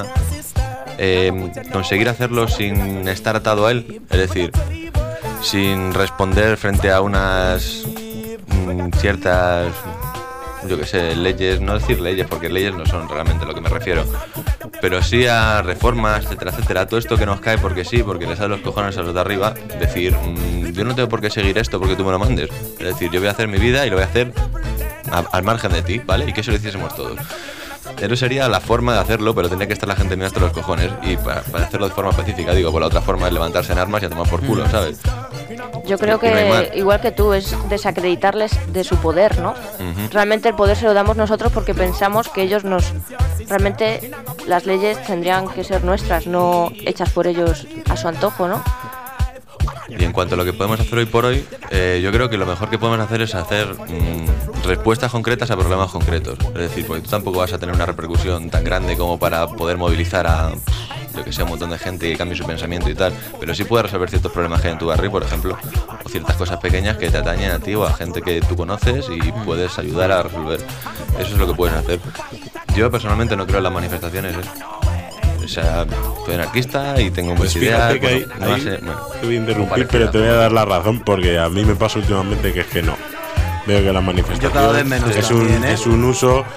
conseguir hacerlo sin estar atado a él, es decir, sin responder frente a unas ciertas, yo que sé, leyes, no decir leyes porque leyes no son realmente lo que me refiero, pero sí a reformas, etcétera, etcétera, todo esto que nos cae porque sí, porque les sale los cojones a los de arriba, decir, yo no tengo por qué seguir esto porque tú me lo mandes, es decir, yo voy a hacer mi vida y lo voy a hacer al margen de ti, ¿vale? Y que eso lo hiciésemos todos. Eso sería la forma de hacerlo, pero tendría que estar la gente mirando hasta los cojones y para hacerlo de forma pacífica, digo, por la otra forma es levantarse en armas y a tomar por culo, ¿sabes? Yo creo que, igual que tú, es desacreditarles de su poder, ¿no? Realmente el poder se lo damos nosotros porque pensamos que ellos realmente las leyes tendrían que ser nuestras, no hechas por ellos a su antojo, ¿no? Y en cuanto a lo que podemos hacer hoy por hoy, yo creo que lo mejor que podemos hacer es hacer respuestas concretas a problemas concretos. Es decir, porque tú tampoco vas a tener una repercusión tan grande como para poder movilizar a, yo que sé, un montón de gente que cambie su pensamiento y tal, pero sí puedes resolver ciertos problemas que hay en tu barrio, por ejemplo, o ciertas cosas pequeñas que te atañen a ti o a gente que tú conoces y puedes ayudar a resolver. Eso es lo que puedes hacer. Yo personalmente no creo en las manifestaciones, O sea, soy anarquista y tengo muchas ideas. Fíjate que te voy a interrumpir, pero te voy a dar la razón porque a mí me pasa últimamente que es que no. Veo que la manifestación es un uso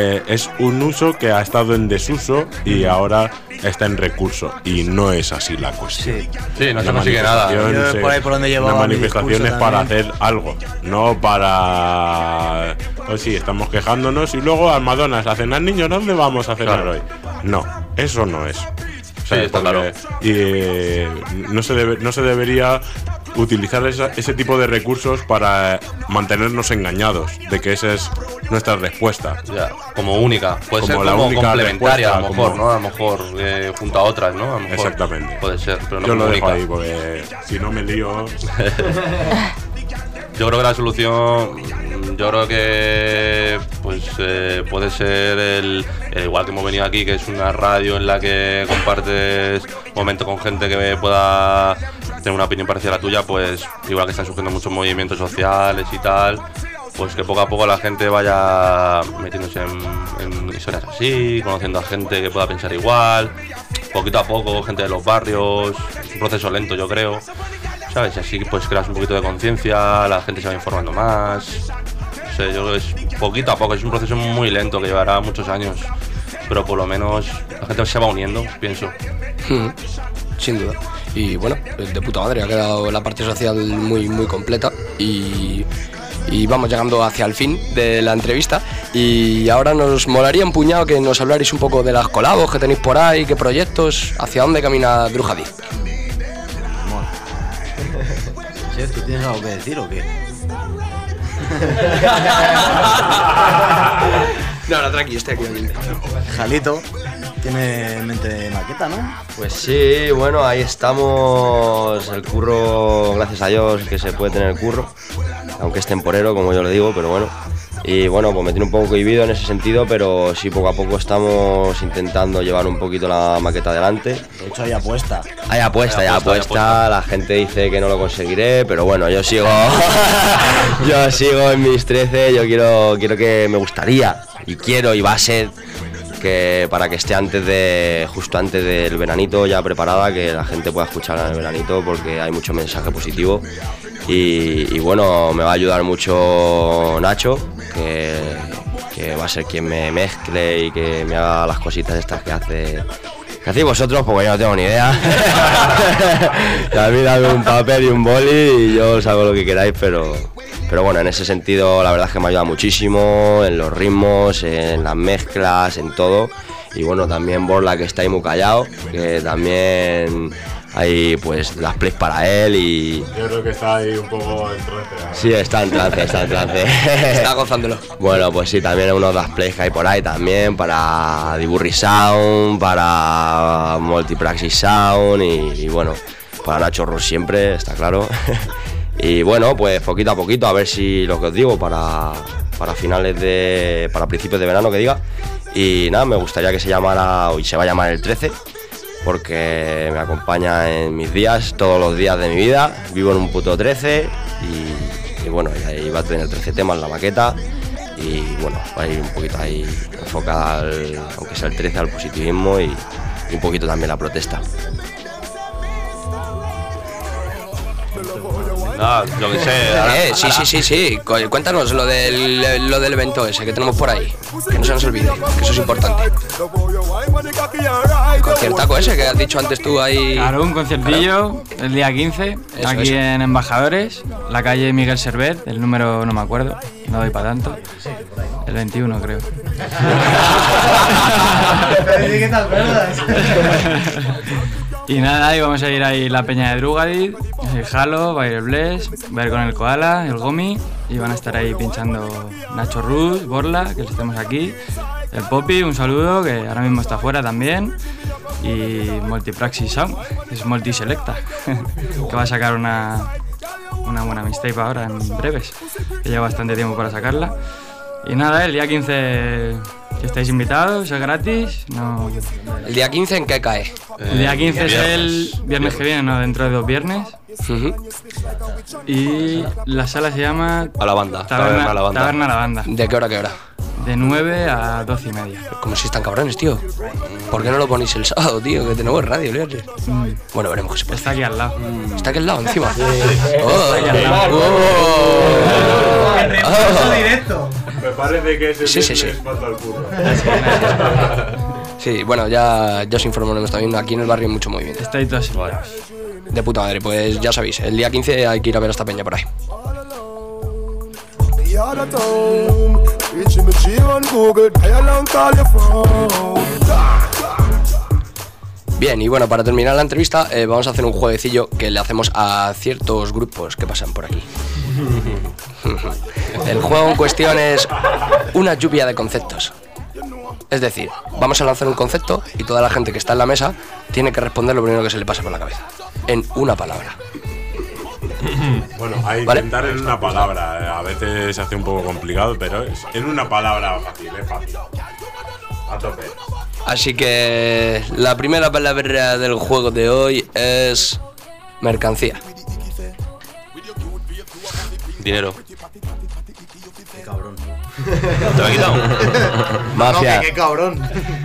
que ha estado en desuso y ahora está en recurso y no es así la cuestión. Sí, no se consigue nada. Una manifestación es para hacer algo, no para... Pues sí, estamos quejándonos y luego al Madonna a cenar, niños, ¿dónde vamos a cenar hoy? No, eso no es. Sí, está claro. Y no se debería utilizar ese tipo de recursos para mantenernos engañados de que esa es nuestra respuesta. Ya, como única. Puede ser como complementaria, a lo mejor, ¿no? A lo mejor junto a otras, ¿no? A lo mejor exactamente. Puede ser, pero no yo como lo única. dejo ahí porque si no me lío... Yo creo que la solución, yo creo que pues puede ser igual que hemos venido aquí, que es una radio en la que compartes momentos con gente que pueda tener una opinión parecida a la tuya, pues igual que están surgiendo muchos movimientos sociales y tal, pues que poco a poco la gente vaya metiéndose en historias así, conociendo a gente que pueda pensar igual, poquito a poco, gente de los barrios, un proceso lento yo creo. ¿Sabes? Y así pues creas un poquito de conciencia, la gente se va informando más. No sé, yo creo que es poquito a poco, es un proceso muy lento que llevará muchos años, pero por lo menos la gente se va uniendo, pienso. Sin duda. Y bueno, de puta madre, ha quedado la parte social muy, muy completa y vamos llegando hacia el fin de la entrevista y ahora nos molaría un puñado que nos hablarais un poco de las colabos que tenéis por ahí, qué proyectos, hacia dónde camina Drujadí. ¿Tú tienes algo que decir o qué? No, tranqui, estoy aquí. Jalito tiene en mente maqueta, ¿no? Pues sí, bueno, ahí estamos. El curro, gracias a Dios que se puede tener el curro, aunque es temporero, como yo le digo, pero bueno. Y bueno, pues me tiene un poco cohibido en ese sentido, pero sí, poco a poco estamos intentando llevar un poquito la maqueta adelante. De hecho, hay apuesta. Hay apuesta. La gente dice que no lo conseguiré, pero bueno, yo sigo yo sigo en mis 13, yo quiero que me gustaría, y quiero, y va a ser que para que esté justo antes del veranito ya preparada, que la gente pueda escucharla en el veranito, porque hay mucho mensaje positivo. Y bueno, me va a ayudar mucho Nacho, que que va a ser quien me mezcle y que me haga las cositas estas que hacéis vosotros, porque yo no tengo ni idea. A mí dame un papel y un boli y yo os hago lo que queráis, pero bueno, en ese sentido la verdad es que me ayuda muchísimo en los ritmos, en las mezclas, en todo. Y bueno, también Borla, que está ahí muy callado, que también hay pues las plays para él y... Yo creo que está ahí un poco en trance. Sí, está en trance. Está gozándolo. Bueno, pues sí, también hay unos das plays que hay por ahí también, para Diburri Sound, para Multipraxis Sound y bueno, para Nacho Rus siempre, está claro. Y bueno, pues poquito a poquito, a ver si lo que os digo, para principios de verano que diga. Y nada, me gustaría que se llamara, hoy se va a llamar el 13, porque me acompaña en mis días, todos los días de mi vida. Vivo en un puto 13 y bueno, y ahí va a tener 13 temas la maqueta. Y bueno, va a ir un poquito ahí enfocada, aunque sea el 13, al positivismo y un poquito también la protesta. No, lo que sé. Sí. Cuéntanos lo del evento ese que tenemos por ahí. Que no se nos olvide, que eso es importante. El conciertaco ese que has dicho antes tú ahí. Claro, un conciertillo el día 15, eso, aquí en Embajadores, la calle Miguel Servet, el número no me acuerdo, no doy para tanto. El 21 creo. ¿Qué te acuerdas? Y nada, y vamos a ir ahí la peña de Drugadit, el Halo, va a ir el Bless, va a ir con el Koala, el Gomi, y van a estar ahí pinchando Nacho Rus, Borla, que estemos aquí, el Poppy, un saludo, que ahora mismo está fuera también, y Multipraxis Sound, que es Multiselecta, que va a sacar una buena mixtape ahora en breves, que lleva bastante tiempo para sacarla. Y nada, el día 15 que estáis invitados, es gratis. No... ¿El día 15 en qué cae? El día 15 es el viernes que viene, no, dentro de 2 viernes. Y la sala se llama... A la banda. Taberna a la banda. ¿De qué hora a qué hora? De 9 a 12 y media. Como si están cabrones, tío. ¿Por qué no lo ponéis el sábado, tío? Que tenemos radio, Leandro. Bueno, veremos qué se puede. Está aquí al lado. Está aquí al lado, encima. Está aquí al lado. Directo. Me parece que ese Sí. falta el curro. Sí, bueno, ya os informaremos también. Aquí en el barrio hay mucho movimiento. Estáis todos igual. De puta madre, pues ya sabéis. El día 15 hay que ir a ver a esta peña por ahí. Bien, y bueno, para terminar la entrevista vamos a hacer un jueguecillo que le hacemos a ciertos grupos que pasan por aquí. El juego en cuestión es una lluvia de conceptos. Es decir, vamos a lanzar un concepto y toda la gente que está en la mesa tiene que responder lo primero que se le pasa por la cabeza, en una palabra. Bueno, a intentar en una palabra. A veces se hace un poco complicado, pero es en una palabra fácil, es fácil. A tope. Así que la primera palabra del juego de hoy es mercancía. Dinero. Qué cabrón. ¿Te lo he quitado? Mafia. No, qué cabrón.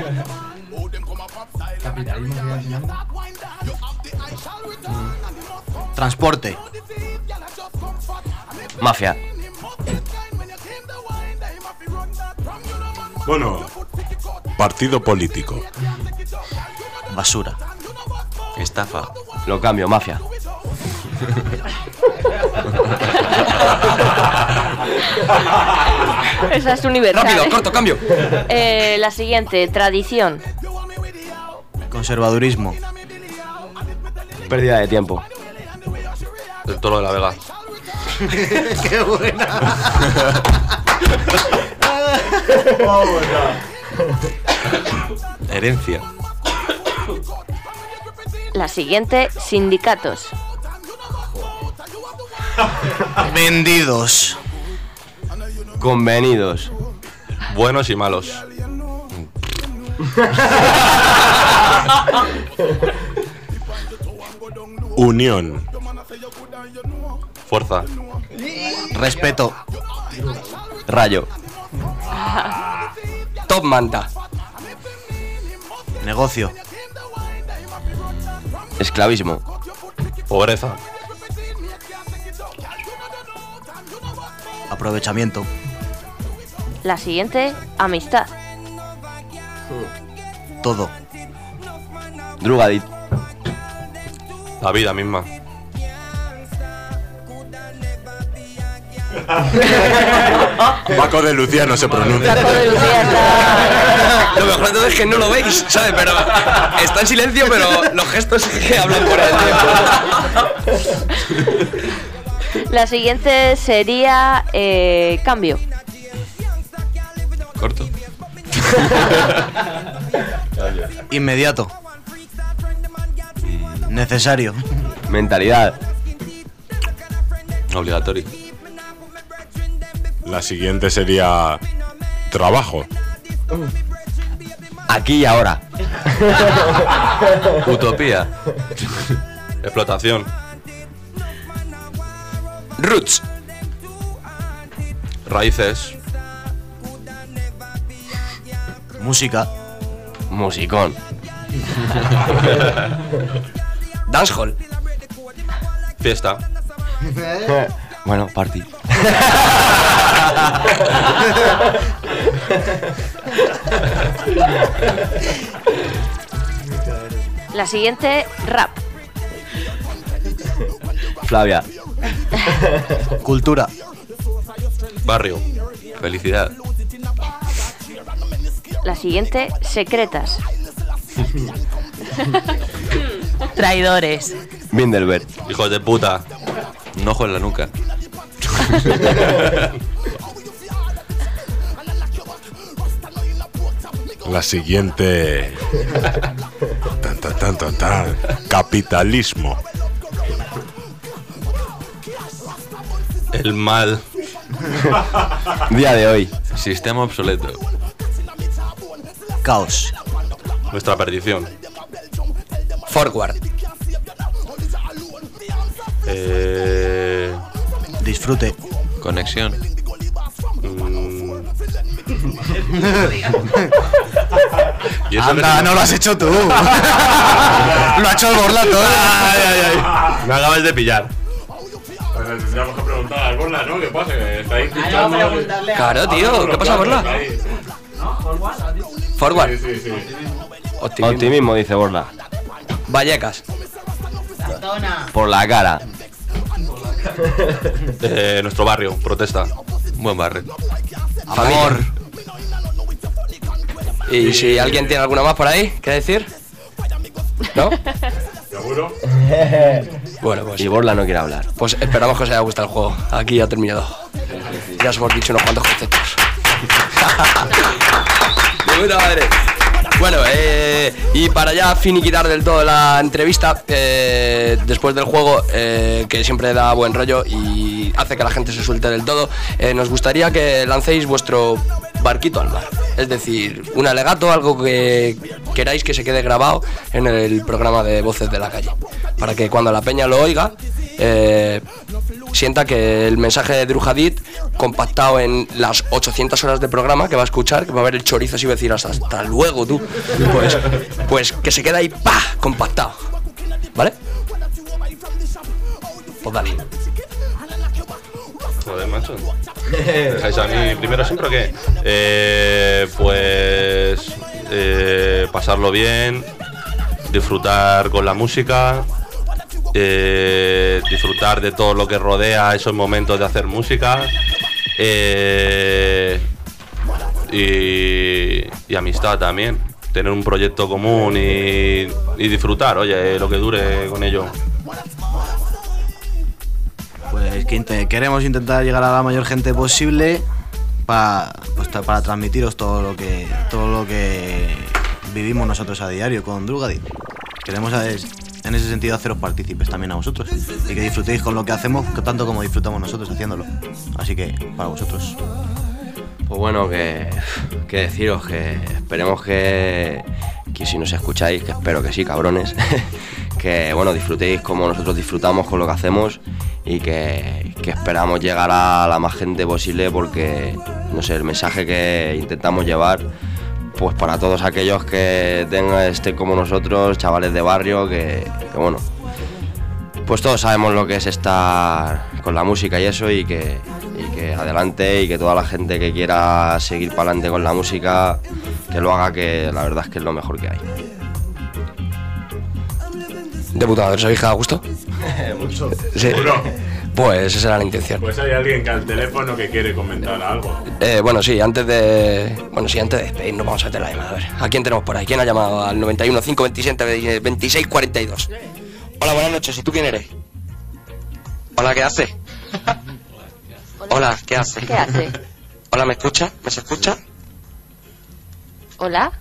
Transporte. Mafia. Bueno, partido político. Basura. Estafa. Lo cambio, mafia. Esa es universal. Rápido, corto, cambio. La siguiente, tradición. Conservadurismo. Pérdida de tiempo. El toro de la Vega. Qué buena. Herencia. La siguiente, sindicatos. Vendidos. Convenidos. Buenos y malos. Unión. Fuerza. Respeto. Rayo. Top manta. Negocio. Esclavismo. Pobreza. Aprovechamiento. La siguiente, amistad. Todo. Drugadit. La vida misma. Paco de Lucía no se pronuncia. Paco de Lucía está... Lo mejor de todo es que no lo veis, ¿sabes? Pero está en silencio, pero los gestos que hablan por él. La siguiente sería cambio. Corto. Inmediato. Necesario. Mentalidad. Obligatorio. La siguiente sería trabajo. Aquí y ahora. Utopía. Explotación. Roots. Raíces. Música. Musicón. Dancehall. Fiesta. Bueno, party. La siguiente, rap. Flavia. Cultura. Barrio. Felicidad. La siguiente, secretas. Traidores. Bindelberg. Hijos de puta. Un ojo en la nuca. La siguiente. Tan. Capitalismo. El mal. Día de hoy. Sistema obsoleto. Caos. Nuestra perdición. Forward. Disfrute. Conexión. ¿Y eso Anda, que no lo has hecho tú. Lo ha hecho el Borla todo. Ay. Me acabas de pillar. Pues le tendríamos que preguntar al Borla, ¿no? ¿Qué pasa? Que está ahí escuchando. Claro, tío, ¿qué pasa, Borla? Forward. Sí. Optimismo, dice Borla. Vallecas. Por la cara. Nuestro barrio. Protesta. Buen barrio. Amor. Y si alguien tiene alguna más por ahí, ¿qué decir? ¿No? ¿Seguro? Bueno, pues. Y Borla no quiere hablar. Pues esperamos que os haya gustado el juego. Aquí ha terminado. Ya os hemos dicho unos cuantos conceptos. De puta madre. Bueno, y para ya finiquitar del todo la entrevista, después del juego, que siempre da buen rollo y hace que la gente se suelte del todo, nos gustaría que lancéis vuestro barquito al mar. Es decir, un alegato, algo que queráis que se quede grabado en el programa de Voces de la Calle. Para que cuando la peña lo oiga, sienta que el mensaje de Drujadit, compactado en las 800 horas de programa que va a escuchar, que va a ver el chorizo así y va a decir hasta luego tú, pues que se queda ahí, ¡pah!, compactado, ¿vale? Pues dale. Joder, macho. ¿Dejáis a mí primero siempre o qué? Pues pasarlo bien, disfrutar con la música, disfrutar de todo lo que rodea esos momentos de hacer música, y amistad también. Tener un proyecto común y disfrutar, oye, lo que dure con ello. Pues que queremos intentar llegar a la mayor gente posible para transmitiros todo lo que vivimos nosotros a diario con Drugadit. Queremos en ese sentido haceros partícipes también a vosotros y que disfrutéis con lo que hacemos tanto como disfrutamos nosotros haciéndolo. Así que para vosotros. Pues bueno, que deciros que esperemos que si nos escucháis, que espero que sí, cabrones, que bueno, disfrutéis como nosotros disfrutamos con lo que hacemos y que esperamos llegar a la más gente posible, porque no sé, el mensaje que intentamos llevar, pues para todos aquellos que estén como nosotros, chavales de barrio, que bueno, pues todos sabemos lo que es estar con la música y eso, y que que adelante y que toda la gente que quiera seguir para adelante con la música, que lo haga, que la verdad es que es lo mejor que hay. De puta madre, ¿sabéis que da gusto? Mucho. Sí. Seguro. Pues esa era la intención. Pues hay alguien que al teléfono que quiere comentar algo. Bueno, sí, antes de despedirnos vamos a meter la llamada. A ver, ¿a quién tenemos por ahí? ¿Quién ha llamado al 91 527 26 42? Hola, buenas noches. ¿Y tú quién eres? Hola, ¿qué hace? Hola, ¿qué hace? ¿Qué hace? Hola, ¿me escucha? ¿Me se escucha? Hola.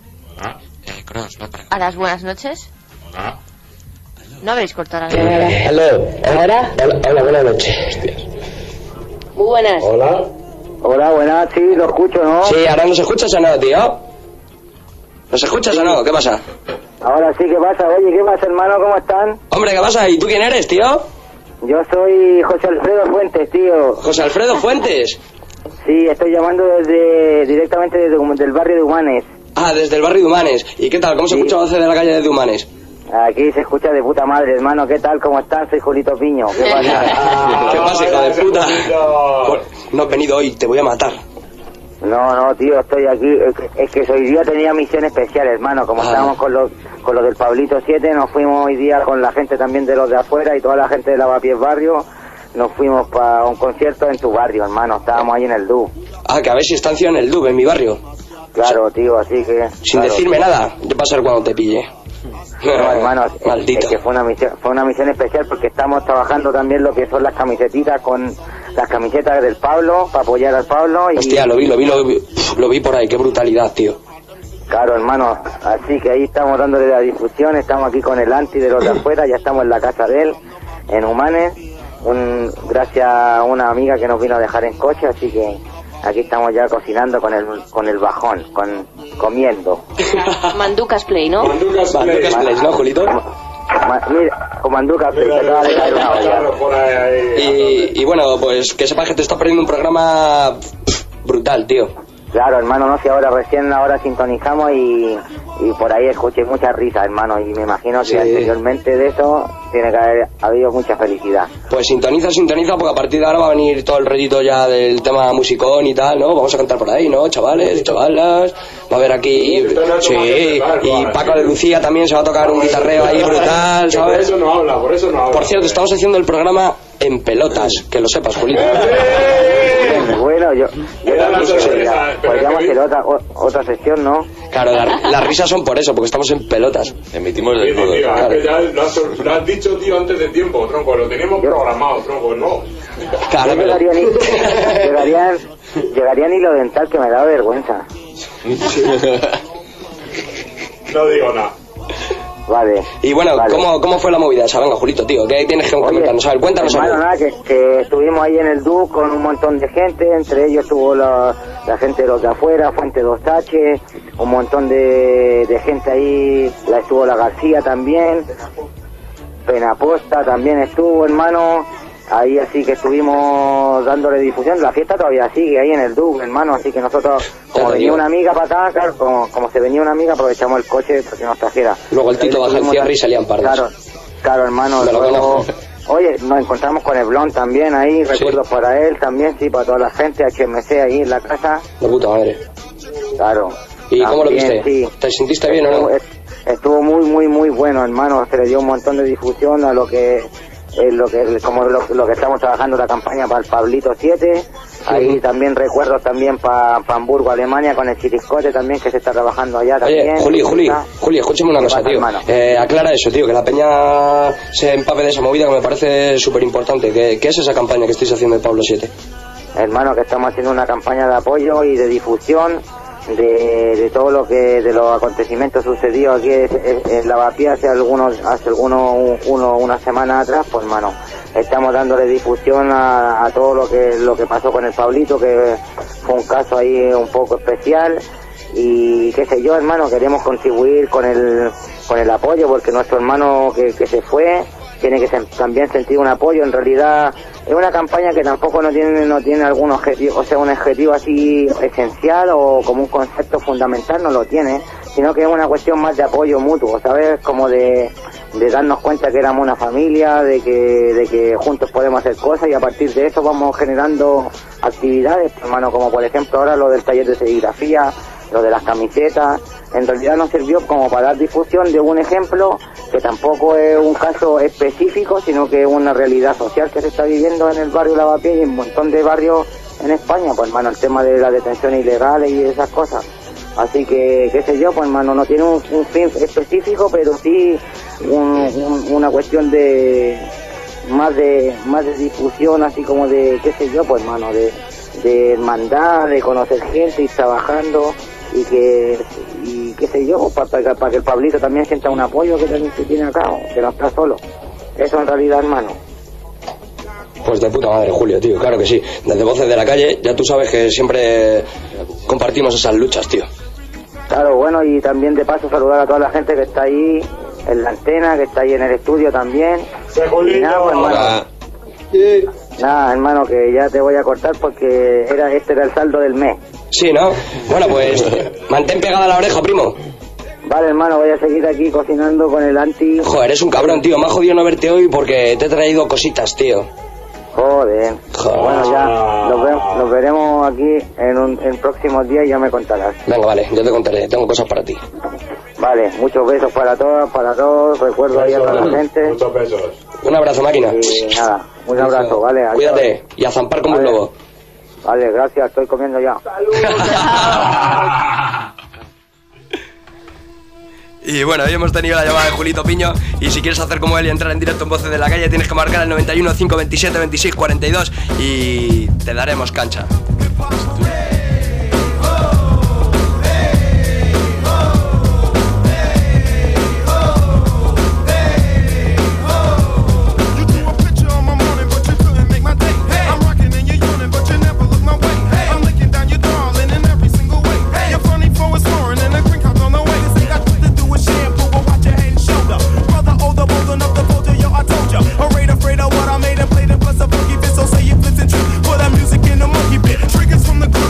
Cross, no, para. A las buenas noches. Hola. No habéis cortado la Hello. Hola, buenas noches. Hostias. Muy buenas. Hola. Hola, buenas, sí, lo escucho, ¿no? Sí, ahora nos escuchas o no, tío. ¿Nos escuchas o no? ¿Qué pasa? Ahora sí, ¿qué pasa? Oye, ¿qué pasa, hermano? ¿Cómo están? Hombre, ¿qué pasa? ¿Y tú quién eres, tío? Yo soy José Alfredo Fuentes, tío. ¿José Alfredo Fuentes? Sí, estoy llamando directamente del barrio de Humanes. Ah, desde el barrio de Humanes. ¿Y qué tal? ¿Cómo se escucha la voz de la calle de Humanes? Aquí se escucha de puta madre, hermano. ¿Qué tal? ¿Cómo estás? Soy Julito Piño. ¿Qué pasa? ¿Qué pasa, hijo de puta? No has venido hoy, te voy a matar. No, tío, estoy aquí. Es que hoy día tenía misión especial, hermano. Como estábamos con los del Pablito 7, nos fuimos hoy día con la gente también de los de afuera y toda la gente de Lavapiés Barrio. Nos fuimos para un concierto en tu barrio, hermano. Estábamos ahí en el DUB. Ah, que habéis estancia en el DUB, en mi barrio. Claro, tío, así que... Sin decirme nada, ¿qué pasa cuando te pille? No, hermano, maldito. Es que fue una misión especial porque estamos trabajando también lo que son las camisetitas con las camisetas del Pablo, para apoyar al Pablo. Y... Hostia, lo vi por ahí, qué brutalidad, tío. Claro, hermano, así que ahí estamos dándole la difusión, estamos aquí con el anti de los de afuera, ya estamos en la casa de él, en Humanes, gracias a una amiga que nos vino a dejar en coche, así que aquí estamos ya cocinando con el bajón, comiendo. Manducas Play, ¿no? Manducas Play, ¿no, Julito? Mira, con Manducas Play, te acaba de caer una olla. Y bueno, pues que sepas que te estás perdiendo un programa brutal, tío. Claro, hermano, no sé, ahora sintonizamos y por ahí escuché mucha risa, hermano, y me imagino que anteriormente de eso tiene que haber habido mucha felicidad. Pues sintoniza, porque a partir de ahora va a venir todo el rollito ya del tema musicón y tal, ¿no? Vamos a cantar por ahí, ¿no? Chavales, chavalas, va a haber aquí... Sí, y Paco de Lucía también se va a tocar un guitarreo ahí brutal, ¿sabes? Por eso no habla. Por cierto, estamos haciendo el programa en pelotas, que lo sepas, Julito. Bueno, yo podríamos hacer otra sección, ¿no? Claro, las risas son por eso, porque estamos en pelotas. Emitimos Tío, desnudos. es que ya lo has dicho, tío, antes de tiempo, tronco. Lo teníamos programado, tronco, no. Claro, no llegaría ni lo dental, que me da vergüenza. No digo nada. Vale. Y bueno, vale. ¿Cómo fue la movida esa? Venga, Julito, tío, ¿qué tienes que comentarnos? A ver, cuéntanos algo. Bueno, nada, que estuvimos ahí en el DUC con un montón de gente, entre ellos estuvo la gente de los de afuera, Fuente 2H, un montón de gente ahí, estuvo la García también, Penaposta también estuvo, hermano. Ahí así que estuvimos dándole difusión. La fiesta todavía sigue ahí en el DUC, hermano. Así que nosotros, como venía una amiga para acá, claro, como se venía una amiga, aprovechamos el coche para que nos trajera. Luego el Tito baja el cierre y salían pardos. Claro, hermano. Luego, oye, nos encontramos con el Blon también ahí. Recuerdos para él también, sí, para toda la gente. HMC ahí en la casa. De puta madre. Claro. ¿Y también, cómo lo viste? Sí. ¿Te sentiste bien o no? Estuvo muy bueno, hermano. Se le dio un montón de difusión a lo que lo que estamos trabajando, la campaña para el Pablito 7. Ahí también recuerdos también para Hamburgo, Alemania, con el Chiriscote también, que se está trabajando allá también. Oye, Juli, escúchame una cosa, tío. Aclara eso, tío, que la peña se empape de esa movida, que me parece súper importante. ¿Qué es esa campaña que estáis haciendo de Pablo 7? Hermano, que estamos haciendo una campaña de apoyo y de difusión de todo lo que de los acontecimientos sucedidos aquí en Lavapiés hace una semana atrás. Pues, hermano, estamos dándole difusión a todo lo que pasó con el Pablito, que fue un caso ahí un poco especial, y qué sé yo, hermano, queremos contribuir con el apoyo, porque nuestro hermano que se fue tiene que también sentir un apoyo. En realidad es una campaña que tampoco no tiene algún objetivo, o sea, un objetivo así esencial o como un concepto fundamental, no lo tiene, sino que es una cuestión más de apoyo mutuo, ¿sabes? Como de darnos cuenta que éramos una familia, de que juntos podemos hacer cosas, y a partir de eso vamos generando actividades, hermano, como por ejemplo ahora lo del taller de serigrafía, lo de las camisetas. En realidad nos sirvió como para dar difusión de un ejemplo que tampoco es un caso específico, sino que es una realidad social que se está viviendo en el barrio Lavapiés y en un montón de barrios en España, pues hermano, el tema de la detención ilegal y esas cosas. Así que, qué sé yo, pues hermano, no tiene un fin específico, pero sí una cuestión de más de difusión, así como de, qué sé yo, pues hermano, de hermandad, de conocer gente y trabajando, y qué sé yo, para que el Pablito también sienta un apoyo que tiene acá, que no está solo. Eso en realidad, hermano. Pues de puta madre, Julio, tío, claro que sí. Desde Voces de la Calle, ya tú sabes que siempre compartimos esas luchas, tío. Claro, bueno, y también de paso saludar a toda la gente que está ahí en la antena, que está ahí en el estudio también. Y nada, pues, hermano, nada, hermano, que ya te voy a cortar porque este era el saldo del mes. Sí, ¿no? Bueno, pues mantén pegada la oreja, primo. Vale, hermano, voy a seguir aquí cocinando con el anti. Joder, eres un cabrón, tío. Me ha jodido no verte hoy porque te he traído cositas, tío. Joder. Bueno, ya nos veremos aquí en próximos días y ya me contarás. Venga, vale, yo te contaré. Tengo cosas para ti. Vale, muchos besos para todos. Recuerdo ahí a toda la gente. Muchos besos. Un abrazo, máquina. Y nada, un abrazo, vale. Adiós. Cuídate y a zampar como un lobo. Vale, gracias, estoy comiendo ya. Y bueno, hoy hemos tenido la llamada de Julito Piño. Y si quieres hacer como él y entrar en directo en Voces de la Calle, tienes que marcar el 91 527 26 42 y te daremos cancha. Triggers from the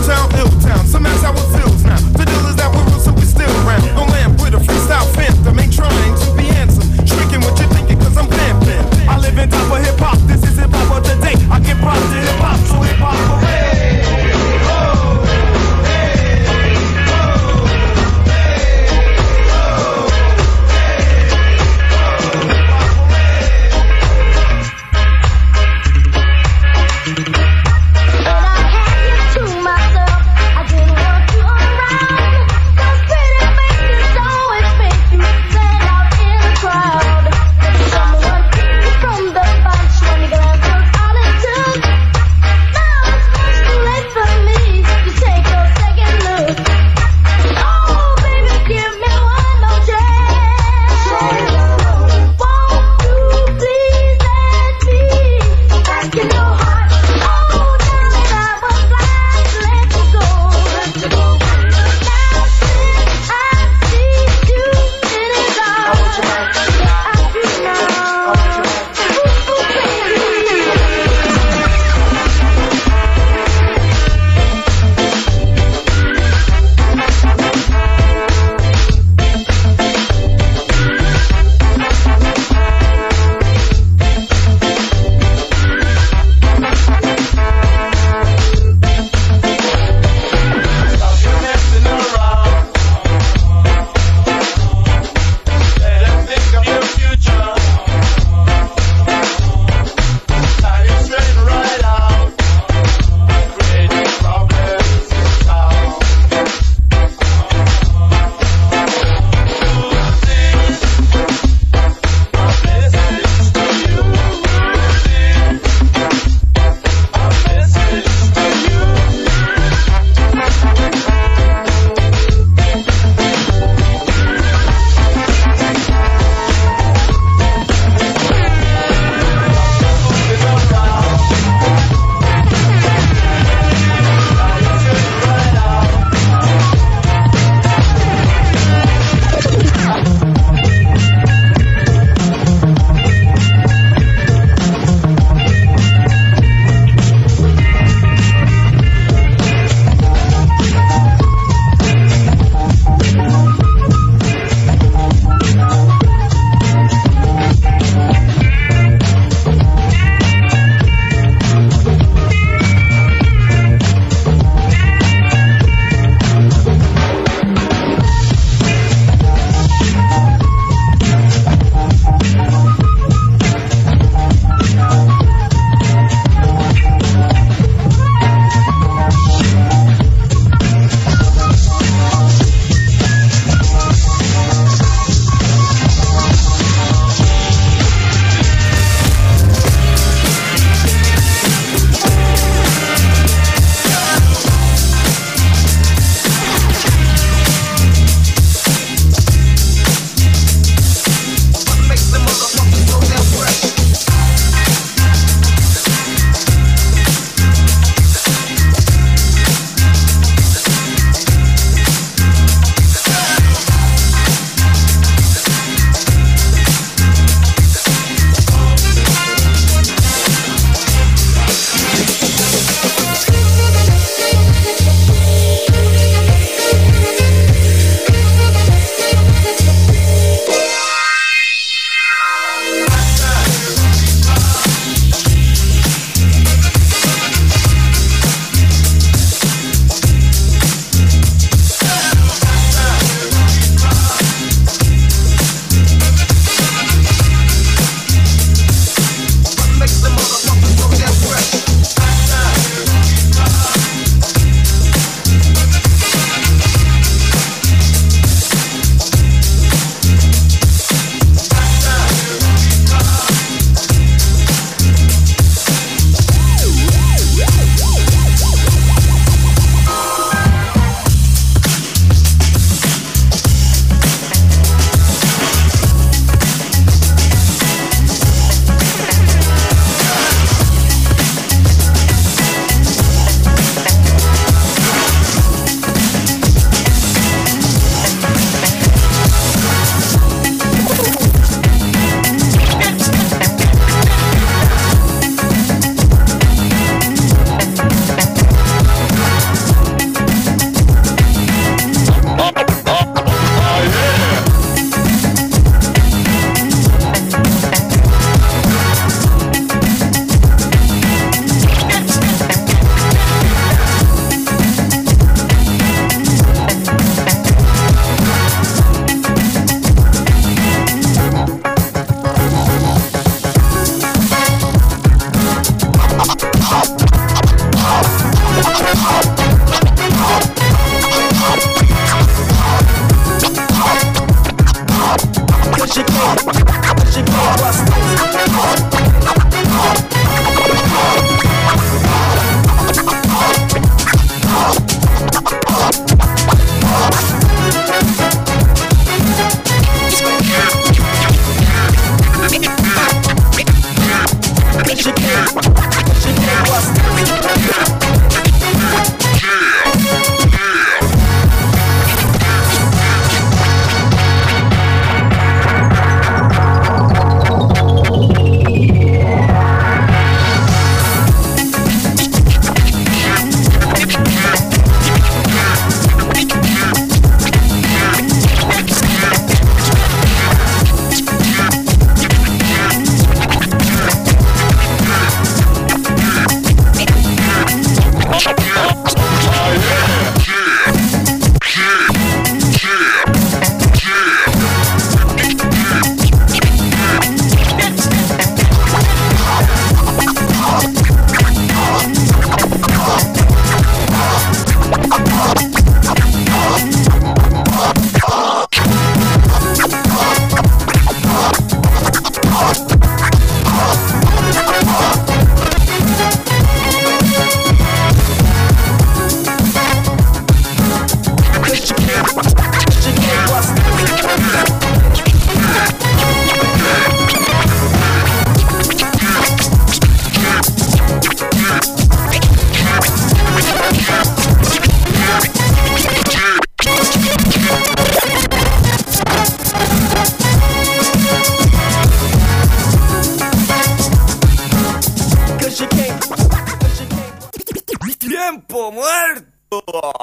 ¡Tiempo muerto!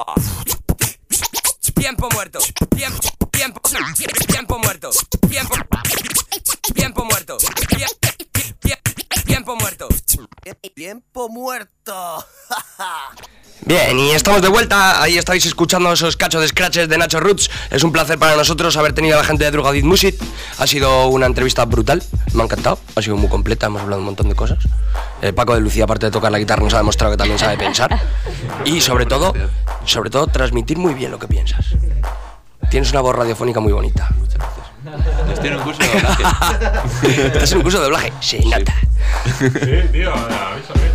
Tiempo muerto. Tiempo muerto. Tiempo muerto. Tiempo muerto. Tiempo muerto. Bien, y estamos de vuelta. Ahí estáis escuchando esos cachos de scratches de Nacho Roots. Es un placer para nosotros haber tenido a la gente de Drugadit Music. Ha sido una entrevista brutal, me ha encantado. Ha sido muy completa, hemos hablado de un montón de cosas. Paco de Lucía, aparte de tocar la guitarra, nos ha demostrado que también sabe pensar. Y sobre todo, transmitir muy bien lo que piensas. Tienes una voz radiofónica muy bonita. Muchas gracias. Estoy en un curso de doblaje. ¿Estás en un curso de doblaje? Sí, nota. Sí, tío, avísame,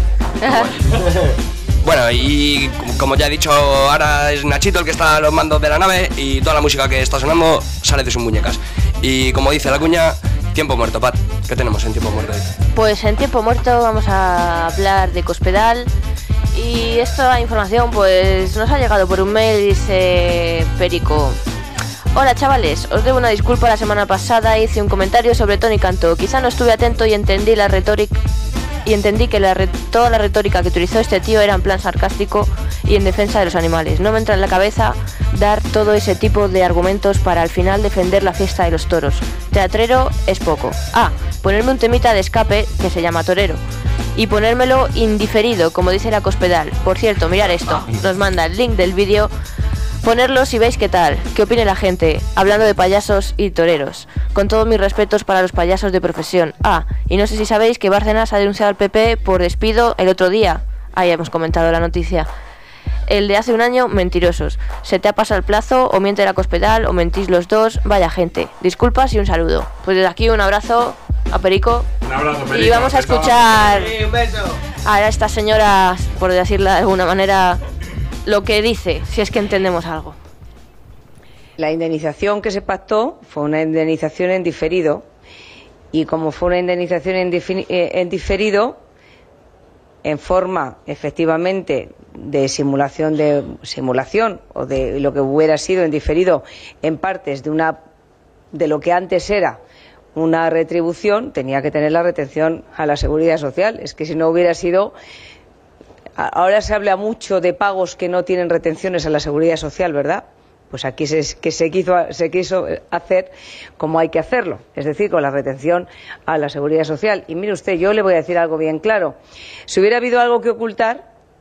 ¿no? Bueno, y como ya he dicho, ahora es Nachito el que está a los mandos de la nave y toda la música que está sonando sale de sus muñecas. Y como dice la cuña, tiempo muerto, Pat. ¿Qué tenemos en tiempo muerto? Pues en tiempo muerto vamos a hablar de Cospedal. Y esta información pues nos ha llegado por un mail, dice Perico. Hola chavales, os debo una disculpa. La semana pasada hice un comentario sobre Tony Cantó. Quizá no estuve atento y entendí la retórica. Y entendí que toda la retórica que utilizó este tío era en plan sarcástico y en defensa de los animales. No me entra en la cabeza dar todo ese tipo de argumentos para al final defender la fiesta de los toros. Teatrero es poco. Ponerme un temita de escape que se llama torero. Y ponérmelo indiferido, como dice la Cospedal. Por cierto, mirad esto. Nos manda el link del vídeo. Ponerlo si veis qué tal, qué opine la gente, hablando de payasos y toreros. Con todos mis respetos para los payasos de profesión. Y no sé si sabéis que Bárcenas ha denunciado al PP por despido el otro día. Ya hemos comentado la noticia. El de hace un año, mentirosos. Se te ha pasado el plazo, o miente la Cospedal, o mentís los dos. Vaya gente. Disculpas y un saludo. Pues desde aquí un abrazo a Perico. Un abrazo, Perico. Y vamos a escuchar a esta señora, por decirlo de alguna manera, lo que dice, si es que entendemos algo. La indemnización que se pactó fue una indemnización en diferido, y como fue una indemnización en diferido, en forma efectivamente de simulación o de lo que hubiera sido en diferido en partes de lo que antes era una retribución, tenía que tener la retención a la Seguridad Social. Es que si no hubiera sido... Ahora se habla mucho de pagos que no tienen retenciones a la Seguridad Social, ¿verdad? Pues aquí se quiso hacer como hay que hacerlo, es decir, con la retención a la Seguridad Social. Y mire usted, yo le voy a decir algo bien claro. Si hubiera habido algo que ocultar,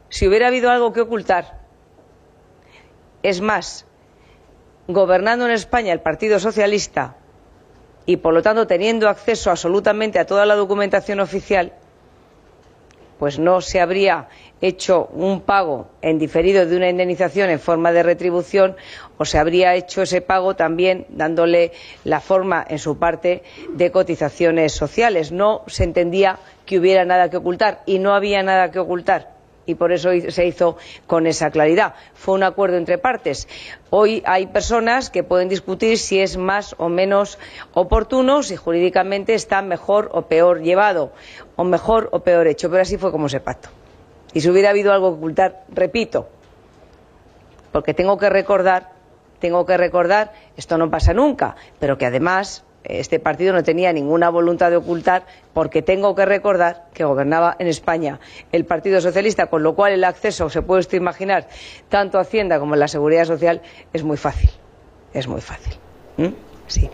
es más, gobernando en España el Partido Socialista y por lo tanto teniendo acceso absolutamente a toda la documentación oficial, pues no se habría hecho un pago en diferido de una indemnización en forma de retribución, o se habría hecho ese pago también dándole la forma en su parte de cotizaciones sociales. No se entendía que hubiera nada que ocultar, y no había nada que ocultar, y por eso se hizo con esa claridad. Fue un acuerdo entre partes. Hoy hay personas que pueden discutir si es más o menos oportuno, si jurídicamente está mejor o peor llevado, o mejor o peor hecho, pero así fue como se pactó. Y si hubiera habido algo que ocultar, repito, porque tengo que recordar, esto no pasa nunca, pero que además este partido no tenía ninguna voluntad de ocultar, porque tengo que recordar que gobernaba en España el Partido Socialista, con lo cual el acceso, se puede usted imaginar, tanto a Hacienda como a la Seguridad Social es muy fácil. Es muy fácil. Sí.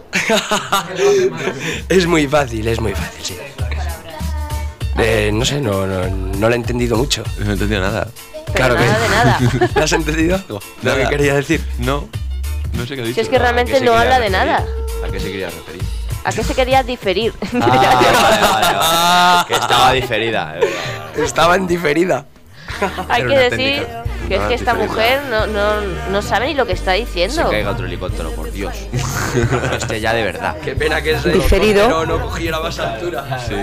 Es muy fácil, sí. No sé, no lo he entendido mucho. No he entendido nada. Claro nada que de nada. ¿Lo has entendido algo? Lo que quería decir. No sé qué ha dicho. Si es que realmente no habla de nada. ¿A qué se quería referir? ¿A qué se quería diferir? Vale. Que estaba diferida. Estaba en difera. Hay que decir que es que esta mujer no sabe ni lo que está diciendo. Se caiga otro helicóptero, por Dios. Ya de verdad. Qué pena que ese Diferido. helicóptero no cogiera más altura. Sí.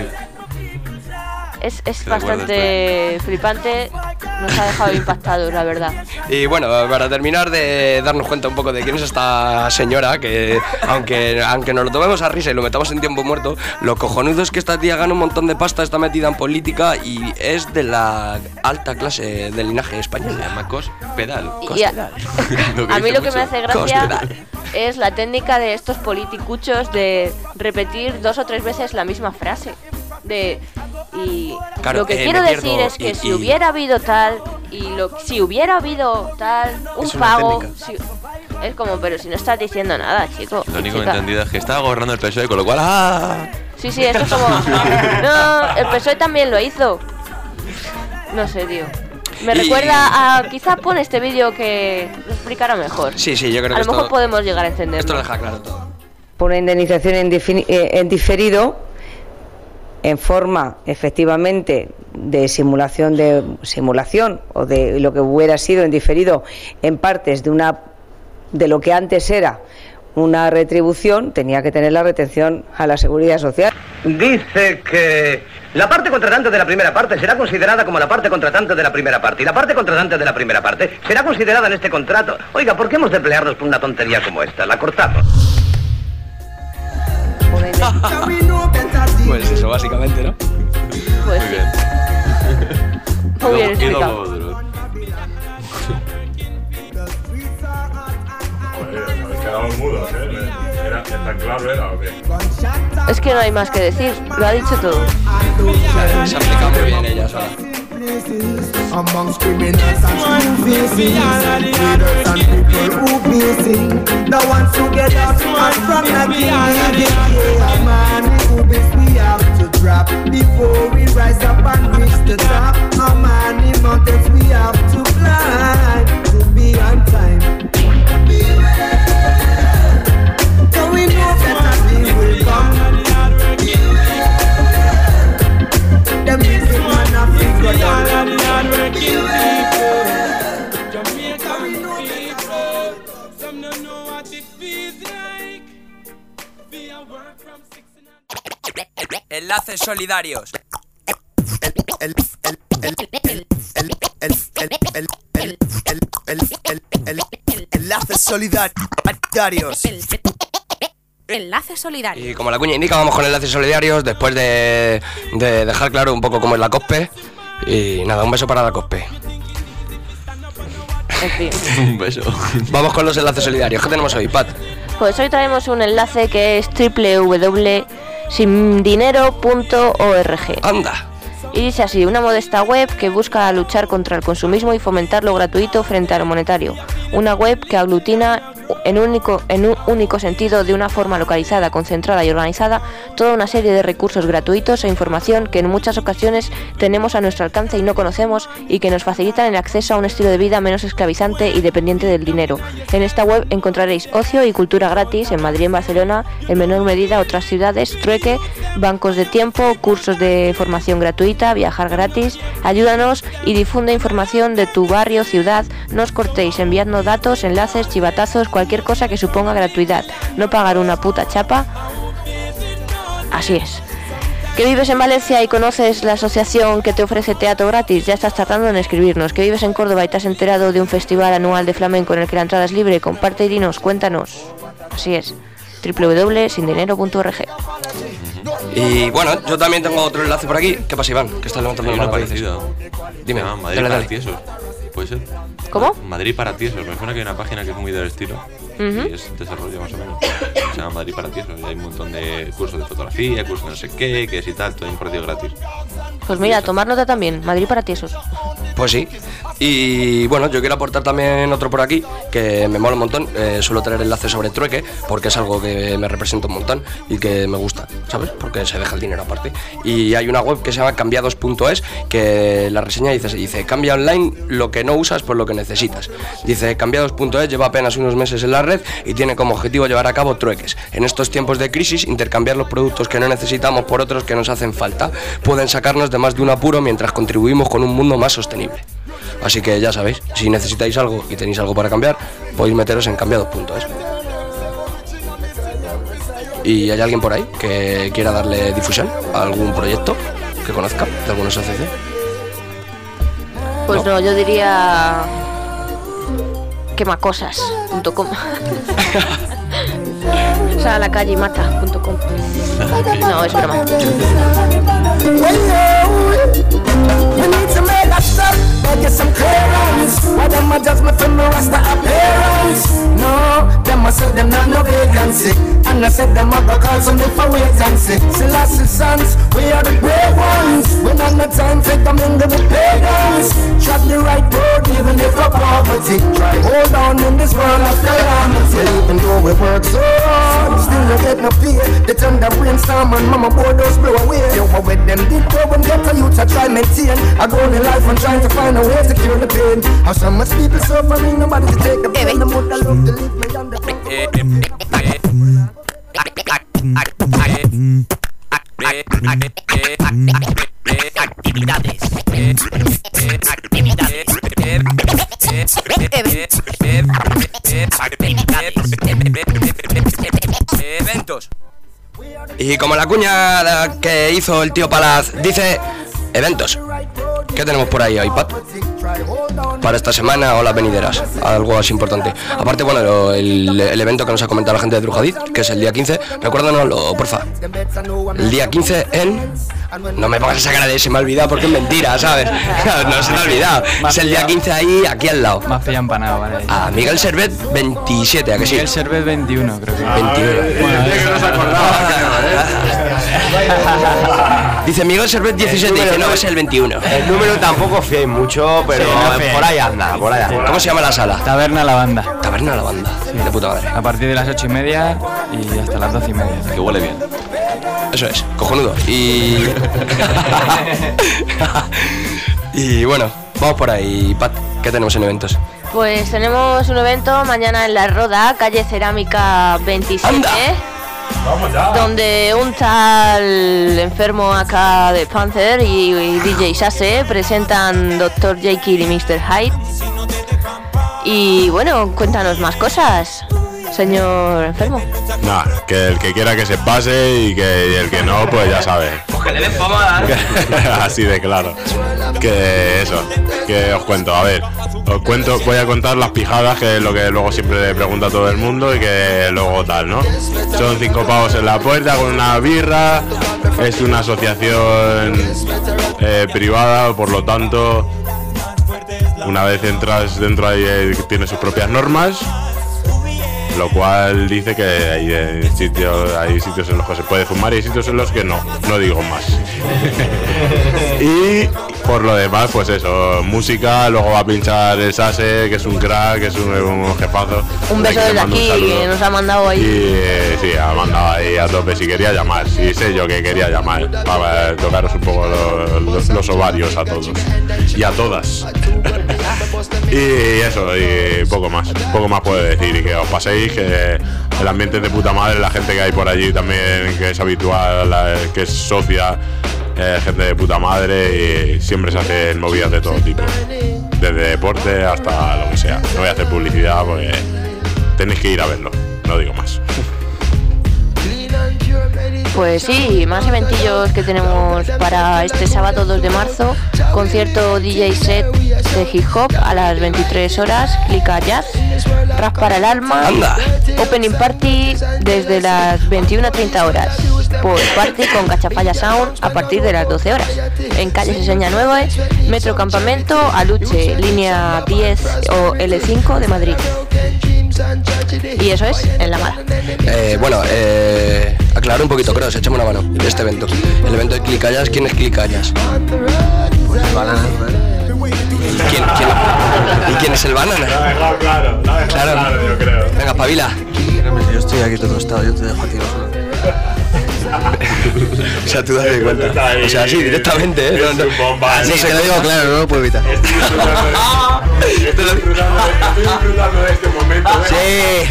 Es bastante flipante, nos ha dejado impactados, la verdad. Y bueno, para terminar de darnos cuenta un poco de quién es esta señora, que aunque nos lo tomemos a risa y lo metamos en tiempo muerto, lo cojonudo es que esta tía gana un montón de pasta, está metida en política y es de la alta clase del linaje español. Se llama Cospedal. A mí lo que me hace gracia es la técnica de estos politicuchos de repetir 2 o 3 veces la misma frase. Claro, lo que quiero decir es que si hubiera habido tal, si hubiera habido tal, un pago, es como, pero si no estás diciendo nada, chico. Lo único entendido es que estaba gobernando el PSOE, con lo cual ¡ah! Sí, esto es como, no, el PSOE también lo hizo. No sé, tío. Me recuerda a, quizá pon este vídeo que lo explicará mejor. Sí, yo creo que a lo mejor podemos llegar a entenderlo. Esto lo deja claro todo. Por una indemnización en diferido, en forma efectivamente de simulación o de lo que hubiera sido en diferido en partes de lo que antes era una retribución, tenía que tener la retención a la Seguridad Social. Dice que la parte contratante de la primera parte será considerada como la parte contratante de la primera parte, y la parte contratante de la primera parte será considerada en este contrato. Oiga, ¿por qué hemos de pelearnos por una tontería como esta? La cortamos. Pues eso, básicamente, ¿no? Pues muy bien. Muy bien explicado. Habéis quedado mudos, ¿eh? ¿Tan claro era o qué? Es que no hay más que decir, lo ha dicho todo. Se ha explicado muy bien ella sola. Amongst criminals and faces, leaders and people who facing the ones who get up and from the king. A man who we have to drop before we rise up and reach the top. A many mountains we have to climb to be on time. So we know better things will come. The music man a figure down. Enlaces solidarios. Enlaces solidarios. Enlaces solidarios. Y como la cuña indica, vamos con enlaces solidarios después de dejar claro un poco cómo es la COSPE. Y nada, un beso para la COSPE. En fin. Un beso. Vamos con los enlaces solidarios. ¿Qué tenemos hoy, Pat? Pues hoy traemos un enlace que es www.sindinero.org. Anda. Y dice así: una modesta web que busca luchar contra el consumismo y fomentar lo gratuito frente a lo monetario. Una web que aglutina en un único sentido, de una forma localizada, concentrada y organizada, toda una serie de recursos gratuitos e información que en muchas ocasiones tenemos a nuestro alcance y no conocemos, y que nos facilitan el acceso a un estilo de vida menos esclavizante y dependiente del dinero, En esta web encontraréis ocio y cultura gratis en Madrid y en Barcelona, en menor medida otras ciudades, trueque, bancos de tiempo, cursos de formación gratuita, viajar gratis. Ayúdanos y difunde información de tu barrio, ciudad. No os cortéis enviando datos, enlaces, chivatazos, cualquier cosa que suponga gratuidad. No pagar una puta chapa. Así es. ¿Que vives en Valencia y conoces la asociación que te ofrece teatro gratis? Ya estás tardando en escribirnos. ¿Que vives en Córdoba y te has enterado de un festival anual de flamenco en el que la entrada es libre? Comparte y dinos, cuéntanos. Así es, www.sindinero.org. Y bueno, yo también tengo otro enlace por aquí. ¿Qué pasa, Iván? Que estás levantando la mano. Parecido. Dime, Madrid para tiesos. ¿Puede ser? ¿Cómo? Madrid para tiesos. Me suena que hay una página que es muy del estilo. Y es desarrollo más o menos. Se llama Madrid para tiesos. Y hay un montón de cursos de fotografía, cursos de no sé qué, que es y tal, todo impartido gratis. Pues mira, tomar nota también, Madrid para tiesos. Pues sí. Y bueno, yo quiero aportar también otro por aquí, que me mola un montón. Suelo tener enlaces sobre trueque, porque es algo que me representa un montón y que me gusta, ¿sabes? Porque se deja el dinero aparte. Y hay una web que se llama cambiados.es, que la reseña dice, cambia online lo que no usas por lo que necesitas. Dice, cambiados.es lleva apenas unos meses en la red y tiene como objetivo llevar a cabo trueques. En estos tiempos de crisis, intercambiar los productos que no necesitamos por otros que nos hacen falta. Pueden sacarnos de más de un apuro mientras contribuimos con un mundo más sostenible. Así que ya sabéis, si necesitáis algo y tenéis algo para cambiar, podéis meteros en cambiados.es. ¿Y hay alguien por ahí que quiera darle difusión a algún proyecto que conozca de alguna asociación? Pues no, yo diría quemacosas.com. O sea, la calle mata.com. No, es broma. We need to make that stop, but get some clearance. Why them a judge me from the rasta appearance? No, them a say them not no vacancy. And I said them a go call some different wait and see. Selassie sons, we are the brave ones. We not no time to come in with pagans. Trap the right road even if we're poverty. Try hold on in this world of calamity. Even though we work so hard, still you get no pay. The thunder brainstorm and mama boy those blow away. You were with them did go and get a youth to try maintain. I go in life and trying to find a way to cure the pain. How so much people suffering, nobody to take the pain. The mother love to leave me on the Eventos. Y como la cuña que hizo el tío Palaz dice, eventos. ¿Qué tenemos por ahí, Pat? Para esta semana o las venideras, algo así importante. Aparte, bueno, el evento que nos ha comentado la gente de Drujadid, que es el día 15, recuérdanoslo, porfa. El día 15 en... No me pongas esa cara de se me ha olvidado porque es mentira, ¿sabes? No se me ha olvidado. Es el día 15 ahí, aquí al lado. Más pilla empanado, vale. Ah, Miguel Servet 27, ¿a que sí? Miguel Servet 21, creo que. 21. Dice Miguel Servet 17, dice no, es el 21. El número tampoco fiéis mucho, pero sí, no por ahí anda, por ahí anda. ¿Cómo se llama la sala? Taberna La Banda. Taberna La Banda, sí. De puta madre. A partir de las 8:30 y hasta las 12:30. Que huele bien. Eso es, cojonudo. Y... y bueno, vamos por ahí, Pat. ¿Qué tenemos en eventos? Pues tenemos un evento mañana en La Roda, calle Cerámica 27. ¡Anda! Vamos ya. Donde un tal enfermo acá de Panther y DJ Sase presentan Dr. Jekyll y Mr. Hyde. Y bueno, cuéntanos más cosas, señor enfermo. Nah, que el que quiera que se pase y el que no, pues ya sabe. Pues que le den pomada. Así de claro. Que eso, que os cuento, a ver, voy a contar las pijadas, que es lo que luego siempre le pregunta a todo el mundo y que luego tal, ¿no? Son 5 pavos en la puerta con una birra, es una asociación privada, por lo tanto, una vez entras dentro ahí tiene sus propias normas. Lo cual dice que hay sitios en los que se puede fumar y hay sitios en los que no digo más. Y Por lo demás, pues eso, música, luego va a pinchar el Sase, que es un crack, que es un jefazo. Un beso desde aquí, que nos ha mandado ahí. Y sí, ha mandado ahí a tope si quería llamar, si sé yo que quería llamar, para tocaros un poco los ovarios a todos y a todas. Y eso, y poco más puedo decir, y que os paséis, que el ambiente es de puta madre, la gente que hay por allí también, que es habitual, que es socia, gente de puta madre, y siempre se hacen movidas de todo tipo, desde deporte hasta lo que sea. No voy a hacer publicidad porque tenéis que ir a verlo, no digo más. Pues sí, más eventillos que tenemos para este sábado 2 de marzo. Concierto DJ set de hip hop a las 23 horas, Clica Jazz, Rap para el Alma, Opening Party desde las 21:30 horas, por Party con Cachafalla Sound a partir de las 12 horas, en calle Seseña 9, Metro Campamento, Aluche, línea 10 o L5 de Madrid. Y eso es en La Mala. Aclarar un poquito, Cross, échame una mano de este evento. El evento de Clicallas, ¿quién es Clicallas? Pues el Banana. ¿Y quién es el Banana? Lo ha dejado claro, yo creo. Venga, espabila. Yo estoy aquí todo estado, yo te dejo a ti solo. O sea, tú date cuenta. O sea, sí, directamente, ¿eh? Sí, se lo digo claro, no lo puedo evitar. Estoy disfrutando de este momento. Sí.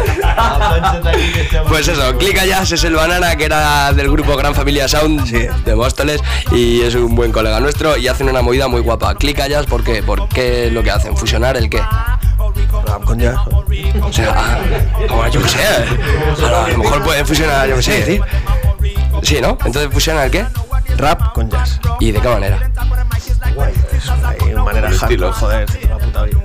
Pues eso, Clica Jazz es el Banana, que era del grupo Gran Familia Sound, sí, de Móstoles, y es un buen colega nuestro y hacen una movida muy guapa. Clica Jazz, ¿por qué? ¿Por qué es lo que hacen? ¿Fusionar el qué? Rap con jazz. O sea, yo qué sé, a lo mejor pueden fusionar, yo qué sé, ¿sí? Sí, ¿no? Entonces fusionan el qué? Rap con jazz. ¿Y de qué manera? Guay, es una manera hardcore, joder, la puta vida.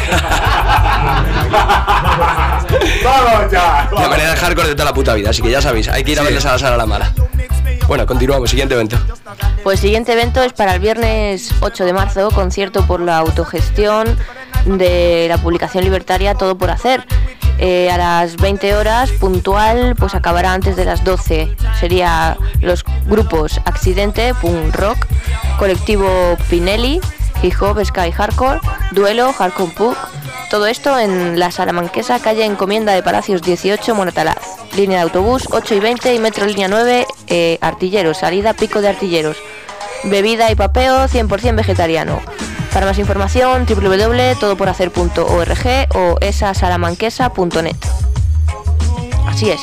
¡Vamos ya! De manera hardcore de toda la puta vida, así que ya sabéis, hay que ir a verles a la sala La Mala. Bueno, continuamos, siguiente evento. Pues el siguiente evento es para el viernes 8 de marzo, concierto por la autogestión de la publicación libertaria Todo por Hacer. A las 20 horas, puntual, pues acabará antes de las 12. Sería los grupos Accidente, Punk Rock, Colectivo Pinelli, Hip Hop, Sky Hardcore, Duelo, Hardcore Punk. Todo esto en la Salamanquesa, calle Encomienda de Palacios 18, Moratalaz. Línea de autobús 8 y 20 y metro línea 9, Artilleros, salida Pico de Artilleros. Bebida y papeo 100% vegetariano. Para más información, www.todoporhacer.org o esasalamanquesa.net. Así es.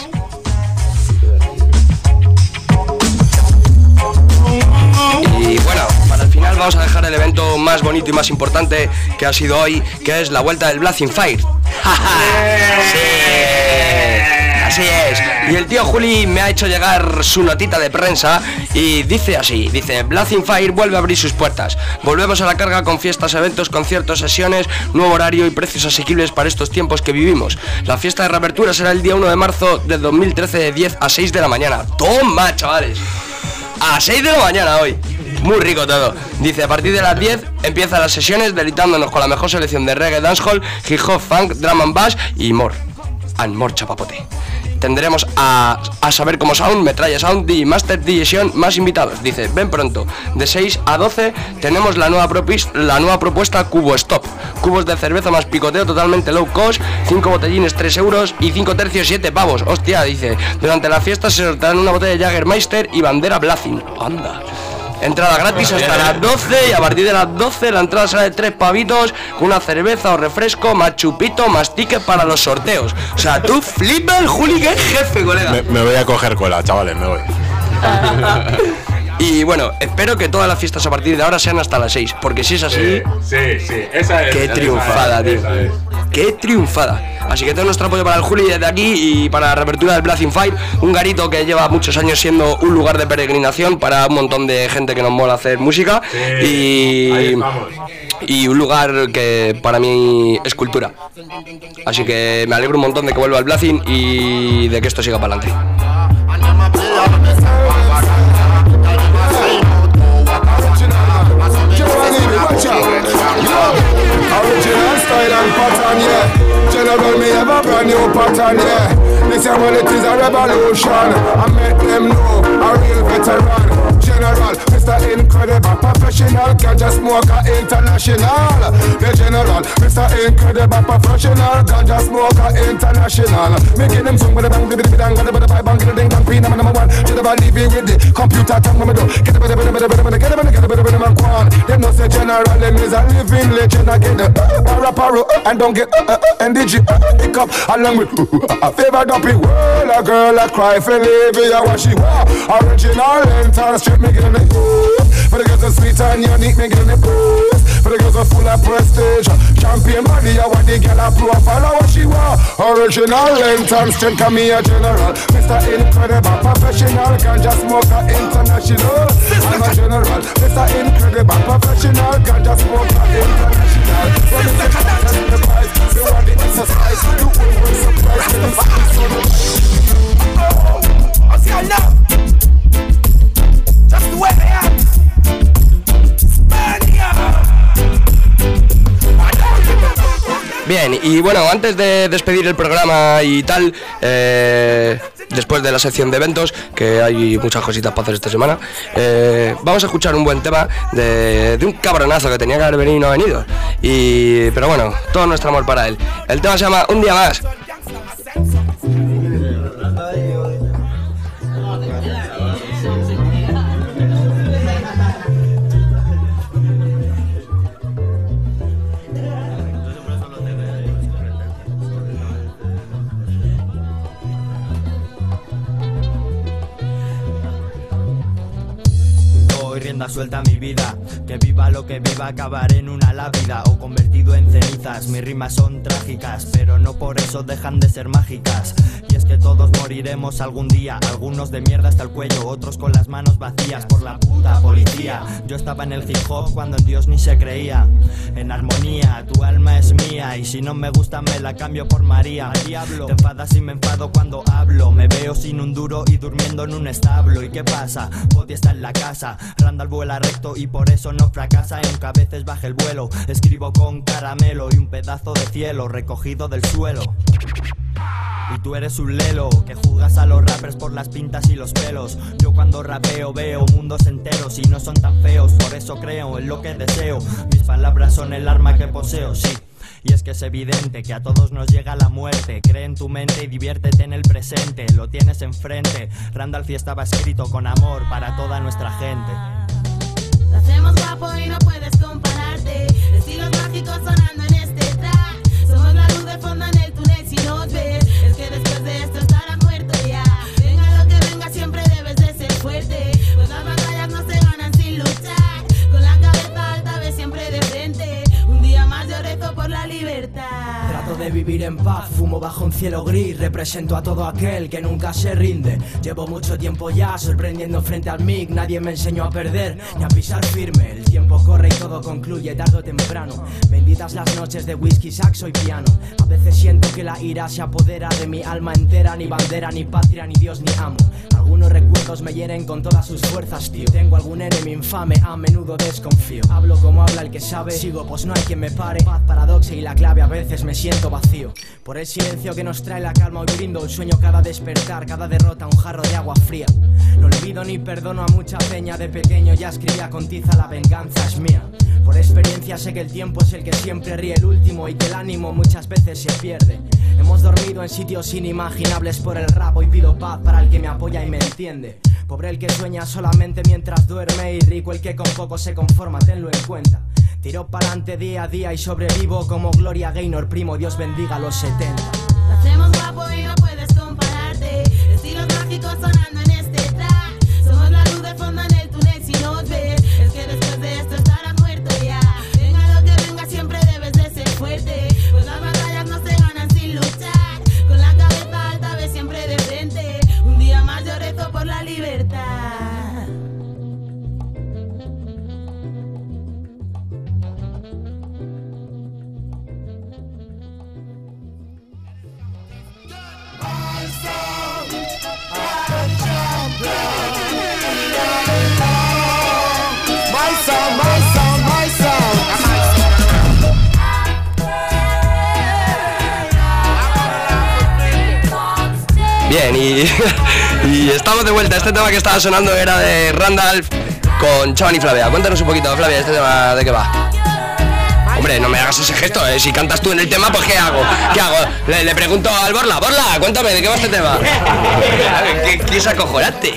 Y bueno, para el final vamos a dejar el evento más bonito y más importante que ha sido hoy, que es la vuelta del Blazing Fire. Sí, así es. Y el tío Juli me ha hecho llegar su notita de prensa y dice así, dice: Blazing Fire vuelve a abrir sus puertas. Volvemos a la carga con fiestas, eventos, conciertos, sesiones, nuevo horario y precios asequibles para estos tiempos que vivimos. La fiesta de reapertura será el día 1 de marzo de 2013 de 10 a 6 de la mañana. ¡Toma, chavales! A 6 de la mañana hoy. Muy rico todo. Dice, a partir de las 10 empiezan las sesiones deleitándonos con la mejor selección de reggae, dancehall, hip hop, funk, drum and bass y more. And more chapapote. Tendremos a Saber Cómo Sound, Metralla Sound, DJ Master, DJ Sion, más invitados. Dice, ven pronto. De 6 a 12 tenemos la nueva propuesta Cubo Stop. Cubos de cerveza más picoteo totalmente low cost, 5 botellines 3 euros y 5 tercios 7 pavos. Hostia, dice, durante la fiesta se sortearán una botella de Jägermeister y bandera Blazing. Anda. Entrada gratis hasta las 12 y a partir de las 12 la entrada será de 3 pavitos con una cerveza o refresco, más chupito, más ticket para los sorteos. O sea, tú flipas el Juli, que es jefe, colega. Me voy a coger cola, chavales, me voy. Y bueno, espero que todas las fiestas a partir de ahora sean hasta las 6, porque si es así... Sí, esa es. Qué triunfada, tío. Qué triunfada. Así que todo nuestro apoyo para el Juli desde aquí y para la reapertura del Blazing Fire, un garito que lleva muchos años siendo un lugar de peregrinación para un montón de gente que nos mola hacer música. Sí, y un lugar que para mí es cultura. Así que me alegro un montón de que vuelva el Blazing y de que esto siga para adelante. Original style and pattern, yeah. General, me have a brand new pattern, yeah. This is when it is a revolution. I make them know, a real veteran. General, Mr. Incredible Professional, ganja smoker international. The general, Mr. Incredible Professional, ganja smoker international. Making them song with a bang, bang, bang, bang, bang, bang, bang, bang, queen, I'm number one. Just about leaving with the computer tongue, I'm a do. Get a bit of a quan. Them no say general, them is a living legend. I get the para and don't get NDG hiccup along with a favored up it. Well, a girl a cry for leaving, I what she want. Original and straight, me getting it. For the girls are sweet and unique, me getting it. For the girls are full of prestige, champion body, I want the girl a profile, what she want. Original and straight, come here general, Mr. Incredible Professional, ganja smoker international. I'm a general, Mr. Incredible Professional, ganja smoker international. What is the content and the price? They want the exercise, you will surprise me. Oh, I see I know. Just the way they act. Bien, y bueno, antes de despedir el programa y tal, después de la sección de eventos, que hay muchas cositas para hacer esta semana, vamos a escuchar un buen tema de un cabronazo que tenía que haber venido y no ha venido. Pero bueno, todo nuestro amor para él. El tema se llama Un Día Más. Rienda suelta a mi vida, que viva lo que viva, acabaré en una lápida o convertido en cenizas. Mis rimas son trágicas, pero no por eso dejan de ser mágicas. Y es que todos moriremos algún día, algunos de mierda hasta el cuello, otros con las manos vacías por la puta policía. Yo estaba en el hip hop cuando en Dios ni se creía. En armonía, tu alma es mía, y si no me gusta me la cambio por María. Diablo, te enfadas y me enfado cuando hablo. Me veo sin un duro y durmiendo en un establo. ¿Y qué pasa? Body está en la casa, Randall vuela recto y por eso no fracasa, aunque a veces baje el vuelo. Escribo con caramelo y un pedazo de cielo recogido del suelo. Y tú eres un lelo que juzgas a los rappers por las pintas y los pelos. Yo cuando rapeo veo mundos enteros y no son tan feos, por eso creo en lo que deseo. Mis palabras son el arma que poseo, sí. Y es que es evidente que a todos nos llega la muerte. Cree en tu mente y diviértete en el presente. Lo tienes enfrente. Randolph estaba escrito con amor para toda nuestra gente. Lo hacemos guapo y no puedes compararte. Estilos mágicos sonando en este track. Somos la luz de fondo en el túnel si nos ves. Es que después de esto estarás muerto ya. Venga lo que venga, siempre debes de ser fuerte. Pues las batallas no se ganan sin luchar. Con la cabeza alta ves siempre de frente. Un día más yo rezo por la libertad. Trato de vivir en paz, fumo bajo un cielo gris. Represento a todo aquel que nunca se rinde. Llevo mucho tiempo ya sorprendiendo frente al mic. Nadie me enseñó a perder ni a pisar firme. El tiempo corre y todo concluye tarde o temprano. Benditas las noches de whisky, saxo y piano. A veces siento que la ira se apodera de mi alma entera. Ni bandera, ni patria, ni Dios, ni amo. Algunos recuerdos me hieren con todas sus fuerzas, tío. Tengo algún enemigo infame, a menudo desconfío. Hablo como habla el que sabe, sigo pues no hay quien me pare. Paz, paradoxa y la clave, a veces me siento vacío. Por el silencio que nos trae la calma, hoy brindo un sueño cada despertar, cada derrota un jarro de agua fría. No olvido ni perdono a mucha peña, de pequeño ya escribía con tiza la venganza es mía. Por experiencia sé que el tiempo es el que siempre ríe el último y que el ánimo muchas veces se pierde. Hemos dormido en sitios inimaginables por el rap, hoy pido paz para el que me apoya y me entiende. Pobre el que sueña solamente mientras duerme y rico el que con poco se conforma, tenlo en cuenta. Tiro pa'lante día a día y sobrevivo como Gloria Gaynor, primo, Dios bendiga los 70. Lo hacemos guapo y no puedes compararte. Estilos mágicos sonando en este track. Somos la luz de fondo en el túnel si nos ves. Es que después de esto estarás muerto ya. Venga lo que venga, siempre debes de ser fuerte. Pues las batallas no se ganan sin luchar. Con la cabeza alta ves siempre de frente. Un día más yo rezo por la libertad. Bien, y estamos de vuelta. Este tema que estaba sonando era de Randolph con Chaman y Flavia. Cuéntanos un poquito, Flavia, este tema, ¿de qué va? Hombre, no me hagas ese gesto, si cantas tú en el tema, pues ¿qué hago? ¿Qué hago? Le pregunto al Borla, cuéntame, ¿de qué va este tema? ¿Qué es acojonante?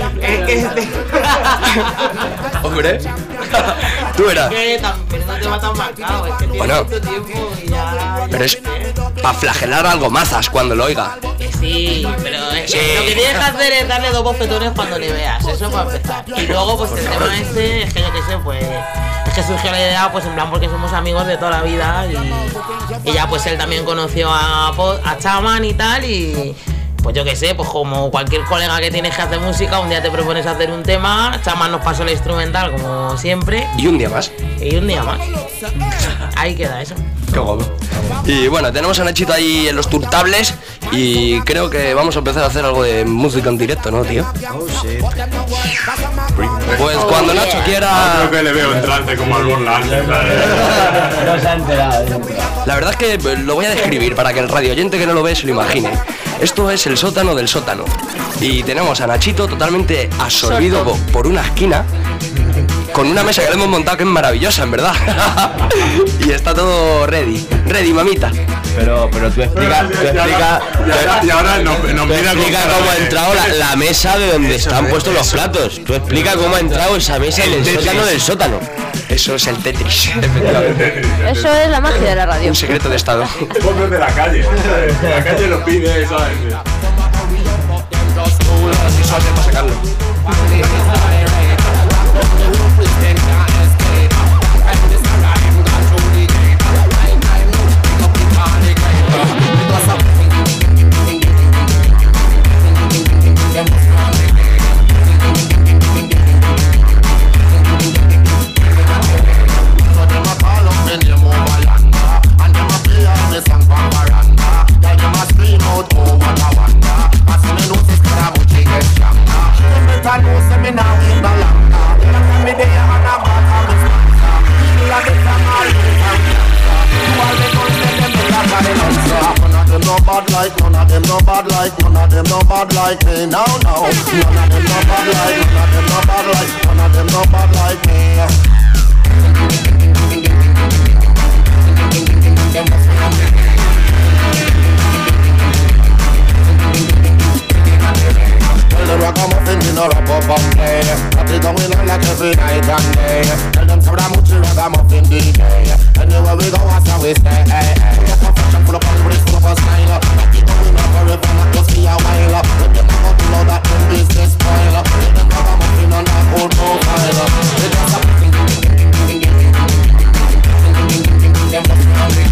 Hombre, tú verás. Que también no te va tan marcado, es que tiene Bueno, mucho tiempo y ya... pero es para flagelar algo mazas cuando lo oiga. Sí, pero Sí. lo que tienes que hacer es darle 2 bofetones cuando le veas, eso para empezar. Y luego, pues el tema este, es que yo qué sé, pues... Es que surgió la idea, pues en plan, porque somos amigos de toda la vida y ya pues él también conoció a Chaman y tal y... Pues yo qué sé, pues como cualquier colega que tienes que hacer música, un día te propones hacer un tema, Chaman nos pasó el instrumental como siempre. Y un día más. Y un día más. Ahí queda eso. Qué guapo. Y bueno, tenemos a Nachito ahí en los turtables y creo que vamos a empezar a hacer algo de música en directo, ¿no, tío? Oh, shit. Pues cuando Nacho quiera... Creo que le veo en trance como al Borla. No se ha enterado. La verdad es que lo voy a describir para que el radio oyente que no lo ve se lo imagine. Esto es el sótano del sótano. Y tenemos a Nachito totalmente absorbido por una esquina, con una mesa que le hemos montado que es maravillosa, en verdad. Y está todo ready, mamita. Pero tú explica Y ahora nos mira cómo ha entrado la mesa de donde están puestos los platos. Tú explica cómo ha entrado esa mesa en el sótano del sótano. Eso es el Tetris, efectivamente. Eso es la magia de la radio. Un secreto de estado. Ponme de la calle. La calle lo pide, ¿sabes? Así suave para sacarlo. None of them no bad like me, now, no. None of them no bad like, none of them no bad like me. Well, the ragamuffin in a wrap up and play. That is going on like every night and day. Tell them for the muchi ragamuffin DJ. Anywhere we go, that's how we stay. Full of fashion, full of power, full of style. That is going on forever, not just be a while. When them a go to know that them business spoil. Tell them ragamuffin on that old profile. They just a them just hungry.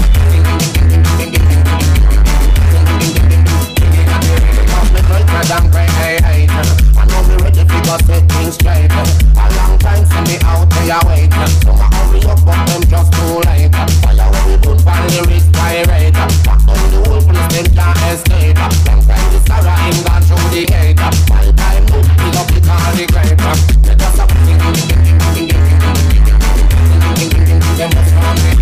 Madam Grey, I know me ready to go set things straight. A long time see me out there wait. So I hurry up but them just too late. Fire when we put on the wrist pirate. Back on the whole place them can't escape. Long time the Sarah him gone through the gate. My time look pick up the car the grape. They just a them just hungry.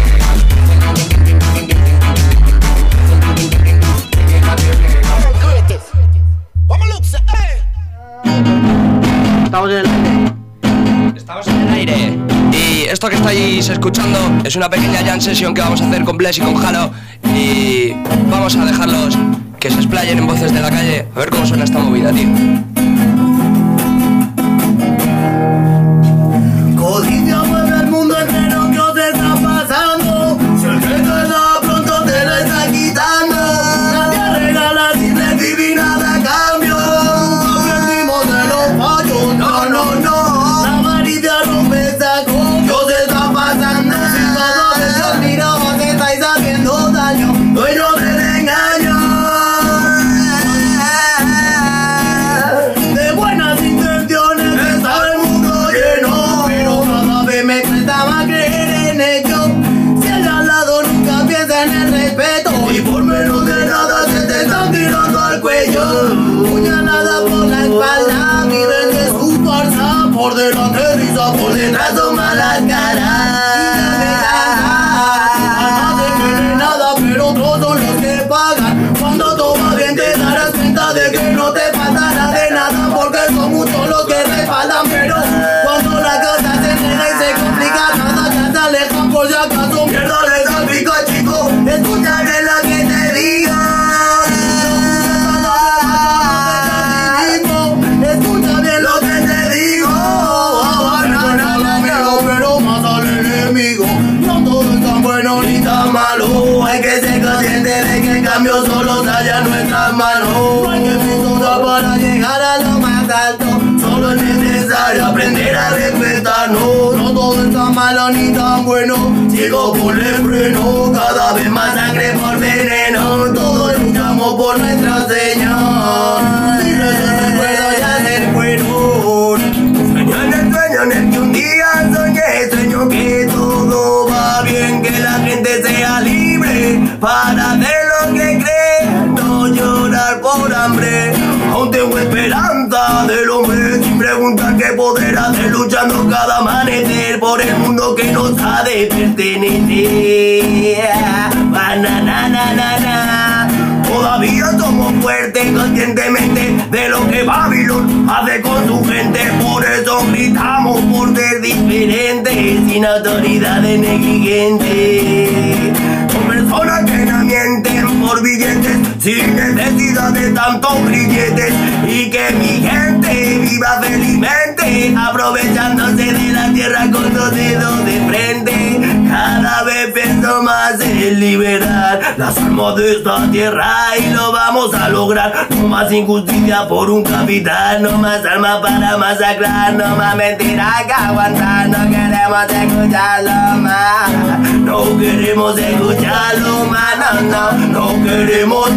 Estamos en el aire. Y esto que estáis escuchando es una pequeña jam session que vamos a hacer con Bless y con Halo. Y vamos a dejarlos que se explayen en voces de la calle. A ver cómo suena esta movida, tío. Codicia mueve el mundo entero, ¿qué os está pasando? Si el que te da pronto te lo está quitando. Nadie regala sin recibir nada a cambio. Aprendimos de los fallos, no. La avaricia rompe saco, ¿qué os está pasando? Si todos ellos miramos te estáis haciendo daño, dueño del engaño. De buenas intenciones está el mundo lleno, pero cada vez me cuesta más creer en ello. Si el de al lado nunca piensa en el respeto, y por menos de nada se te están tirando al cuello. Puñalada por la espalda, viven de su fuerza, por delante risa, por detrás son malas caras. Almas de quieren nada, pero todos son los que pagan. Cuando todo bien te darás cuenta de que no te faltará de nada, porque son muchos los que respaldan, pero cuando hay que ser consciente de que el cambio solo se halla en nuestras manos. No hay que filtrar para llegar a lo más alto. Solo es necesario aprender a respetarnos. No todo está malo ni tan bueno. Sigo por el freno. Cada vez más sangre por veneno. Todos luchamos por nuestra señal. Y recuerdo ya ser bueno. Sueño en el sueño en el que un día soñé. Sueño que todo va bien, que la gente sea libre para hacer lo que cree, no llorar por hambre. Aún tengo esperanza del hombre, sin preguntar qué poder hacer, luchando cada amanecer por el mundo que nos ha de pertenecer. Bananana. Todavía somos fuertes conscientemente de lo que Babylon hace con su gente. Por eso gritamos por ser diferentes, sin autoridades negligentes. Son personas que no mienten por billetes, sin necesidad de tantos grilletes. Y que mi gente viva felizmente, aprovechándose de la tierra con dos dedos de frente. Cada vez pienso más en liberar las almas de esta tierra y lo vamos a lograr. No más injusticia por un capitán, no más almas para masacrar, no más mentiras que aguantar. No queremos escucharlo más, no queremos escucharlo más, no queremos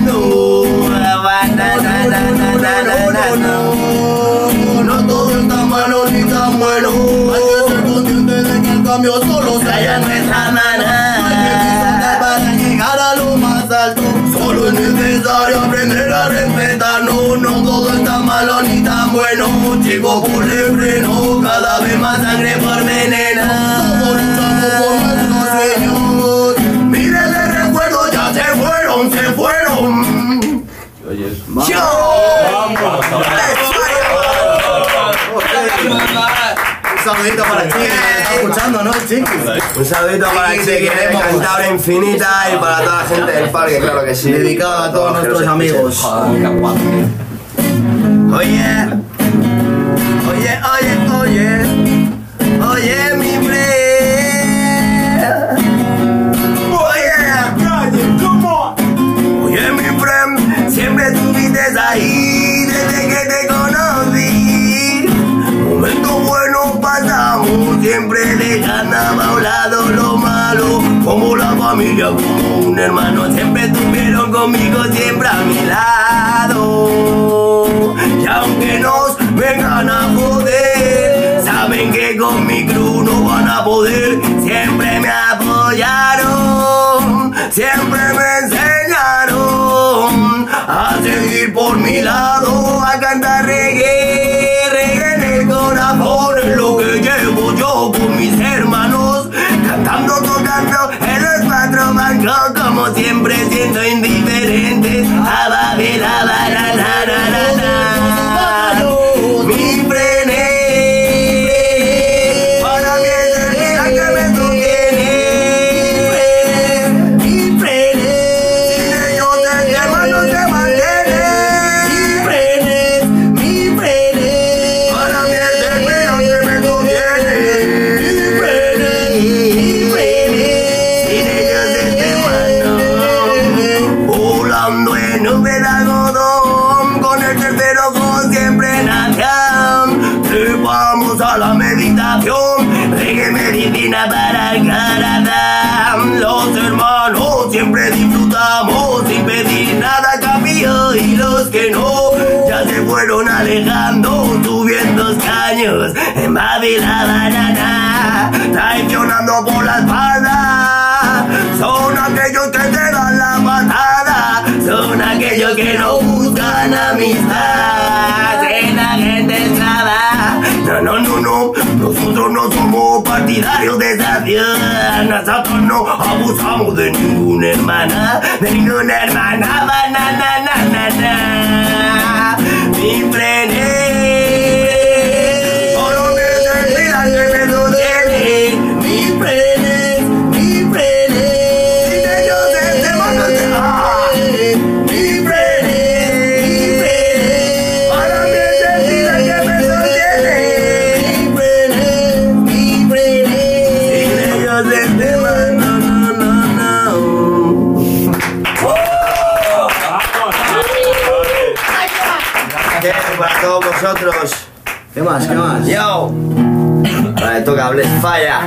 no todo está malo ni tan bueno. Hay que ser consciente de que el cambio solo se halla en nuestra mano. Para llegar a lo más alto, solo es necesario aprender a respetarnos. No todo está malo ni tan bueno. Chico por el freno, cada vez más sangre por veneno. Todos luchamos por nuestros sueños. Miles de recuerdos ya se fueron. Un saludito para Chiqui, que está escuchando, ¿no, Chiqui? Un saludito para Chiqui, de Cantabria Infinita, y para toda la gente del parque, claro que sí. Dedicado a todos nuestros amigos. Oye, mi Oye, mi friend, siempre estuviste ahí desde que te conocí. Momentos buenos pasamos, siempre dejando a un lado lo malo. Como la familia, como un hermano, siempre estuvieron conmigo, siempre a mi lado. Y aunque nos vengan a joder, saben que con mi crew no van a poder. Siempre me apoyaron, siempre me enseñaron a seguir por mi lado, a cantar reggae, reggae en el corazón. Es lo que llevo yo con mis hermanos, cantando, tocando en los cuatro bancos, como siempre siendo indiferentes. Mi frené, para mí es el día que me sostiene. Mi frené, sin ellos el hermano se mantiene. Mi frené, para mí es el día que me sostiene. Mi frené, sin ellos el hermano. Volando en nube de algodón, con el tercer ojo siempre en acción. Vamos a la meditación, reggae medicina para el corazón. Los hermanos siempre disfrutamos sin pedir nada a cambio, y los que no ya se fueron alejando, subiendo escaños en Babilabana, traicionando por la espalda. Son aquellos que te dan la patada, son aquellos que no buscan amistad, es la gente esclava. No, nosotros no somos partidarios de esa acción. Nosotros no abusamos de ninguna hermana, Mi frené, solo me sentía que me sostiene. Mi frené, sin ellos este mundo se va. Mi frené, para mí es el día que me sostiene. Mi frené, sin ellos este mundo, vosotros. ¿Qué más? ¿Qué más? Yo. Vale, toca Bless Falla.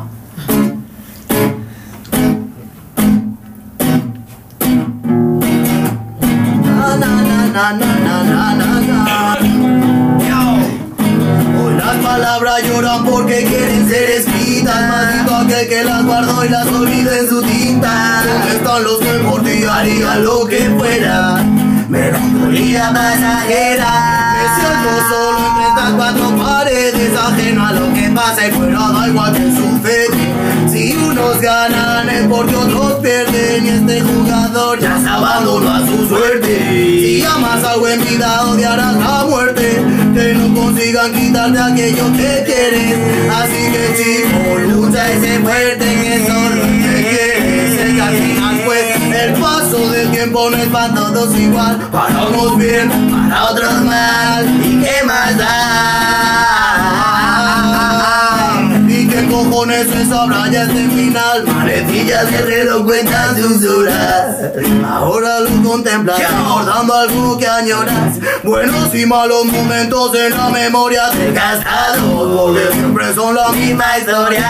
Hoy las palabras lloran porque quieren ser escritas. Maldito aquel que las guardó y las olvida en su tinta. ¿Dónde están los que por ti harían lo que fuera? Melancolía pasajera. Me siento solo entre estas cuatro paredes, ajeno a lo que pasa y fuera da igual que sucede. Si unos ganan es porque otros pierden, y este jugador ya se abandonó a su suerte. Si amas algo en vida odiarás la muerte, que no consigan quitarte aquello que quieres. Así que chico, lucha y sé fuerte, que solo te quieres. Sé que al final pues el paso del tiempo no es para todos igual. Para unos bien, para otros mal, ¿y qué más da? ¿Y qué cojones se sabrá ya este final? Manecillas de reloj cuentan sus horas. Ahora lo contemplas, recordando algo que añoras. Buenos y malos momentos en la memoria te gastado, porque siempre son la misma historia.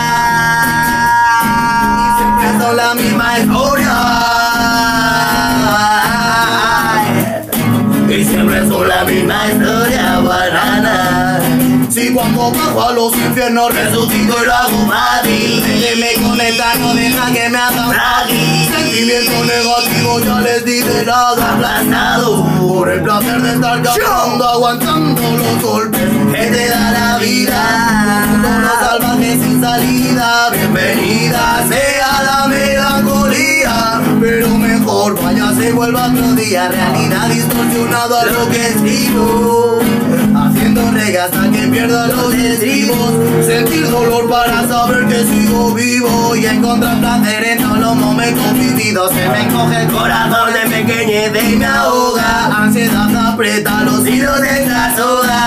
Y siempre son la misma historia. Y siempre son la misma historia, banana. Si cuando bajo a los infiernos resucito y lo hago fácil, que me conecta no deja que me haga frágil. Sentimiento negativo ya les di de lado, aplastado por el placer de estar cantando, aguantando los golpes que te da la vida. Con los salvajes sin salida, bienvenida sea la melancolía, pero mejor vaya se vuelva otro día. Realidad distorsionada a lo que escribo, haciendo reggae hasta que pierda los estribos. Sentir dolor para saber que sigo vivo y encontrar placer en todos los momentos vividos. Se me encoge el corazón de pequeñez y me ahoga. Ansiedad aprieta los hilos de esta soga.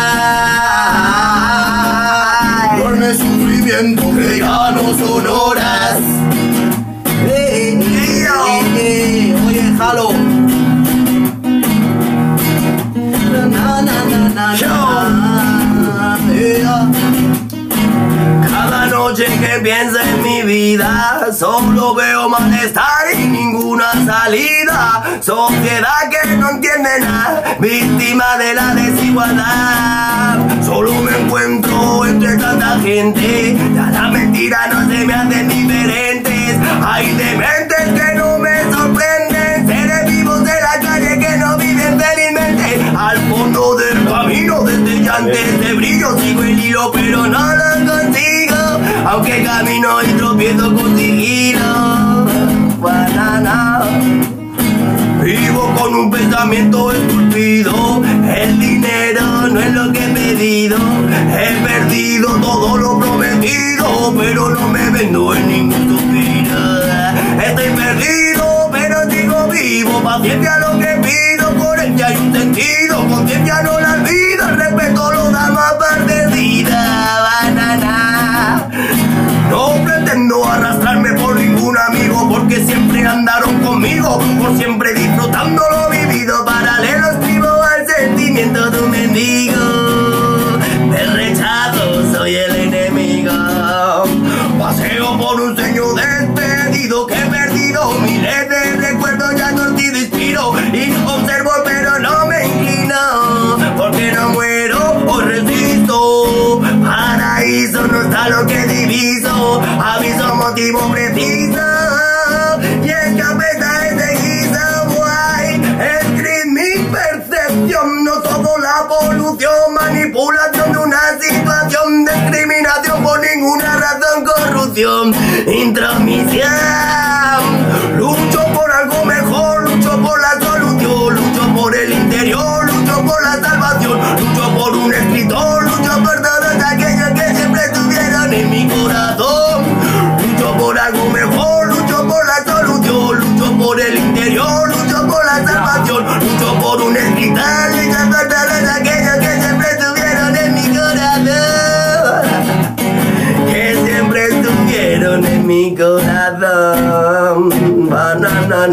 Duerme sufrimiento que ya no son horas. Oye, jalo. Cada noche que pienso en mi vida solo veo malestar y ninguna salida. Sociedad que no entiende nada, víctima de la desigualdad. Solo me encuentro entre tanta gente, ya la mentira no se me hacen diferentes. Hay dementes que no me sorprenden, seres vivos de la calle que no viven felizmente. Al fondo del camino destellantes de brillo sigo el hilo pero no lo consigo, aunque camino y tropiezo con sigilo. Banana. Vivo con un pensamiento esculpido, el dinero no es lo que he pedido. He perdido todo lo prometido, pero no me vendo en ningún suspiro. Estoy perdido, pero sigo vivo. Paciencia lo que pido, coherencia hay un sentido. Conciencia no la olvido, el respeto lo da más perdida. Banana. No pretendo arrastrarme por ningún amigo, porque siempre andaron conmigo, por siempre disfrutando lo vivido. Paralelo escribo al sentimiento de un mendigo. Del rechazo soy el enemigo. Paseo por un sueño despedido que he perdido. Miles de recuerdos ya torcido inspiro. Y no observo pero no me inclino, porque no muero o resisto. Paraíso no está lo que diviso. Aviso motivo preciso. Y escape está ese guiso. Guay, escribe mi percepción. No todo la polución, manipulación de una situación, discriminación por ninguna razón, corrupción, intromisión. Lucho por algo mejor, lucho por la solución, lucho por el interior, lucho por la salvación, lucho por un escritor, lucho por todos aquellos que siempre estuvieron en mi corazón. Lucho por algo mejor, lucho por la solución, lucho por el interior, lucho por la salvación, lucho por un escritor, lucho por todos aquellos que siempre estuvieron en mi corazón, que siempre estuvieron en mi corazón.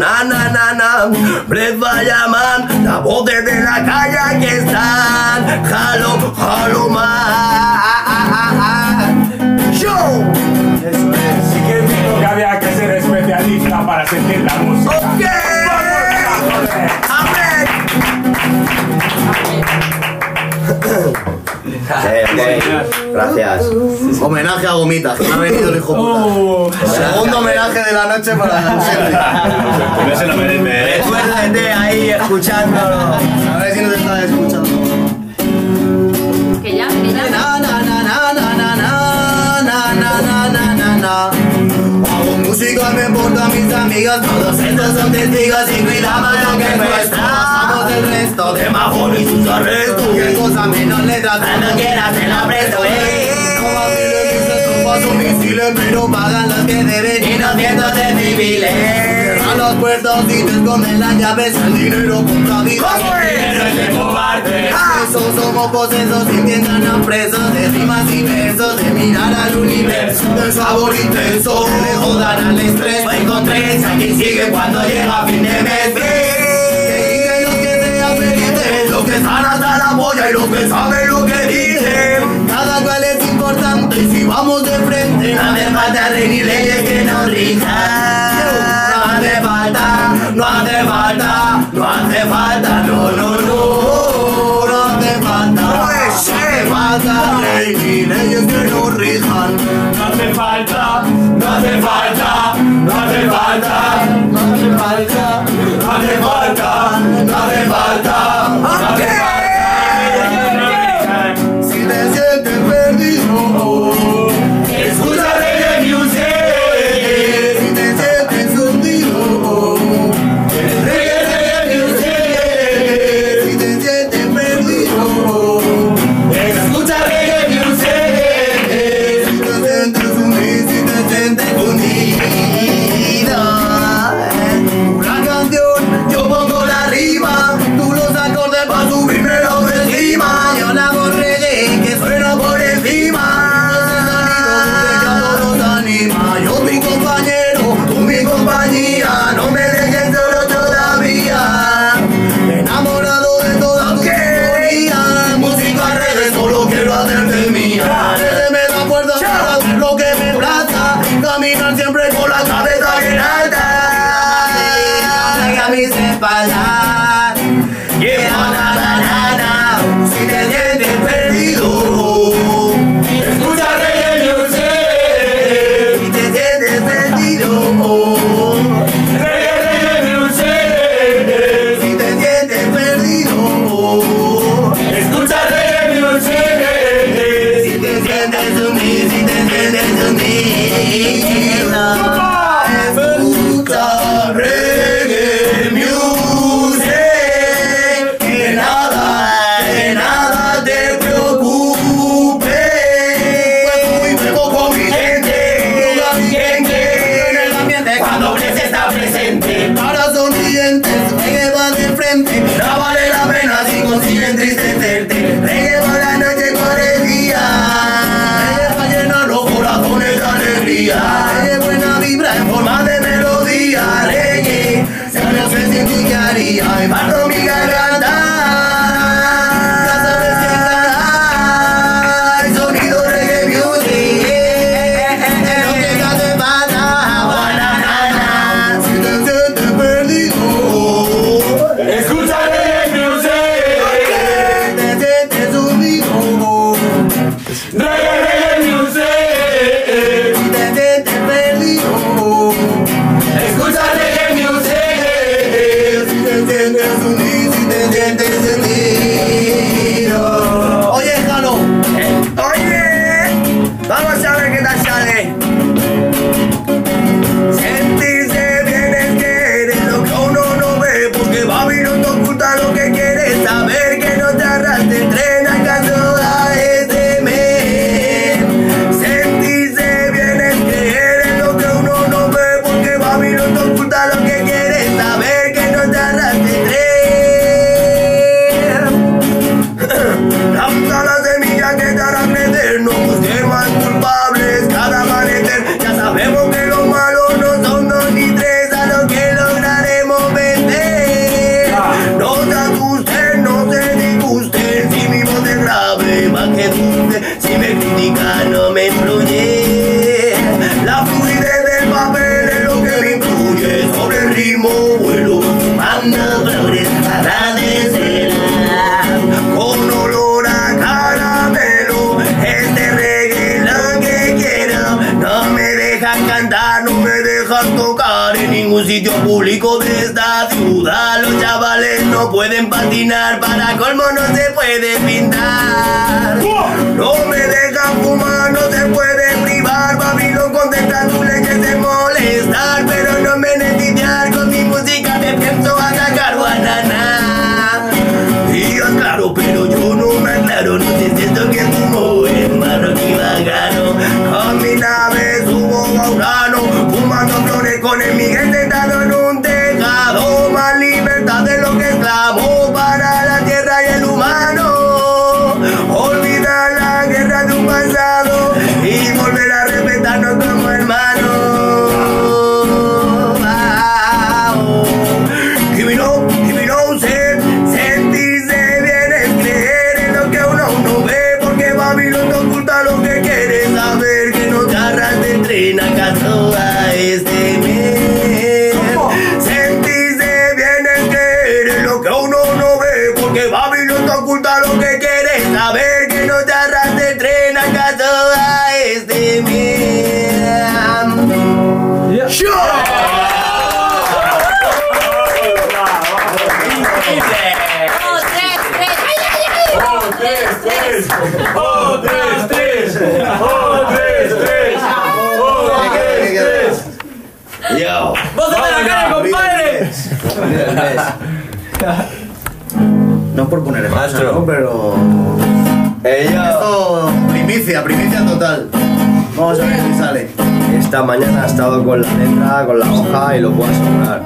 na na na na. Breath vaya man, la voz desde la calle aquí están. Jalo, jalo man. Show. Eso es. Sí que digo que había que ser especialista para sentir la música. Ok. Amén. Gracias. Homenaje a Gomitas, que me ha venido el hijo puta. Segundo homenaje de la noche para la ausente. No se lo merece. Recuérdate ahí escuchándolo. A ver si no te estás escuchando. Que ya. Na na na na na na na na na na na na. Hago música, me importa a mis amigas. Todos estos son testigos y cuidamos lo que nuestra. Pasamos el resto de Majón y sus arrestos. Qué cosa menos letras, cuando quieras te la presto. No vacilen mis estupas o misiles, pero pagan los que deben y no cientos de civiles. Cierran las puertas y te esconden las llaves. El dinero compra vidas. Dinero es de cobarde. Esos somos posesos y tiendan a presos de rimas y versos, de mirar al universo, del sabor intenso, que le jodan al estrés. Voy con tres, aquí sigue cuando llega fin de mes. Que los que sean felices, Los que están hasta la polla y los que saben lo que dicen. cada cual es importante y si vamos de frente, No hace falta rey ni leyes que nos rijan. No hace falta, no hace falta, no hace falta, no, no, no. no hace falta, no hace falta ley ni leyes que nos rijan. No hace falta, no hace falta, no hace falta, No hace falta, no hace falta, no hace falta, no hace falta. si te sientes perdido, Escucha reggae music. si te sientes hundido, Reggae music. si te sientes perdido, Escucha reggae music. si te sientes hundido, si te sientes hundido. Una canción, yo pongo la rima, tú los acordes pa' subirme la autoestima. Yo la hago reggae que suena por encima. Ese sonido los anima. Yo mi compañero, tú mi compañía, no me dejes solo todavía. Enamorado de toda tu teoría, música reggae, solo quiero hacerte mía. Reggae me da fuerza para hacer lo que me plazca, caminar siempre con la cabeza bien alta. A mis espaldas, yeah, na na na na. Si te sientes perdido, Escucha reggae music. si te sientes perdido, Reggae music. si te sientes perdido, Escucha reggae music. si te sientes hundido, si te sientes hundido, escucha reggae music, que nada te preocupe, pues muy bebo con mi gente, en el ambiente cuando Bless está presente, para sonrientes, reggae va de frente, no vale la pena si consigue entristecerte, reggae va la noche por el día, reggae va a llenar los corazones de alegría, reggae buena vibra en forma de melodía, reggae, si no sé sin ti qué haría, y parto mi garganta, ya sabes que hay sonido reggae music, es lo que te hace falta, banana, si te sientes perdido, Escucha reggae music. si te sientes hundido, Reggae music. si te sientes perdido, Escucha reggae music. si te sientes hundido. cuando flores agradecerán. Con olor a caramelo, este reggae lo que quiero. No me dejan cantar, no me dejan tocar en ningún sitio público de esta ciudad. Los chavales no pueden patinar, para colmo no se puede pintar. No me dejan fumar, no se puede privar. Babilón contesta tu leche de molestar, pero no me beneficiar con mi música, te pienso atacar banana. Y yo aclaro, pero yo no me aclaro, no sé si esto que fumo es marroquí bacano. Con mi nave subo a Urano, fumando flores con el Miguel sentado en un tejado. Más libertad de lo que exclamó para la tierra y el humano. Olvidar la guerra de un pasado y volver a respetarnos como hermanos. Give me no, sentirse bien es creer en lo que uno no ve, porque Babilón te oculta lo que quieres saber, que no te arras de tren acaso a este mes. Sentirse bien es creer en lo que uno no ve, porque Babilón te oculta lo que quieres saber, que no te arras de tren acaso a este mes. Yo. ¡Voz de la cara, compadre! No por poner el Maestro. ¿no? Pero... Esto, primicia total. Vamos a ver si sale. Esta mañana ha estado con la letra, con la hoja y lo puedo asegurar.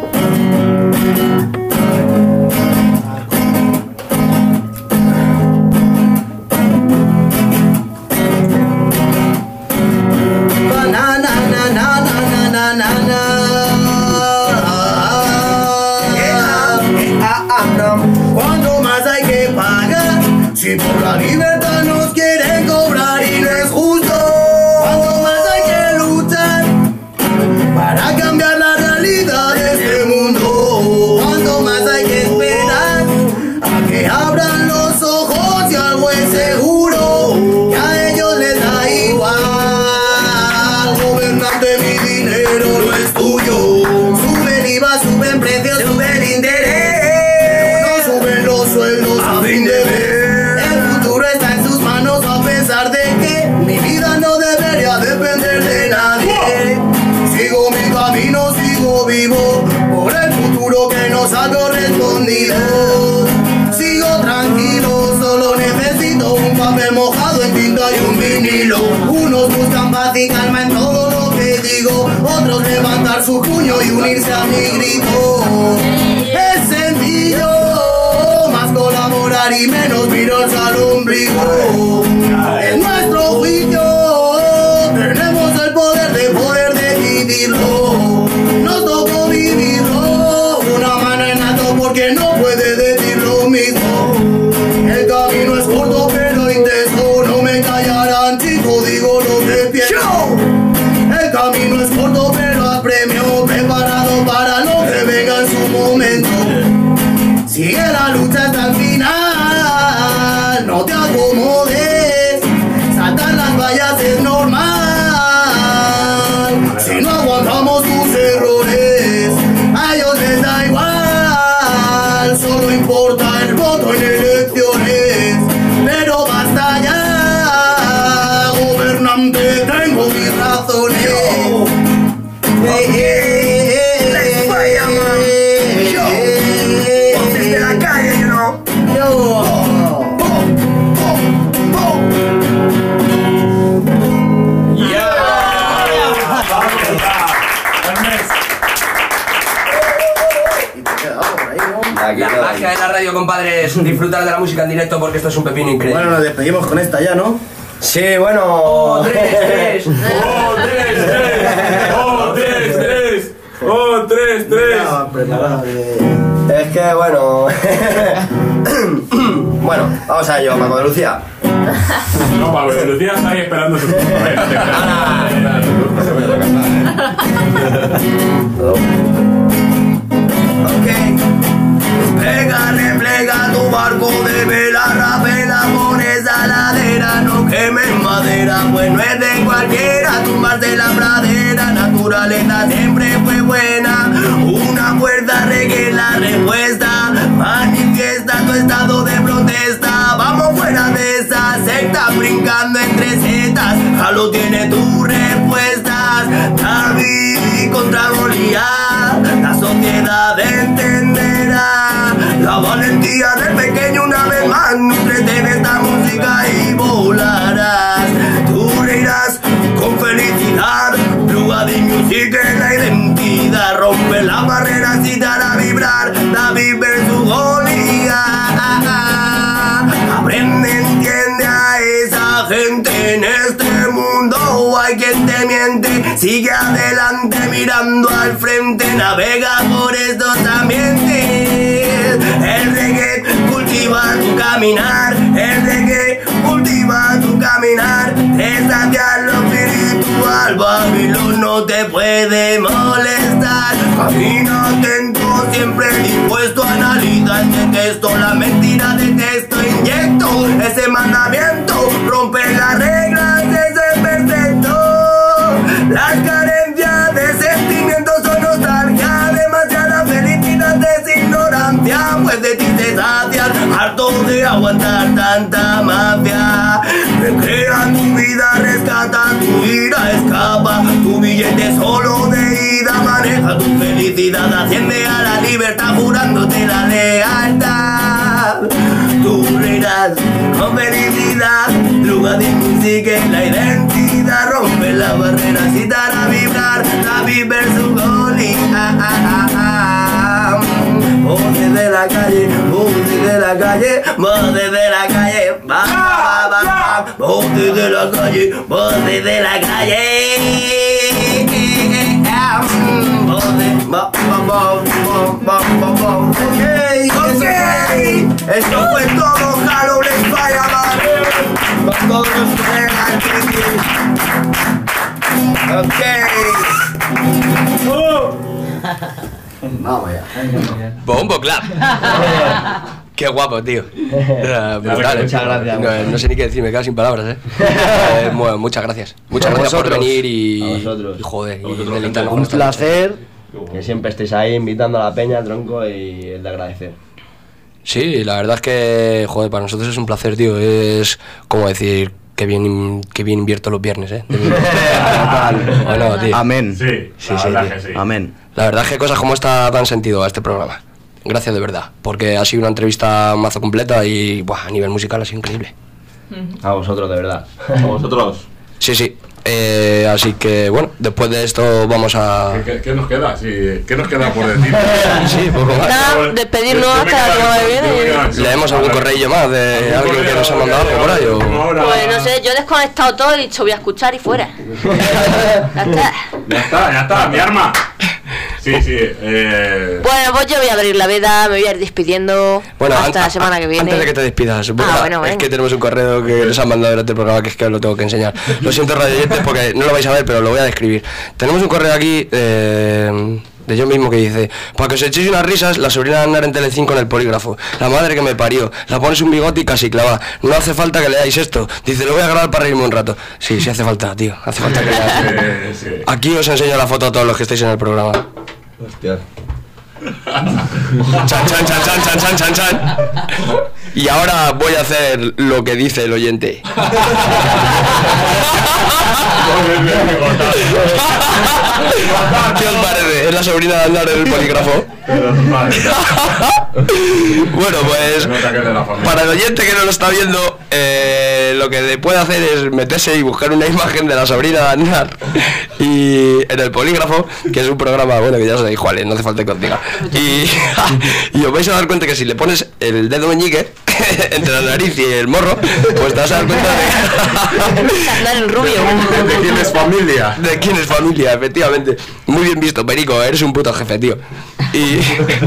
¿Cuánto más hay que pagar? Si por la libertad nos quieren cobrar y no es justo. ¿Cuánto más hay que luchar para cambiar la realidad de este mundo? ¿Cuánto más hay que esperar a que abran los ojos y algo es seguro? Que a ellos les da igual. Gobernante, mi dinero no es tuyo. Sube el IVA, suben precios, sube el interés. Sueldos a fin de ver. El futuro está en sus manos, a pesar de que mi vida no debería depender de nadie. Sigo mi camino, sigo vivo por el futuro que nos ha correspondido. Sigo tranquilo, solo necesito un papel mojado en tinta y un vinilo. Unos buscan paz y calma en todo lo que digo, otros levantar su puño y unirse a mi grito. Es sencillo, colaborar y menos mirar al ombligo. En nuestro juicio tenemos el poder de poder decidirlo. Nos tocó vivirlo, una mano en alto porque no puede decir lo mismo. El camino es corto pero intenso, no me callarán chico, digo lo que pienso. El camino es corto pero apremio, preparado para lo que venga en su momento. Sigue la lucha hasta el final, no te acomodes, saltar las vallas es normal. Si no aguantamos tus errores, a ellos les da igual. Solo importa el voto en elecciones, pero basta ya, gobernante, tengo mis razones. La magia de la radio, compadres. Disfrutar de la música en directo porque esto es un pepino increíble. Bueno, nos despedimos con esta ya, ¿no? Sí, bueno. 3, 3. ¡Oh, 3, 3! ¡Oh, 3, 3! ¡Oh, 3, 3! Es que, bueno. Bueno, vamos a ello, Paco de Lucía. No, Paco de Lucía está ahí esperando su turno. Ok. barco de vela, rapela por esa ladera, no quemen madera, pues no es de cualquiera tumbarse la pradera, naturaleza siempre fue buena, una fuerza reggae la respuesta, manifiesta tu estado de protesta, vamos fuera de esa secta, brincando entre setas, Jalo tiene tus respuestas, David contra Goliat, la sociedad entenderá, la valentía del pequeño una vez más, nutrete de esta música y volarás, tú reirás con felicidad, Drugadi Music es la identidad, rompe las barreras y te hará vibrar, David versus Goliat, aprende, entiende a esa gente en este mundo, hay quien te miente, sigue adelante mirando al frente, navega por estos ambientes, el reggae cultiva tu caminar, el reggae cultiva tu caminar, es hacia lo espiritual, Babilón no te puede molestar, camina atento, siempre dispuesto a analizar de texto, la mentira de texto, inyecto ese mandamiento, rompe las reglas, ese perfecto, las carencias de sentimientos son nostalgia, demasiada felicidad es ignorancia, pues de ti te sacian, harto de aguantar tanta mafia, recrea tu vida, rescata tu ira, escapa, tu billete solo de ida, maneja tu felicidad, asciende a la libertad jurándote la lealtad, tú reirás con felicidad, Drugadi Music es la identidad, rompe las barreras y te hará vibrar, David versus Goliat, voces de la calle, voces de la calle, voces de la calle, voces de la calle, voces de la calle, ok, esto fue todo, Jalo les vaya mal, con todos los Vamos ya. Bombo Club. Qué guapo, tío. Brutal, Muchas gracias. No sé ni qué decir, me quedo sin palabras, Bueno, muchas gracias. Muchas gracias por venir y joder, y deleitarnos con Un esta placer que siempre estéis ahí invitando a la peña, tronco, y el de agradecer. Sí, la verdad es que, joder, para nosotros es un placer, tío. Es como decir que bien invierto los viernes, Bueno, tío. Amén. Sí, verdad que sí. Amén. La verdad es que cosas como esta dan sentido a este programa. Gracias de verdad, porque ha sido una entrevista mazo completa y buah, a nivel musical ha sido increíble. A vosotros, de verdad. A vosotros. Sí. Así que bueno, después de esto vamos a... ¿Qué nos queda? Sí, ¿qué nos queda por decir? Sí, poco más. Nada, despedirnos hasta la semana que viene. ¿Leemos algún correo más de alguien que nos ha mandado algo por ahí? O... Pues no sé, yo he desconectado todo y he dicho voy a escuchar y fuera. Ya está, mi arma. Sí. Bueno, pues yo voy a abrir la veda, me voy a ir despidiendo hasta la semana que viene. Antes de que te despidas, bueno, es que tenemos un correo que nos han mandado durante el programa que es que os lo tengo que enseñar. Lo siento, radioyentes, porque no lo vais a ver, pero lo voy a describir. Tenemos un correo aquí de yo mismo que dice: para que os echéis unas risas, la sobrina de andar en Telecinco en el polígrafo. La madre que me parió. La pones un bigote y casi clava. No hace falta que leáis esto. Dice: lo voy a grabar para reírme un rato. Sí hace falta, tío. Hace falta que leáis. Sí. Aquí os enseño la foto a todos los que estáis en el programa. Hostia. Chan. Y ahora voy a hacer lo que dice el oyente. ¿Qué os parece? ¿Es la sobrina de andar en el polígrafo? Bueno, pues para el oyente que no lo está viendo, lo que puede hacer es meterse y buscar una imagen de la sobrina de andar y en el polígrafo, que es un programa, bueno, que ya sabéis cuál es, no hace falta que os diga. Y os vais a dar cuenta que si le pones el dedo meñique entre la nariz y el morro, pues te vas a dar cuenta de el rubio. ¿De quién es familia? De quién es familia, efectivamente. Muy bien visto, Perico, eres un puto jefe, tío. Y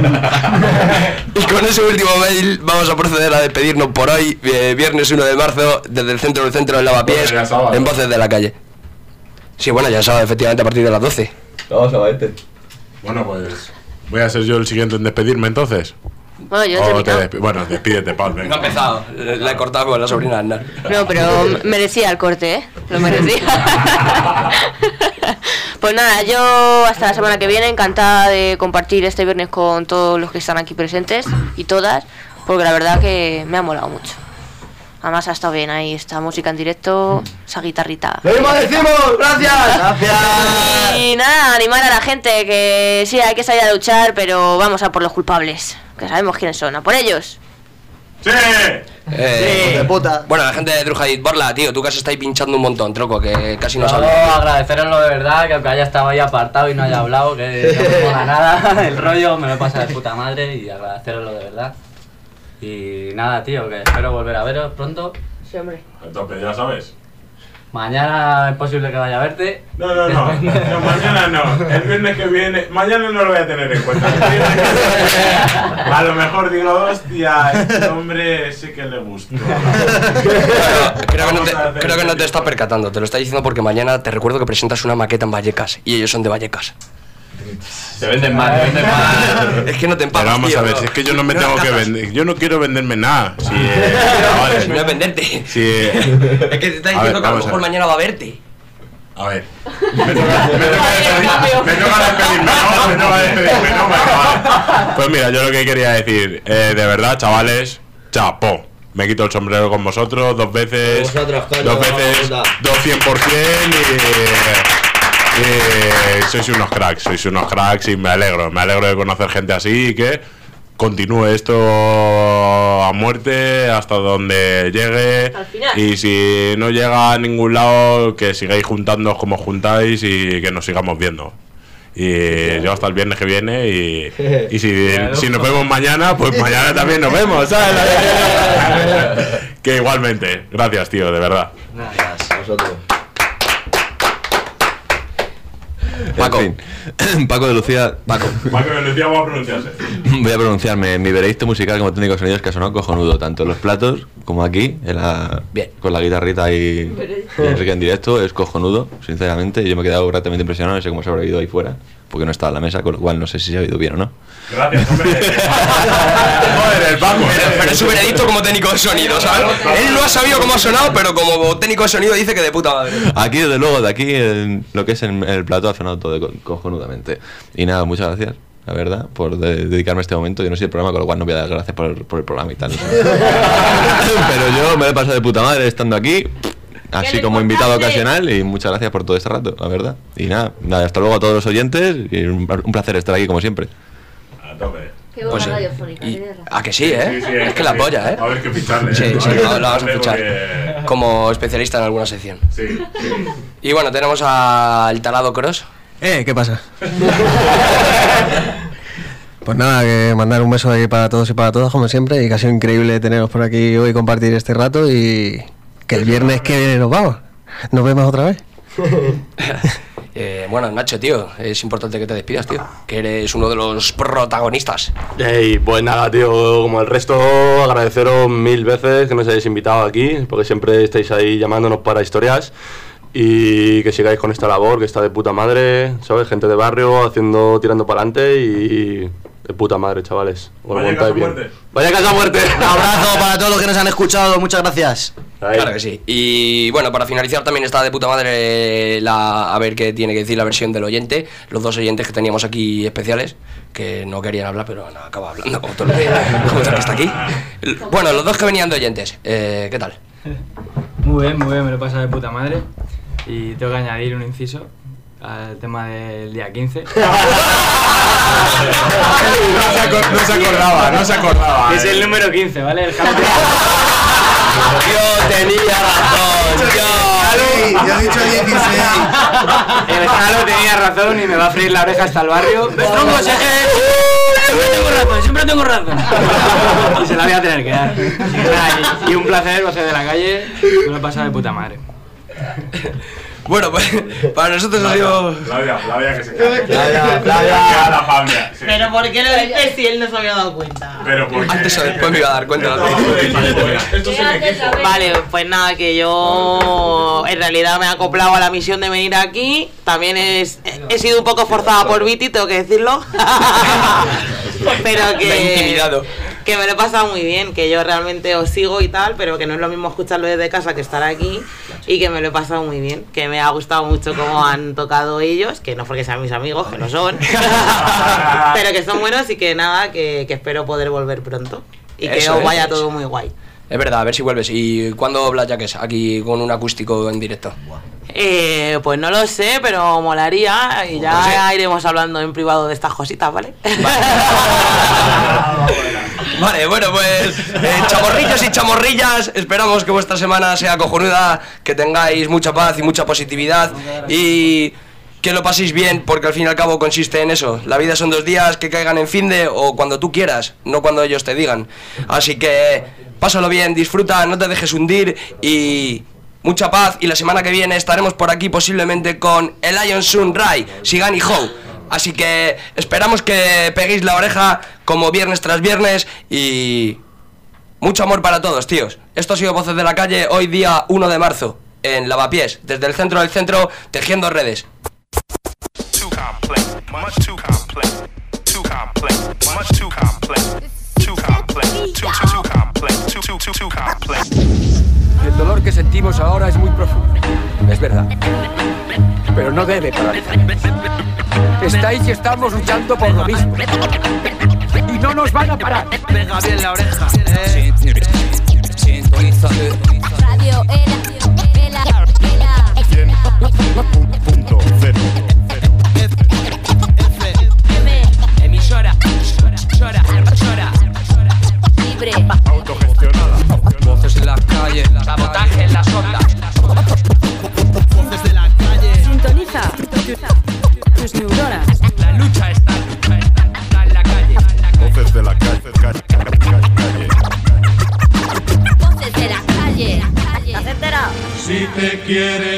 con ese último mail vamos a proceder a despedirnos por hoy, viernes 1 de marzo, desde el centro del Lavapiés, en Voces de la Calle. Sí, bueno, ya sábado, efectivamente, a partir de las 12. Vamos a ver. Bueno, pues voy a ser yo el siguiente en despedirme entonces. Bueno, yo he terminado. Bueno, despídete, Paz. No ha empezado, la he cortado con la sobrina de Aznar. No, pero merecía el corte, ¿eh? Lo merecía. Pues nada, yo hasta la semana que viene encantada de compartir este viernes con todos los que están aquí presentes y todas, porque la verdad que me ha molado mucho. Además ha estado bien ahí esta música en directo, esa guitarrita. ¡Lo mismo decimos! ¡Gracias! ¡Gracias! Y nada, animar a la gente que sí, hay que salir a luchar, pero vamos a por los culpables, que sabemos quiénes son, a por ellos. ¡Sí! De puta. Bueno, la gente de Drugadit, Borla, tío, tú que has estado ahí pinchando un montón, troco, que casi no Yo sabes. agradeceroslo de verdad, que aunque haya estado ahí apartado y no haya hablado, que no me mola nada, el rollo me lo pasa de puta madre y agradeceroslo de verdad. Y nada, tío, que espero volver a veros pronto. Sí, hombre. Entonces, ya sabes. Mañana es posible que vaya a verte. No, mañana no. El viernes que viene, mañana no lo voy a tener en cuenta. A lo mejor digo, hostia, este hombre sé que le gustó. Creo que no te estás percatando, te lo está diciendo porque mañana te recuerdo que presentas una maqueta en Vallecas y ellos son de Vallecas. Te venden mal, te venden mal. Es que no te empapas, Pero vamos tío, a ver, no. si es que yo no me tengo que vender. Yo no quiero venderme nada. Si, vale. No es venderte. Si, Es que te está diciendo que a lo vamos mejor mañana va a verte. A ver. Me toca despedirme, no. Vale. Pues mira, yo lo que quería decir, de verdad, chavales, chapó. Me quito el sombrero con vosotros 2 veces. Dos veces, 200% y sois unos cracks y me alegro de conocer gente así y que continúe esto a muerte hasta donde llegue. Al final. Y si no llega a ningún lado, que sigáis juntándoos como juntáis y que nos sigamos viendo. Y yo hasta el viernes que viene y si nos vemos mañana, pues mañana también nos vemos, ¿sabes? Que igualmente. Gracias, tío, de verdad. Gracias a vosotros. Paco. Paco de Lucía. Paco de Lucía va a pronunciarse. Voy a pronunciarme. Mi veredicto musical como técnico de sonidos que ha sonado cojonudo, tanto en los platos como aquí, con la guitarrita y Enrique en directo, es cojonudo, sinceramente. Y yo me he quedado gratamente impresionado, no sé cómo se habrá oído ahí fuera, porque no estaba en la mesa, con lo cual no sé si se ha oído bien o no. Gracias, hombre. Joder, el Paco. Pero es su veredicto como técnico de sonido, ¿sabes? Él no ha sabido cómo ha sonado, pero como técnico de sonido dice que de puta madre. Aquí, desde luego, de aquí, en lo que es en el plato, ha sonado todo cojonudamente. Y nada, muchas gracias, la verdad, por dedicarme a este momento. Yo no soy el programa, con lo cual no voy a dar gracias por el programa y tal. Pero yo me lo he pasado de puta madre estando aquí, así como invitado ocasional, y muchas gracias por todo este rato, la verdad. Y nada, hasta luego a todos los oyentes, y un placer estar aquí como siempre. A tope. Qué buena radiofónica, tienes razón. ¿A que sí, eh? Sí, es que la polla, eh. A ver qué ficharle. Sí, la vamos a fichar. Porque... Como especialista en alguna sección. Sí. Y bueno, tenemos al Talado Cross. ¿Qué pasa? Pues nada, que mandar un beso ahí para todos y para todas, como siempre, y que ha sido increíble teneros por aquí hoy, compartir este rato, y que el viernes que viene nos vamos. Nos vemos otra vez. Bueno, Nacho, tío, es importante que te despidas, tío, que eres uno de los protagonistas. Pues nada, tío, como el resto, agradeceros 1000 veces que nos hayáis invitado aquí, porque siempre estáis ahí llamándonos para historias, y que sigáis con esta labor que está de puta madre, ¿sabes? Gente de barrio tirando para adelante y de puta madre, chavales. Os lo montáis bien. ¡Vaya casa muerte! Un abrazo para todos los que nos han escuchado, muchas gracias. Claro que sí. Y bueno, para finalizar también está de puta madre a ver qué tiene que decir la versión del oyente. Los 2 oyentes que teníamos aquí especiales, que no querían hablar, pero no, acaba hablando como todo el que está aquí. Bueno, los 2 que venían de oyentes, ¿qué tal? Muy bien, me lo pasa de puta madre. Y tengo que añadir un inciso al tema del día 15. No se acordaba. Es el número 15, ¿vale? El Jalo Yo tenía razón, yo he dicho 16. El Jalo tenía razón y me va a freír la oreja hasta el barrio. Siempre tengo razón. Y se la voy a tener que dar. Y un placer, Voces de la Calle. Me lo he pasado de puta madre. Bueno, pues para nosotros ha sido... Flavia que se cae. Flavia. Sí. Pero ¿por qué lo dices si él no se había dado cuenta? Pero porque... Antes o después me iba a dar cuenta. Vale, pues nada, que yo en realidad me he acoplado a la misión de venir aquí. También he sido un poco forzada por Viti, tengo que decirlo. Pero que... Me he intimidado. que me lo he pasado muy bien, que yo realmente os sigo y tal, pero que no es lo mismo escucharlo desde casa que estar aquí, y que me lo he pasado muy bien, que me ha gustado mucho cómo han tocado ellos, que no porque sean mis amigos, que no son, pero que son buenos y que nada, que espero poder volver pronto y que Eso os vaya es. todo muy guay. Es verdad, a ver si vuelves. ¿Y cuándo Black Jackets aquí con un acústico en directo? Pues no lo sé, pero molaría y ya No sé. iremos hablando en privado de estas cositas, ¿vale? Vale, bueno, pues chamorrillos y chamorrillas, esperamos que vuestra semana sea cojonuda, que tengáis mucha paz y mucha positividad y que lo paséis bien, porque al fin y al cabo consiste en eso. La vida son 2 días que caigan en finde o cuando tú quieras, no cuando ellos te digan. Así que pásalo bien, disfruta, no te dejes hundir y mucha paz. Y la semana que viene estaremos por aquí posiblemente con el Lion Sun Rai, Sigan y Ho. Así que esperamos que peguéis la oreja como viernes tras viernes y mucho amor para todos, tíos. Esto ha sido Voces de la Calle, hoy día 1 de marzo, en Lavapiés, desde el centro del centro, tejiendo redes. El dolor que sentimos ahora es muy profundo, es verdad, pero no debe paralizar. Estáis y estamos luchando por lo mismo y no nos van a parar. Pega bien la oreja. Radio Emisora. Chora. libre. Autogestionada. Voces en la calle. Sabotaje en las ondas. Voces de la calle. Sintoniza tus neuronas. La lucha está en la calle. Voces de la calle. Voces de la calle. ¿Estás entera? Si te quieres